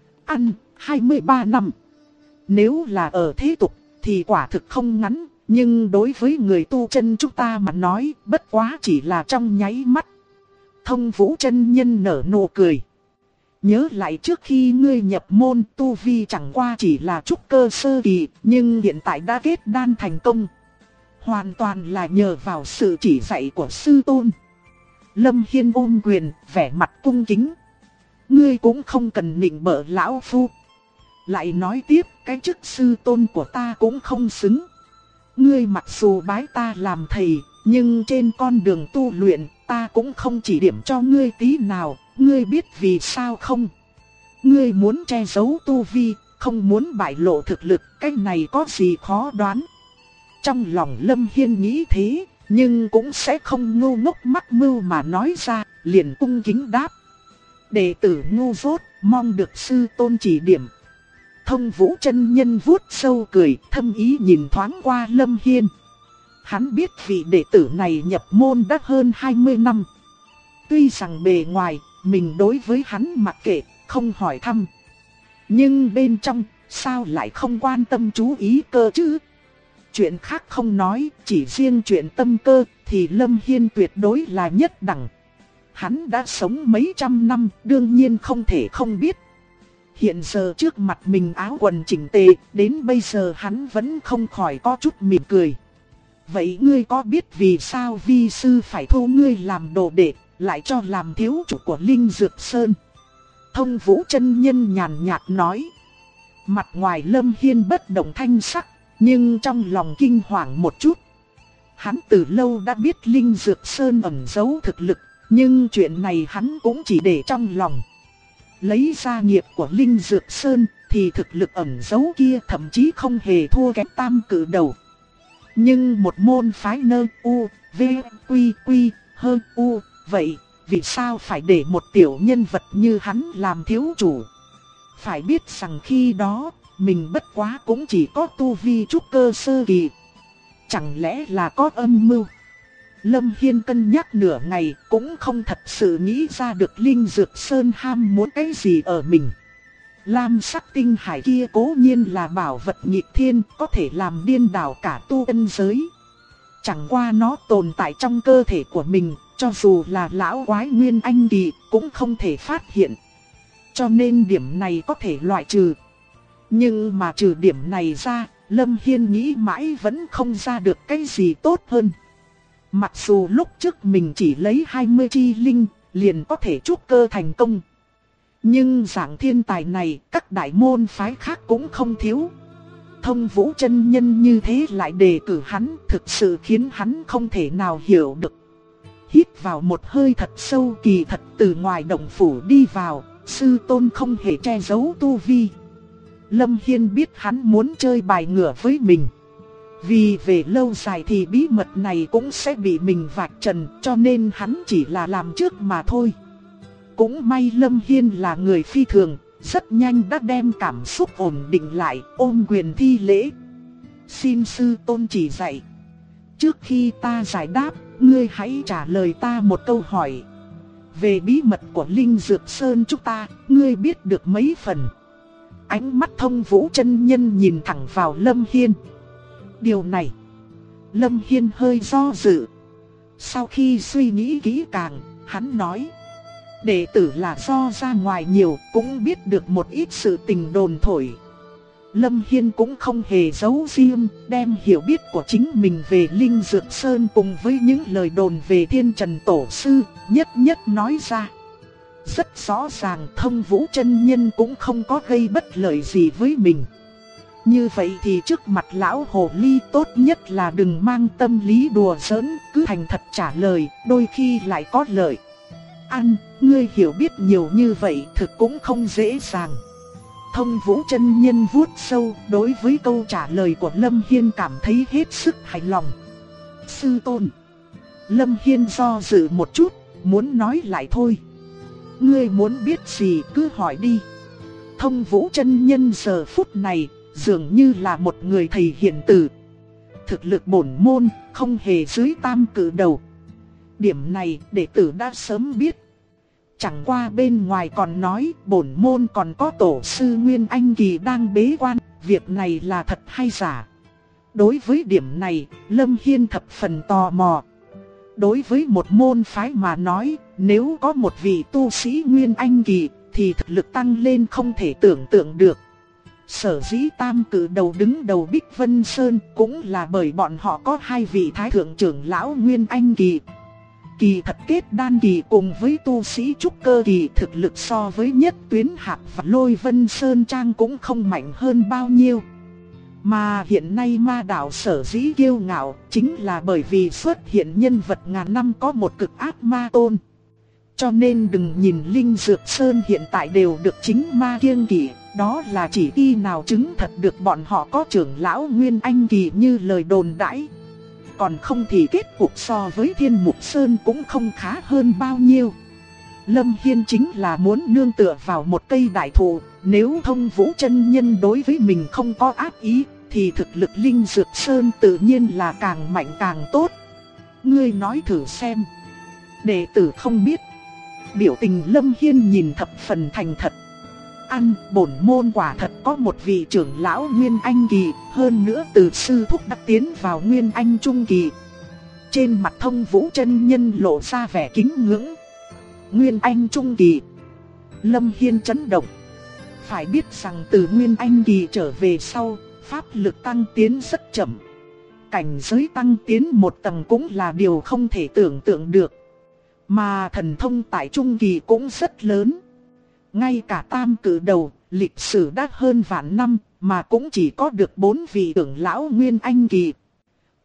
23 năm. Nếu là ở thế tục, thì quả thực không ngắn. Nhưng đối với người tu chân chúng ta mà nói, bất quá chỉ là trong nháy mắt. Thông Vũ chân nhân nở nụ cười. Nhớ lại trước khi ngươi nhập môn, tu vi chẳng qua chỉ là trúc cơ sơ kỳ, nhưng hiện tại đã kết đan thành công. Hoàn toàn là nhờ vào sự chỉ dạy của sư tôn. Lâm Hiên ôm quyền, vẻ mặt cung kính. Ngươi cũng không cần nịnh bợ lão phu. Lại nói tiếp, cái chức sư tôn của ta cũng không xứng. Ngươi mặc dù bái ta làm thầy, nhưng trên con đường tu luyện, ta cũng không chỉ điểm cho ngươi tí nào. Ngươi biết vì sao không? Ngươi muốn che giấu tu vi, không muốn bại lộ thực lực, cái này có gì khó đoán. Trong lòng Lâm Hiên nghĩ thế, nhưng cũng sẽ không ngu ngốc mắc mưu mà nói ra, liền cung kính đáp. Đệ tử ngu dốt, mong được sư tôn chỉ điểm. Thông Vũ chân nhân vuốt sâu cười, thâm ý nhìn thoáng qua Lâm Hiên. Hắn biết vị đệ tử này nhập môn đã hơn 20 năm. Tuy rằng bề ngoài, mình đối với hắn mặc kệ, không hỏi thăm. Nhưng bên trong, sao lại không quan tâm chú ý cơ chứ? Chuyện khác không nói, chỉ riêng chuyện tâm cơ, thì Lâm Hiên tuyệt đối là nhất đẳng. Hắn đã sống mấy trăm năm, đương nhiên không thể không biết. Hiện giờ trước mặt mình áo quần chỉnh tề, đến bây giờ hắn vẫn không khỏi có chút mỉm cười. Vậy ngươi có biết vì sao vi sư phải thu ngươi làm đồ đệ, lại cho làm thiếu chủ của Linh Dược Sơn? Thông Vũ chân nhân nhàn nhạt nói. Mặt ngoài Lâm Hiên bất động thanh sắc, nhưng trong lòng kinh hoàng một chút. Hắn từ lâu đã biết Linh Dược Sơn ẩn giấu thực lực, nhưng chuyện này hắn cũng chỉ để trong lòng. Lấy gia nghiệp của Linh Dược Sơn thì thực lực ẩn giấu kia thậm chí không hề thua kém Tam Cử Đầu. Nhưng một môn phái nơ u, v, quy quy, hơ u, vậy vì sao phải để một tiểu nhân vật như hắn làm thiếu chủ? Phải biết rằng khi đó, mình bất quá cũng chỉ có tu vi trúc cơ sơ kỳ. Chẳng lẽ là có âm mưu? Lâm Hiên cân nhắc nửa ngày cũng không thật sự nghĩ ra được Linh Dược Sơn ham muốn cái gì ở mình. Lam sắc tinh hải kia cố nhiên là bảo vật nghịch thiên, có thể làm điên đảo cả tu ân giới. Chẳng qua nó tồn tại trong cơ thể của mình, cho dù là lão quái nguyên anh kỳ cũng không thể phát hiện. Cho nên điểm này có thể loại trừ. Nhưng mà trừ điểm này ra, Lâm Hiên nghĩ mãi vẫn không ra được cái gì tốt hơn. Mặc dù lúc trước mình chỉ lấy 20 chi linh, liền có thể trúc cơ thành công. Nhưng dạng thiên tài này, các đại môn phái khác cũng không thiếu. Thông Vũ chân nhân như thế lại đề cử hắn, thực sự khiến hắn không thể nào hiểu được. Hít vào một hơi thật sâu, kỳ thật từ ngoài động phủ đi vào, sư tôn không hề che giấu tu vi. Lâm Hiên biết hắn muốn chơi bài ngửa với mình. Vì về lâu dài thì bí mật này cũng sẽ bị mình vạch trần, cho nên hắn chỉ là làm trước mà thôi. Cũng may Lâm Hiên là người phi thường, rất nhanh đã đem cảm xúc ổn định lại, ôm quyền thi lễ. Xin sư tôn chỉ dạy. Trước khi ta giải đáp, ngươi hãy trả lời ta một câu hỏi. Về bí mật của Linh Dược Sơn chúng ta, ngươi biết được mấy phần? Ánh mắt Thông Vũ chân nhân nhìn thẳng vào Lâm Hiên. Điều này, Lâm Hiên hơi do dự. Sau khi suy nghĩ kỹ càng, hắn nói: đệ tử là do ra ngoài nhiều, cũng biết được một ít sự tình đồn thổi. Lâm Hiên cũng không hề giấu riêng, đem hiểu biết của chính mình về Linh Dược Sơn cùng với những lời đồn về Thiên Trần Tổ Sư, nhất nhất nói ra. Rất rõ ràng Thông Vũ chân nhân cũng không có gây bất lợi gì với mình. Như vậy thì trước mặt lão hồ ly tốt nhất là đừng mang tâm lý đùa giỡn, cứ thành thật trả lời, đôi khi lại có lợi. Ngươi hiểu biết nhiều như vậy thực cũng không dễ dàng. Thông Vũ chân nhân vuốt sâu, đối với câu trả lời của Lâm Hiên cảm thấy hết sức hài lòng. Sư tôn. Lâm Hiên do dự một chút, muốn nói lại thôi. Ngươi muốn biết gì cứ hỏi đi. Thông Vũ chân nhân giờ phút này dường như là một người thầy hiền từ. Thực lực bổn môn không hề dưới Tam Cử Đầu. Điểm này đệ tử đã sớm biết. Chẳng qua bên ngoài còn nói bổn môn còn có tổ sư Nguyên Anh Kỳ đang bế quan, việc này là thật hay giả? Đối với điểm này, Lâm Hiên thập phần tò mò. Đối với một môn phái mà nói, nếu có một vị tu sĩ Nguyên Anh Kỳ thì thực lực tăng lên không thể tưởng tượng được. Sở dĩ Tam Cử Đầu đứng đầu Bích Vân Sơn cũng là bởi bọn họ có hai vị thái thượng trưởng lão Nguyên Anh Kỳ. Kỳ thật kết đan kỳ cùng với tu sĩ trúc cơ kỳ thực lực so với Nhất Tuyến Hạc và Lôi Vân Sơn Trang cũng không mạnh hơn bao nhiêu. Mà hiện nay ma đạo sở dĩ kiêu ngạo chính là bởi vì xuất hiện nhân vật ngàn năm có một cực ác ma tôn. Cho nên đừng nhìn Linh Dược Sơn hiện tại đều được chính ma kiêng kỵ, đó là chỉ khi nào chứng thật được bọn họ có trưởng lão Nguyên Anh Kỳ như lời đồn đãi. Còn không thì kết cục so với Thiên Mục Sơn cũng không khá hơn bao nhiêu. Lâm Hiên chính là muốn nương tựa vào một cây đại thụ, nếu Thông Vũ chân nhân đối với mình không có ác ý, thì thực lực Linh Dược Sơn tự nhiên là càng mạnh càng tốt. Ngươi nói thử xem. Đệ tử không biết. Biểu tình Lâm Hiên nhìn thập phần thành thật. Bổn môn quả thật có một vị trưởng lão Nguyên Anh Kỳ, hơn nữa từ sư thúc đã tiến vào Nguyên Anh Trung Kỳ. Trên mặt Thông Vũ chân nhân lộ ra vẻ kính ngưỡng. Nguyên Anh Trung Kỳ. Lâm Hiên chấn động. Phải biết rằng từ Nguyên Anh Kỳ trở về sau, pháp lực tăng tiến rất chậm. Cảnh giới tăng tiến một tầng cũng là điều không thể tưởng tượng được. Mà thần thông tại Trung Kỳ cũng rất lớn. Ngay cả Tam Cử Đầu, lịch sử đã hơn vạn năm, mà cũng chỉ có được 4 vị trưởng lão Nguyên Anh Kỳ.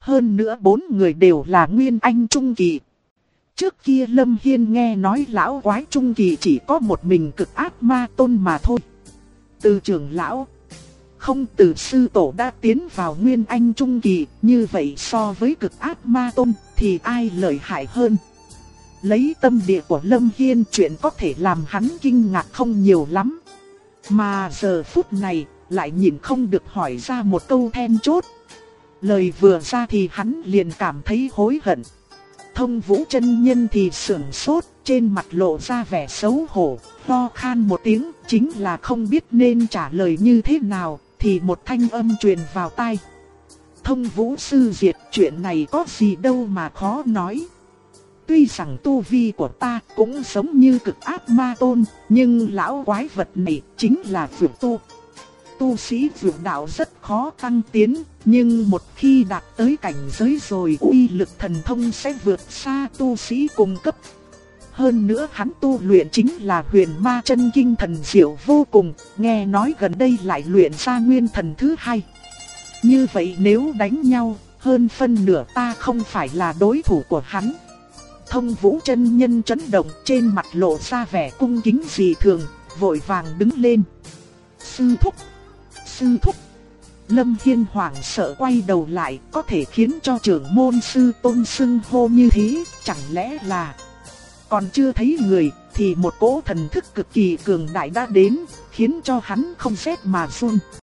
Hơn nữa 4 người đều là nguyên anh trung kỳ. Trước kia Lâm Hiên nghe nói lão quái trung kỳ chỉ có một mình cực ác ma tôn mà thôi. Từ trưởng lão, không, từ sư tổ đã tiến vào nguyên anh trung kỳ, như vậy so với cực ác ma tôn thì ai lợi hại hơn? Lấy tâm địa của Lâm Hiên, chuyện có thể làm hắn kinh ngạc không nhiều lắm. Mà giờ phút này lại nhìn không được hỏi ra một câu then chốt. Lời vừa ra thì hắn liền cảm thấy hối hận. Thông Vũ chân nhân thì sững sốt, trên mặt lộ ra vẻ xấu hổ, ho khan một tiếng, chính là không biết nên trả lời như thế nào, thì một thanh âm truyền vào tai. Thông Vũ sư diệt, chuyện này có gì đâu mà khó nói. Tuy rằng tu vi của ta cũng giống như cực ác ma tôn, nhưng lão quái vật này chính là vượt tu. Tu sĩ vượt đạo rất khó tăng tiến, nhưng một khi đạt tới cảnh giới rồi uy lực thần thông sẽ vượt xa tu sĩ cùng cấp. Hơn nữa hắn tu luyện chính là huyền ma chân kinh thần diệu vô cùng, nghe nói gần đây lại luyện ra nguyên thần thứ 2. Như vậy nếu đánh nhau, hơn phân nửa ta không phải là đối thủ của hắn. Thông Vũ chân nhân chấn động, trên mặt lộ ra vẻ cung kính dị thường, vội vàng đứng lên. Sư thúc, sư thúc. Lâm Hiên hoảng sợ quay đầu lại, có thể khiến cho trưởng môn sư tôn xưng hô như thế, chẳng lẽ là... Còn chưa thấy người, thì một cỗ thần thức cực kỳ cường đại đã đến, khiến cho hắn không rét mà run.